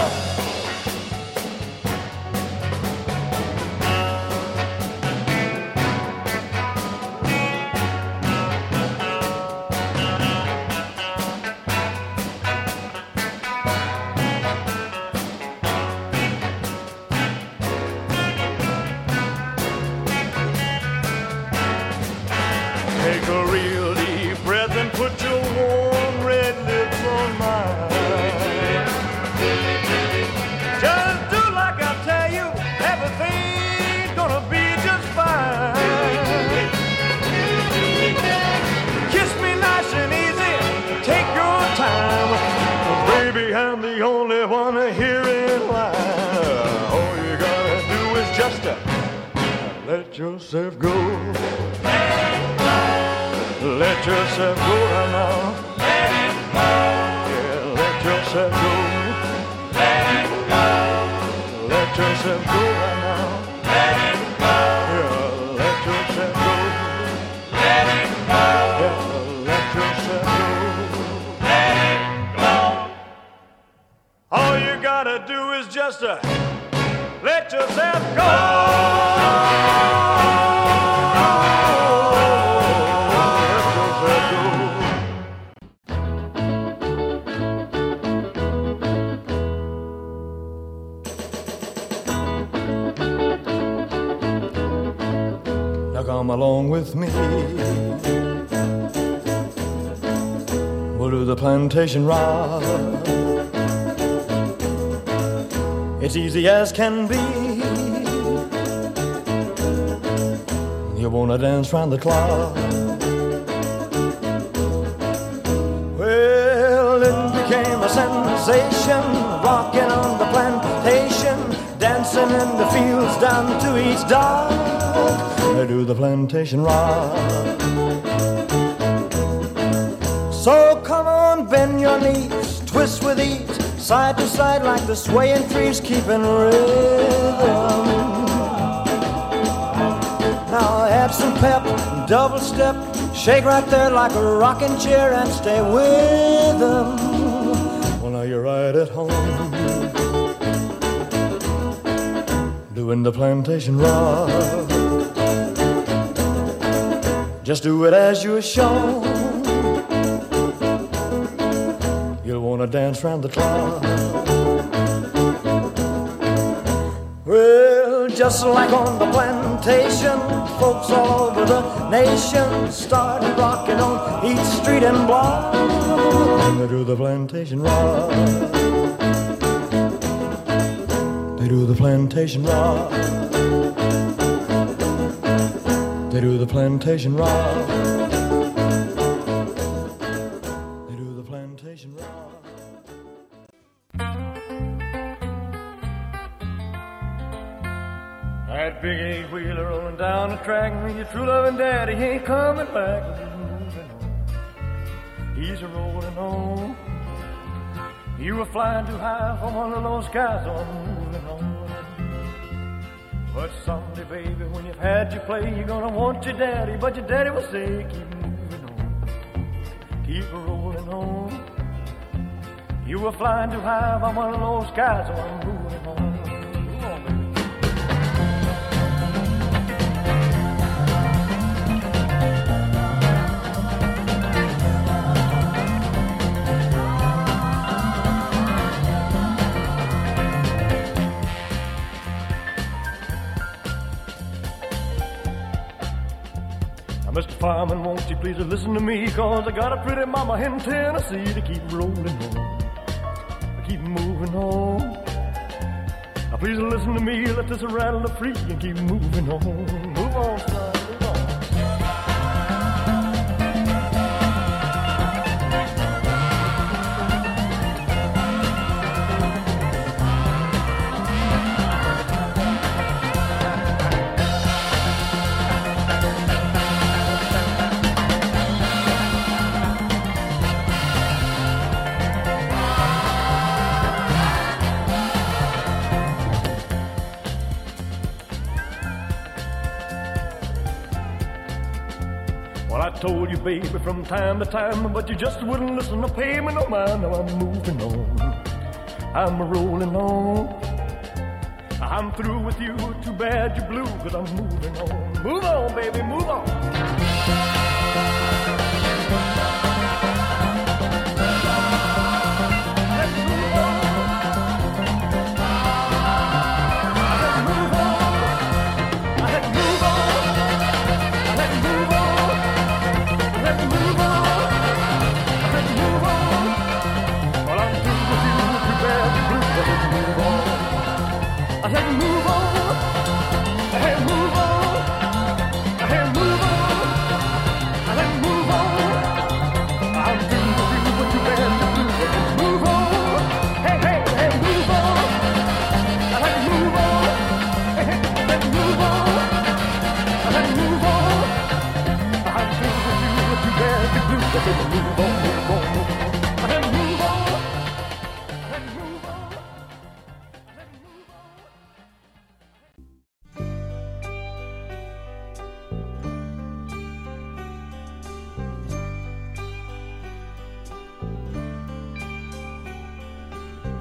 just uh, let yourself go. Let yourself go right now. Yeah, let yourself go. Let yourself go right now. Yeah, let yourself go. Yeah, let yourself go. All you gotta do is just uh, let yourself go. Come along with me. We'll do the plantation ride. It's easy as can be. You wanna dance round the clock. Well, it became a sensation, rocking on the plantation, dancing in the fields down to each dark. I do the plantation rock. So come on, bend your knees, twist with ease, side to side like the swaying trees, keeping rhythm. Now add some pep, double step, shake right there like a rocking chair and stay with them. Well, now you're right at home, doing the plantation rock. Just do it as you're shown. You'll want to dance round the clock. Well, just like on the plantation, folks all over the nation started rocking on each street and block. They do the plantation rock. They do the plantation rock. They do the plantation rock. They do the plantation rock. That big eight-wheeler rolling down the track, and your true loving daddy ain't coming back. He's a rolling on. You were flying too high from one of those skies, so I'm moving on. But someday, baby, when you've had your play, you're gonna want your daddy, but your daddy will say, keep moving on, keep rolling on. You were flying too high from one of those skies, so I'm moving on. Move on, baby. Mister Fireman, won't you please listen to me, 'cause I got a pretty mama in Tennessee to keep rolling on, keep moving on. Now please listen to me, let this rattle free and keep moving on. Move on, son, move on. I told you, baby, from time to time, but you just wouldn't listen to pay me no mind. Now I'm moving on, I'm rolling on. I'm through with you, too bad you're blue, 'cause I'm moving on. Move on, baby, move on. Move on.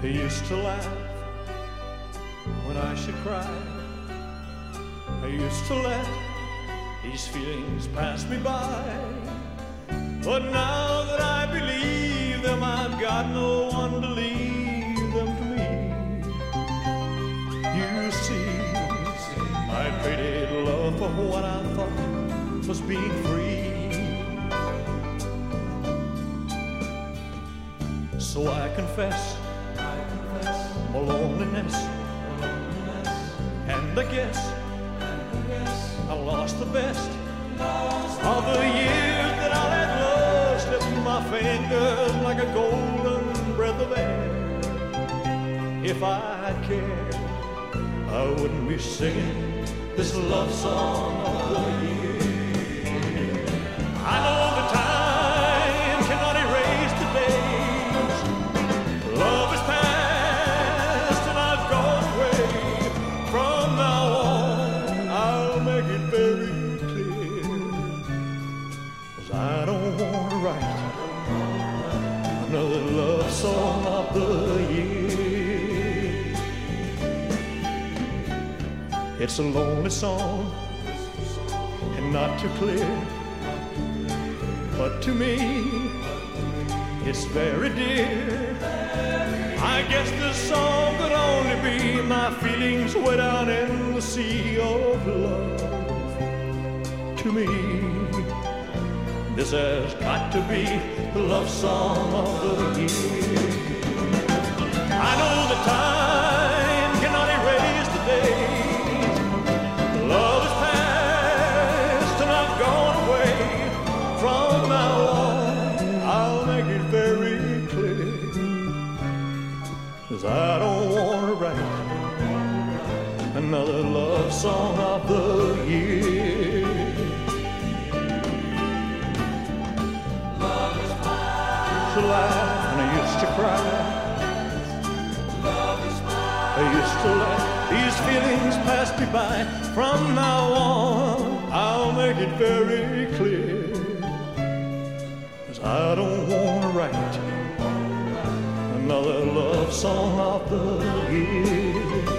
He used to laugh when I should cry. I used to let these feelings pass me by. But now that I believe them, I've got no one to leave them to me. You see, I traded love for what I thought was being free. So I confess, I confess my loneliness, my loneliness. And I guess, and I guess I lost the best lost of the years that I let love slip through my fingers like a golden breath of air. If I cared, I wouldn't be singing this love song of the year. I know the time cannot erase the days. Love is past and I've gone away. From now on, I'll make it very clear, 'cause I don't want to write another love song of the year. It's a lonely song and not too clear, but to me, it's very dear. I guess this song could only be my feelings way down in the sea of love. To me, this has got to be the love song of the year. I know the time cannot erase the days. Love is past and I've gone away. From now on, I'll make it very clear, 'cause I don't want to write another love song of the year. Love is past. I used to laugh and I used to cry. Love is past. I used to let these feelings pass me by. From now on, I'll make it very clear, 'cause I don't want to write another love song of the year.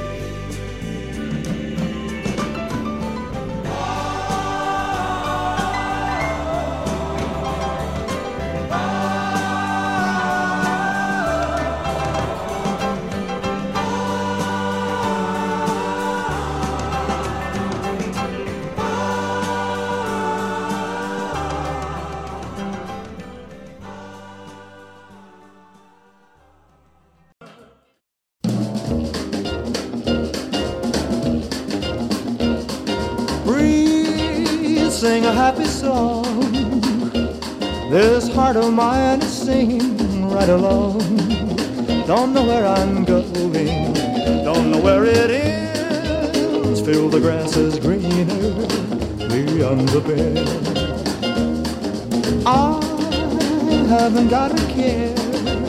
Sing a happy song. This heart of mine is singing right along. Don't know where I'm going, don't know where it is. Feel the grass is greener beyond the bend. I haven't got a care.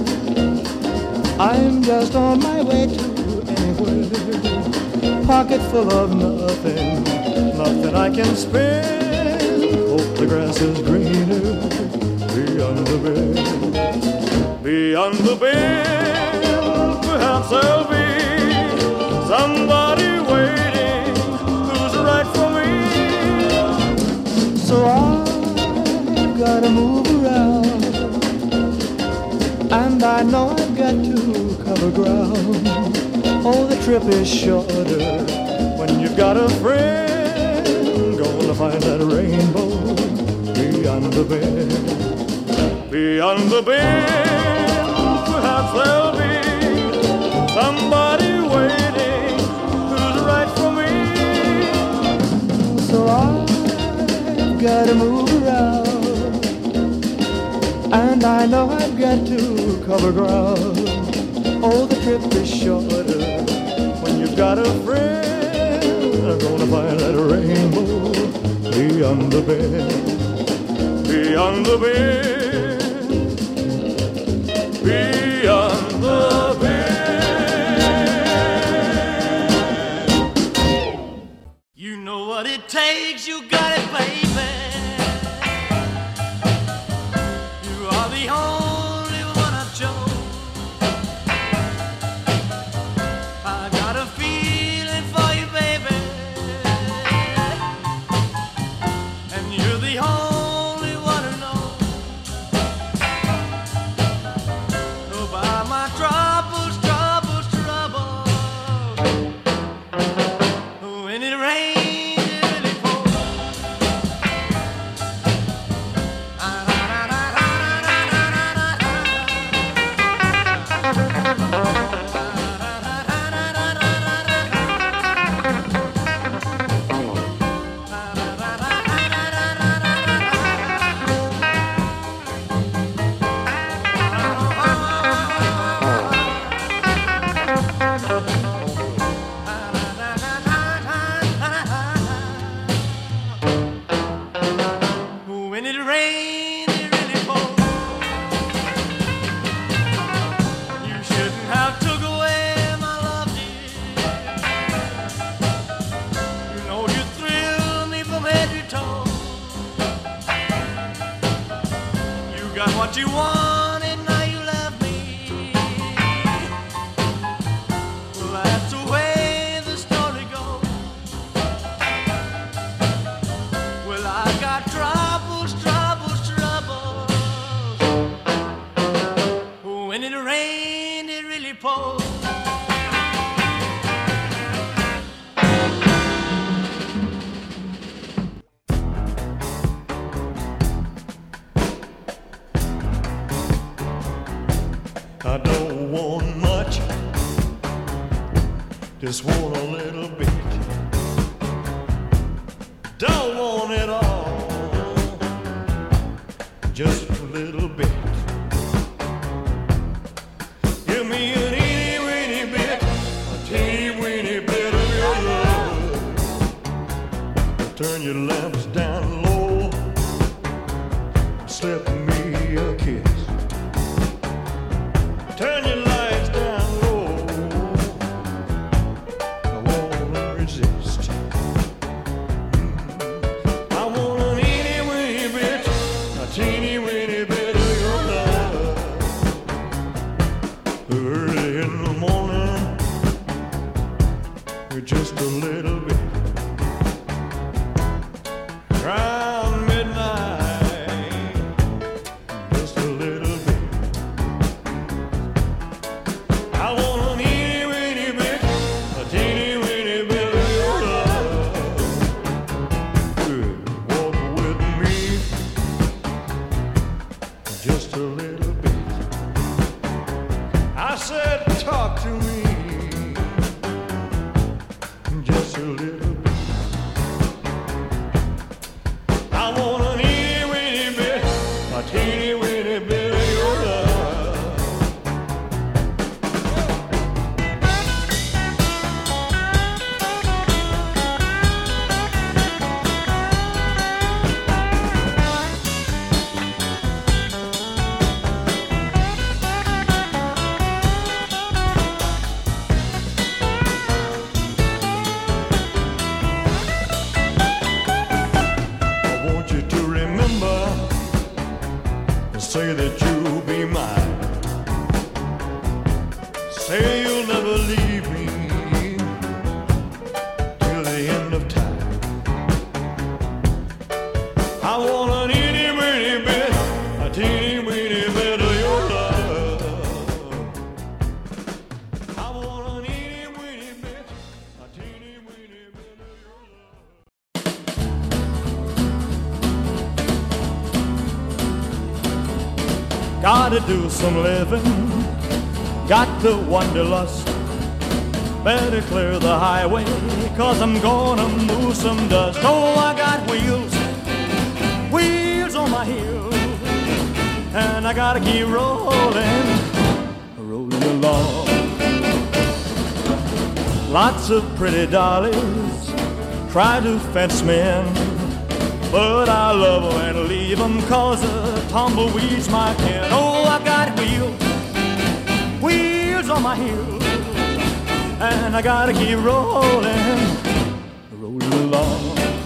I'm just on my way to anywhere. Pocket full of nothing, nothing I can spend. Hope the grass is greener beyond the bend. Beyond the bend, perhaps there'll be somebody waiting who's right for me. So I've gotta move around, and I know I've got to cover ground. Oh, the trip is shorter when you've got a friend. Gonna find that rainbow beyond the bend. Beyond the bend, perhaps there'll be somebody waiting who's right for me. So I've gotta move around, and I know I've got to cover ground. Oh, the trip is shorter when you've got a friend. I'm gonna find that rainbow beyond the bend. Beyond the bend. Beyond the bend. You know what it takes, you got it, baby. You are the only one I chose. what you wanted, now you love me. Well, that's the way the story goes. Well, I got troubles, troubles, troubles. When it rained, it really poured. I don't want much, just want a little bit. Don't want it all, just a little bit. Give me an itty weeny bit, a teeny weeny bit of your love. Turn your lamps down low, slip me a kiss. Turn your lights down low, I wanna resist. I want an itty weeny bit, a teeny weeny bit of your love. Early in the morning, just a little bit. Around midnight, just a little bit. I want an itty weeny bit, a teeny weeny bit of your love. Good, walk with me, just a little bit. I said, talk to me, just a little bit. I want an itty weeny bit, a teeny weeny bit of your love. I want you to remember and say that you'll be mine. Say you'll never leave me till the end of time. I want an itty weeny bit, a teeny weeny bit of your love. I want an itty weeny bit, a teeny weeny bit of your love. Gotta do some living, got the wanderlust. Better clear the highway, cause I'm gonna move some dust. Oh, I got wheels, wheels on my heels, and I gotta keep rolling, rolling along. Lots of pretty dollies try to fence me in, but I love 'em and leave 'em cause the tumbleweed's my kin. Oh, I got wheels, wheels on my heels, and I gotta keep rolling, rolling along.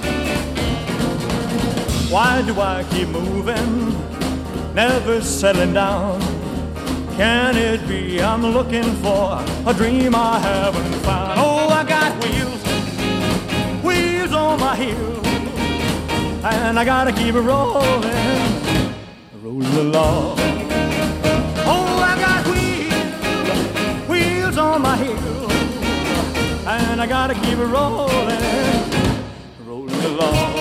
Why do I keep moving, never settling down? Can it be I'm looking for a dream I haven't found? Oh, I got wheels, wheels on my heels, and I gotta keep rolling, rolling along. Oh, I got wheels, wheels on my heels, and I gotta keep rolling, rolling along.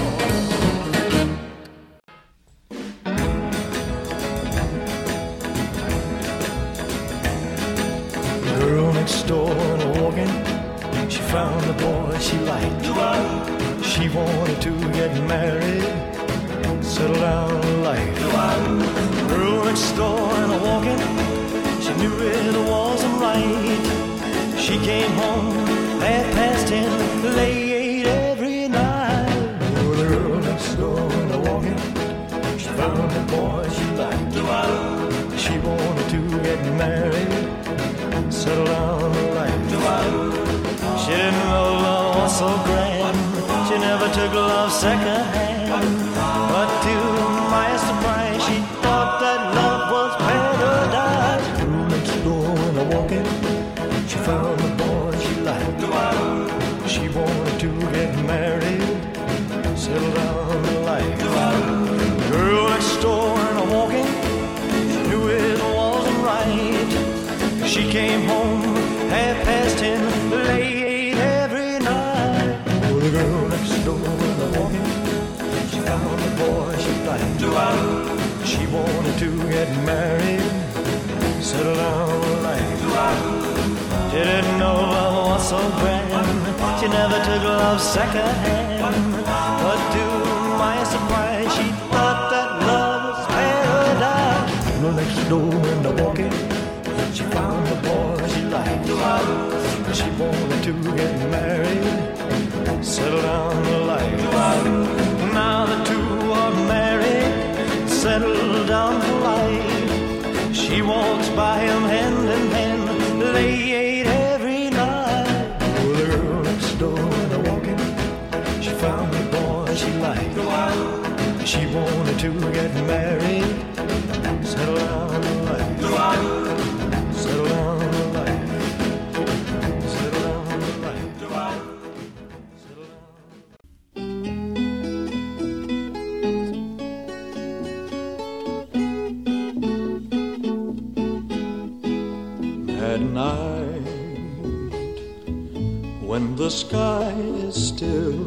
Girl next door walking, she found the boy she liked. She wanted to get married, settle down in life. Girl next door and walking, she knew it wasn't right. She came home at past ten, late every night. Oh, the girl next door and walking, she found the boy she liked. She wanted to get married, settle down in life. She didn't know love was so grand, she never took love second hand. But to my surprise, she thought that to get married, settle down in life. The girl next door and I'm walking, knew it wasn't right. She came home half past ten, late every night. Oh, the girl next door and I'm walking, she found the boy she liked. She wanted to get married, settle down in life. Didn't know love was so grand. She never took love second hand. But to my surprise, she thought that love was paradise. Well, next door in the walking, she found the boy she liked. She wanted to get married, settle down in life. Now the two are married, settled down for life. She walks by him hand in hand, late every night. Oh, the girl next door, they're walking, she found the boy she liked. She wanted to get married, settle down in life. Settle down in life. Settle down in life. Settle down. At night, when the sky is still,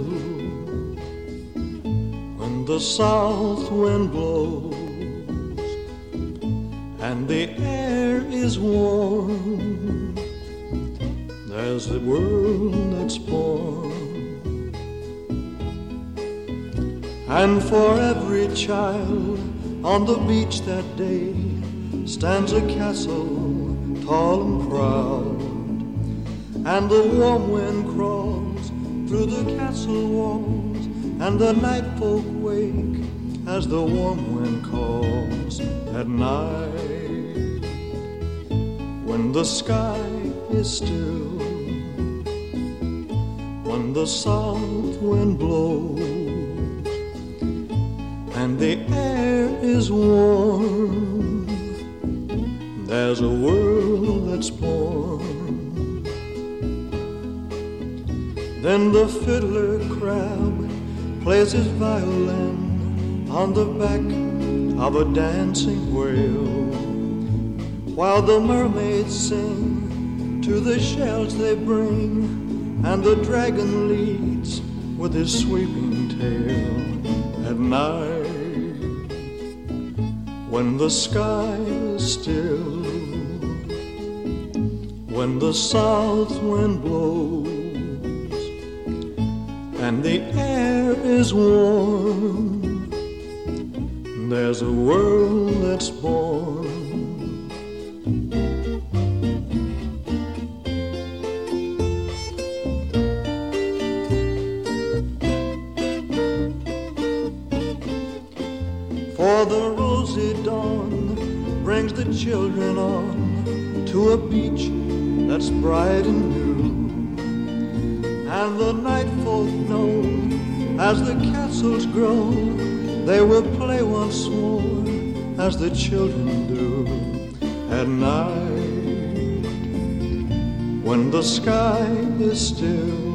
when the south wind blows and the air is warm, there's the world that's born. And for every child on the beach that day stands a castle tall and proud, and the warm wind crawls through the castle walls, and the night folk wake as the warm wind calls. At night, when the sky is still, when the south wind blows and the air is warm, there's a world that's born. Then the fiddler crab plays his violin on the back of a dancing whale, while the mermaids sing to the shells they bring, and the dragon leads with his sweeping tail. At night, when the sky is still, when the south wind blows and the air is warm, there's a world that's born. For the rosy dawn brings the children on to a beach that's bright and new, and the night folk know as the castles grow, they will play once more as the children do. At night, when the sky is still,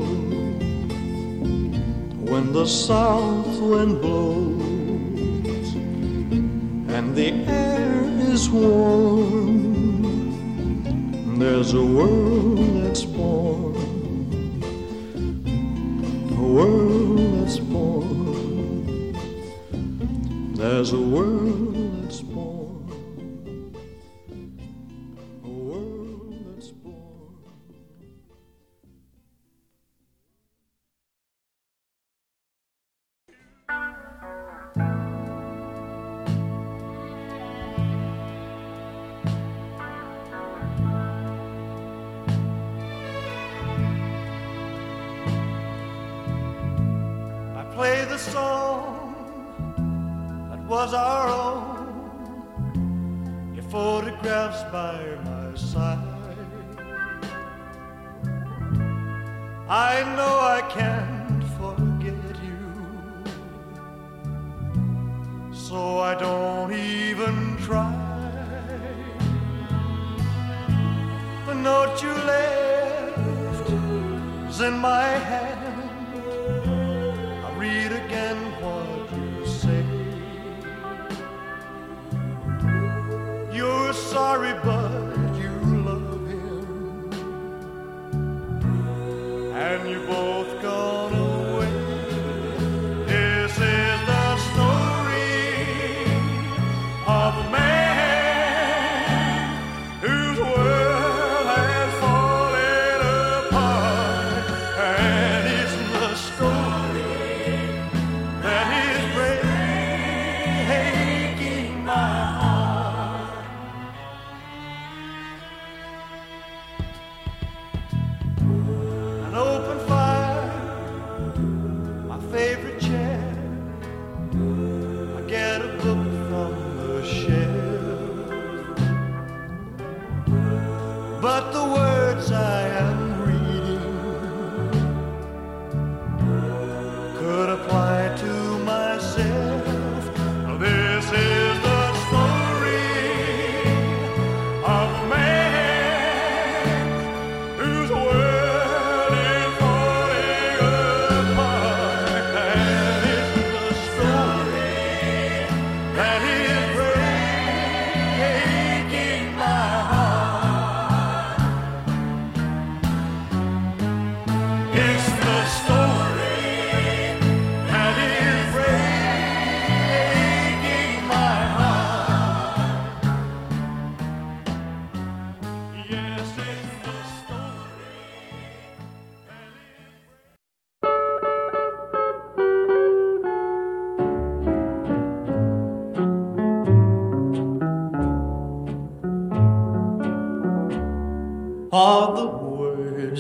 when the south wind blows and the air is warm, there's a world that's born, a world that's born. There's a world that's born, a world that's born. I play the song was our own, your photographs by my side. I know I can't forget you, so I don't even try. The note you left is in my hand,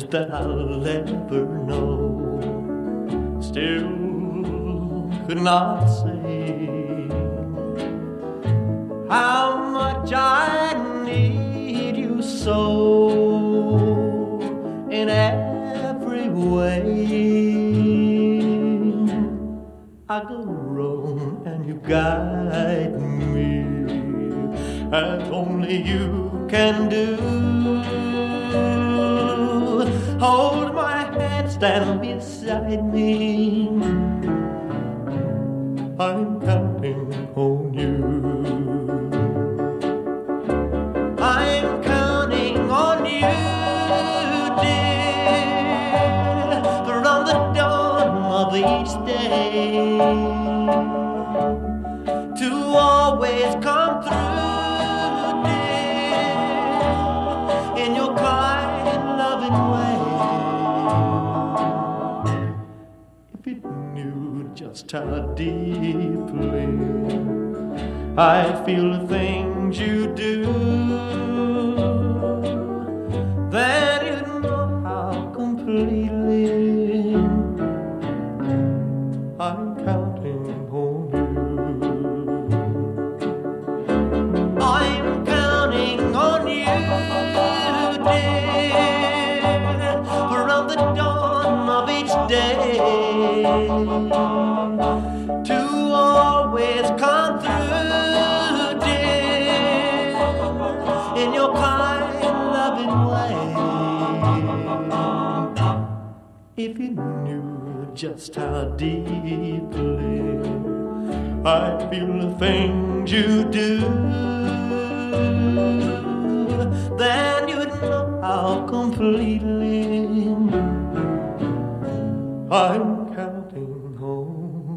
most that I'll ever know. Still could not say how much I need you so in every way. I go wrong and you guide me as only you can do. Hold my hand, stand beside me. I'm counting on you. I'm counting on you, dear, from the dawn of each day to always come through, dear, in your kind, loving way. If you knew just how deeply I feel the things you do, then you'd know how completely I'm counting on you. I'm counting on you, dear, from the dawn of each day to always come through, dear, in your kind, loving way. If you knew just how deeply I feel the things you do, then you'd know how completely I'm counting on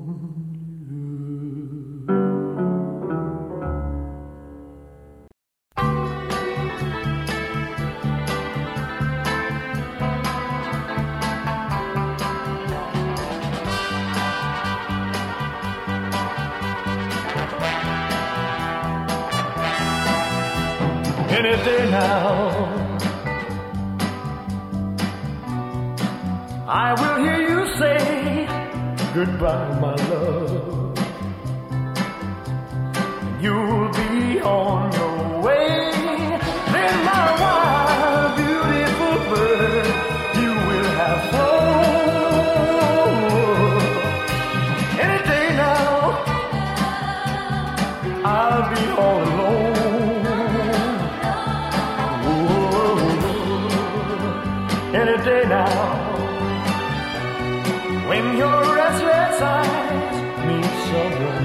any day now. I will hear you say goodbye, my love. You'll be on your way. Then my wild, beautiful bird, you will have home. Any day now, I'll be all alone. Any day now, when your restless eyes meet someone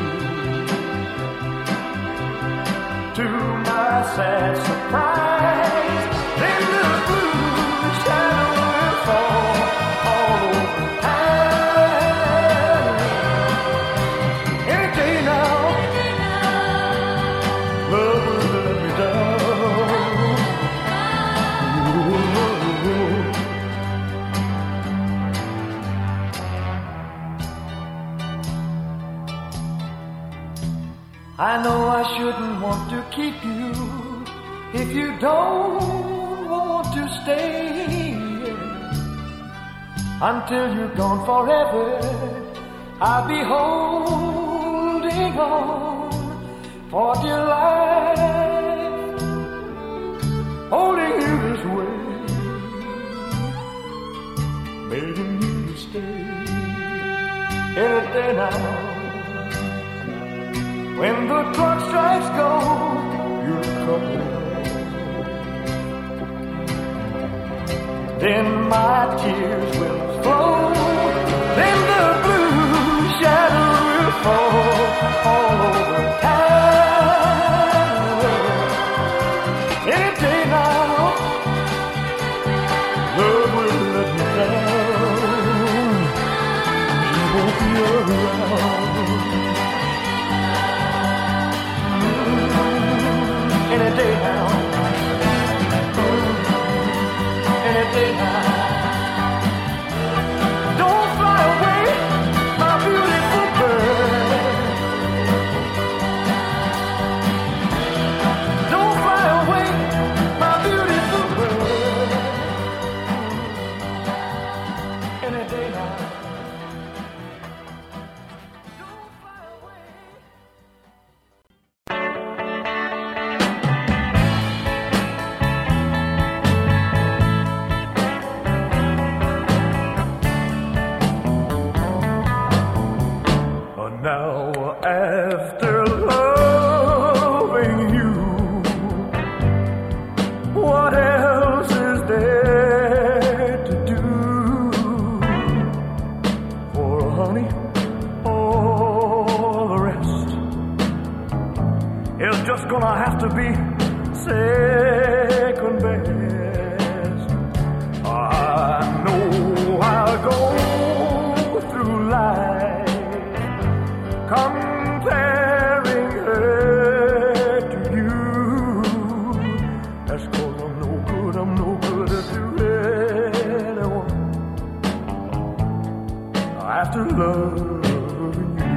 new, to my sad surprise, then the blue shadow will fall all over town. Any day now, love will let me down. I know I shouldn't want to keep you if you don't want to stay. Until you're gone forever, I'll be holding on for dear life, holding you this way, begging you to stay. Any day now, when the clock strikes gold, you'll come. Then my tears will flow. Then the blue shadow will fall all over town. Any day now, love will let me down. You won't be around. Any day now, any day now. Don't fly away, my beautiful bird. Don't fly away, my beautiful bird. Now after loving you, what else is there to do? For honey, all the rest is just gonna have to be second best. I know I'll go through life comparing her to you. That's 'cause I'm no good, I'm no good to anyone after loving you.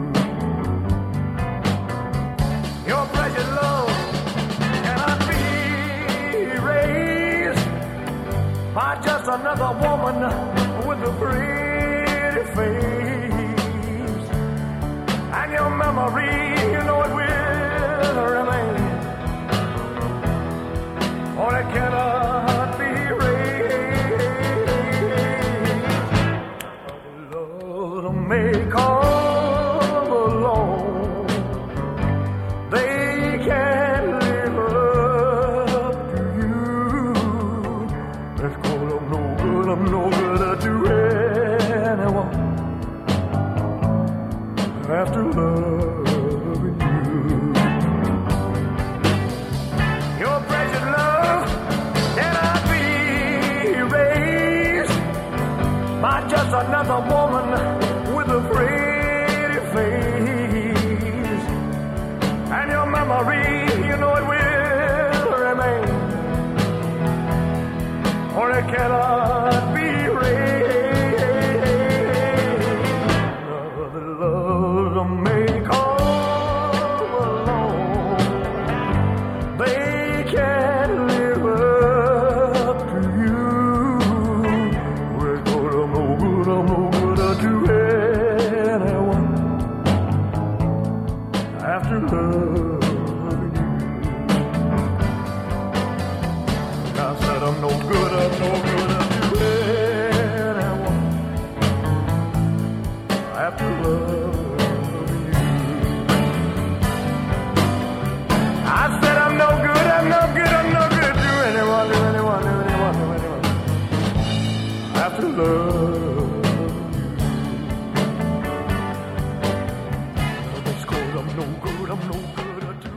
Your precious love cannot be erased by just another woman with a pretty face. And your memory, you know it will remain, or it cannot be erased. Love may come along, they can't live up to you. That's 'cause I'm no good, I'm no good to anyone after loving you. Your precious love cannot be erased by just another woman with a pretty face. And your memory, you know it will remain, or it cannot be erased. May come along, they can't live up to you. We're good, I'm no good, I'm no good to anyone after loving you. I said I'm no good, I'm no good to anyone after loving you. I said I'm no good, I'm no good, I'm no good to anyone, to anyone, to anyone, to anyone after love you. That's 'cause I'm no good, I'm no good to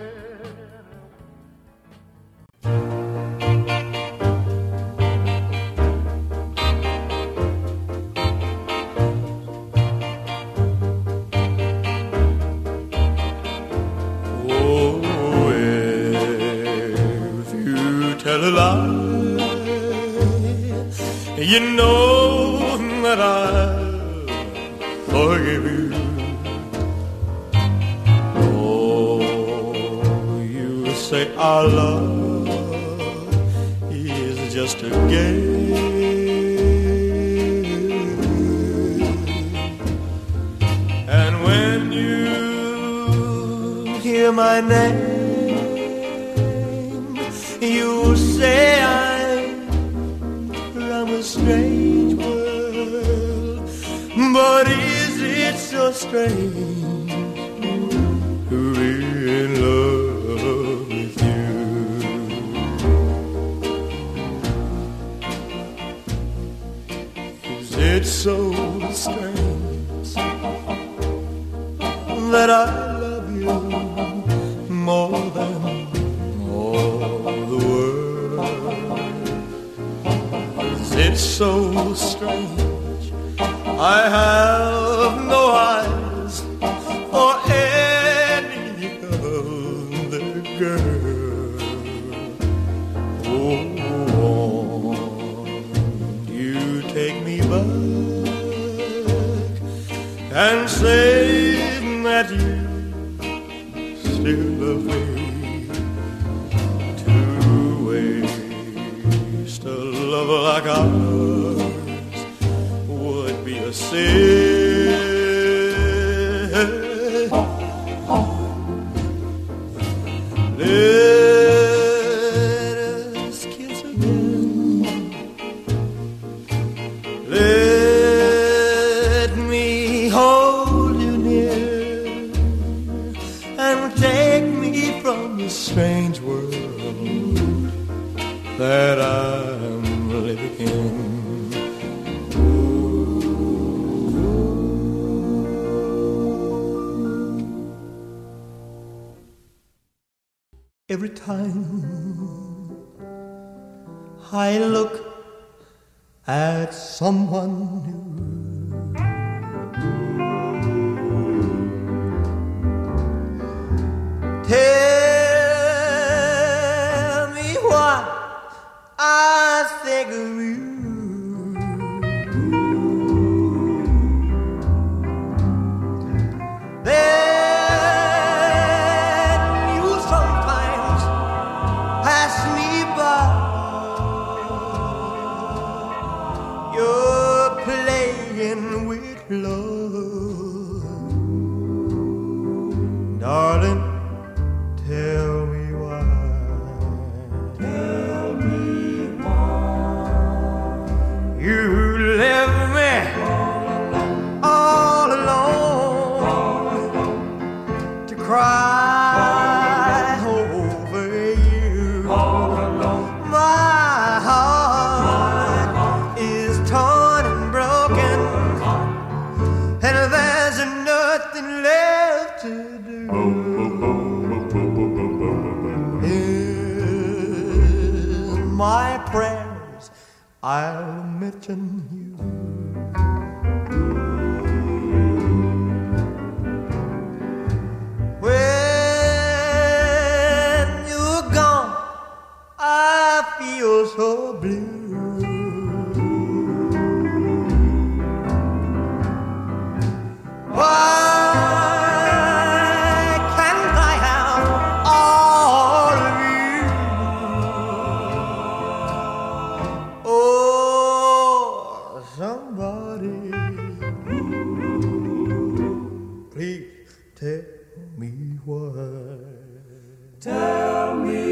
tell a lie, you know that I'll forgive you. Oh, you say our love is just a game, and when you hear my name, you say I'm from a strange world, but is it so strange to be in love with you? Is it so strange that I love you more than the world? Is it so strange I have no eyes for any other girl? Oh, won't you take me back and say that you still love me? Love like ours would be a sin. Let us kiss again. Let me hold you near. that I'm living in. Every time I look at someone new, tell me what I think of you. Then you sometimes pass me by. You're playing with love, darling. Tell me why. Tell me why. You left me all alone, all alone to cry over you. All alone. My heart, My heart is torn and broken, and there's nothing left to do. In my prayers, I'll mention you. When you're gone, I feel so blue. Why can't I have all of you? Oh, somebody, please tell me why. Tell me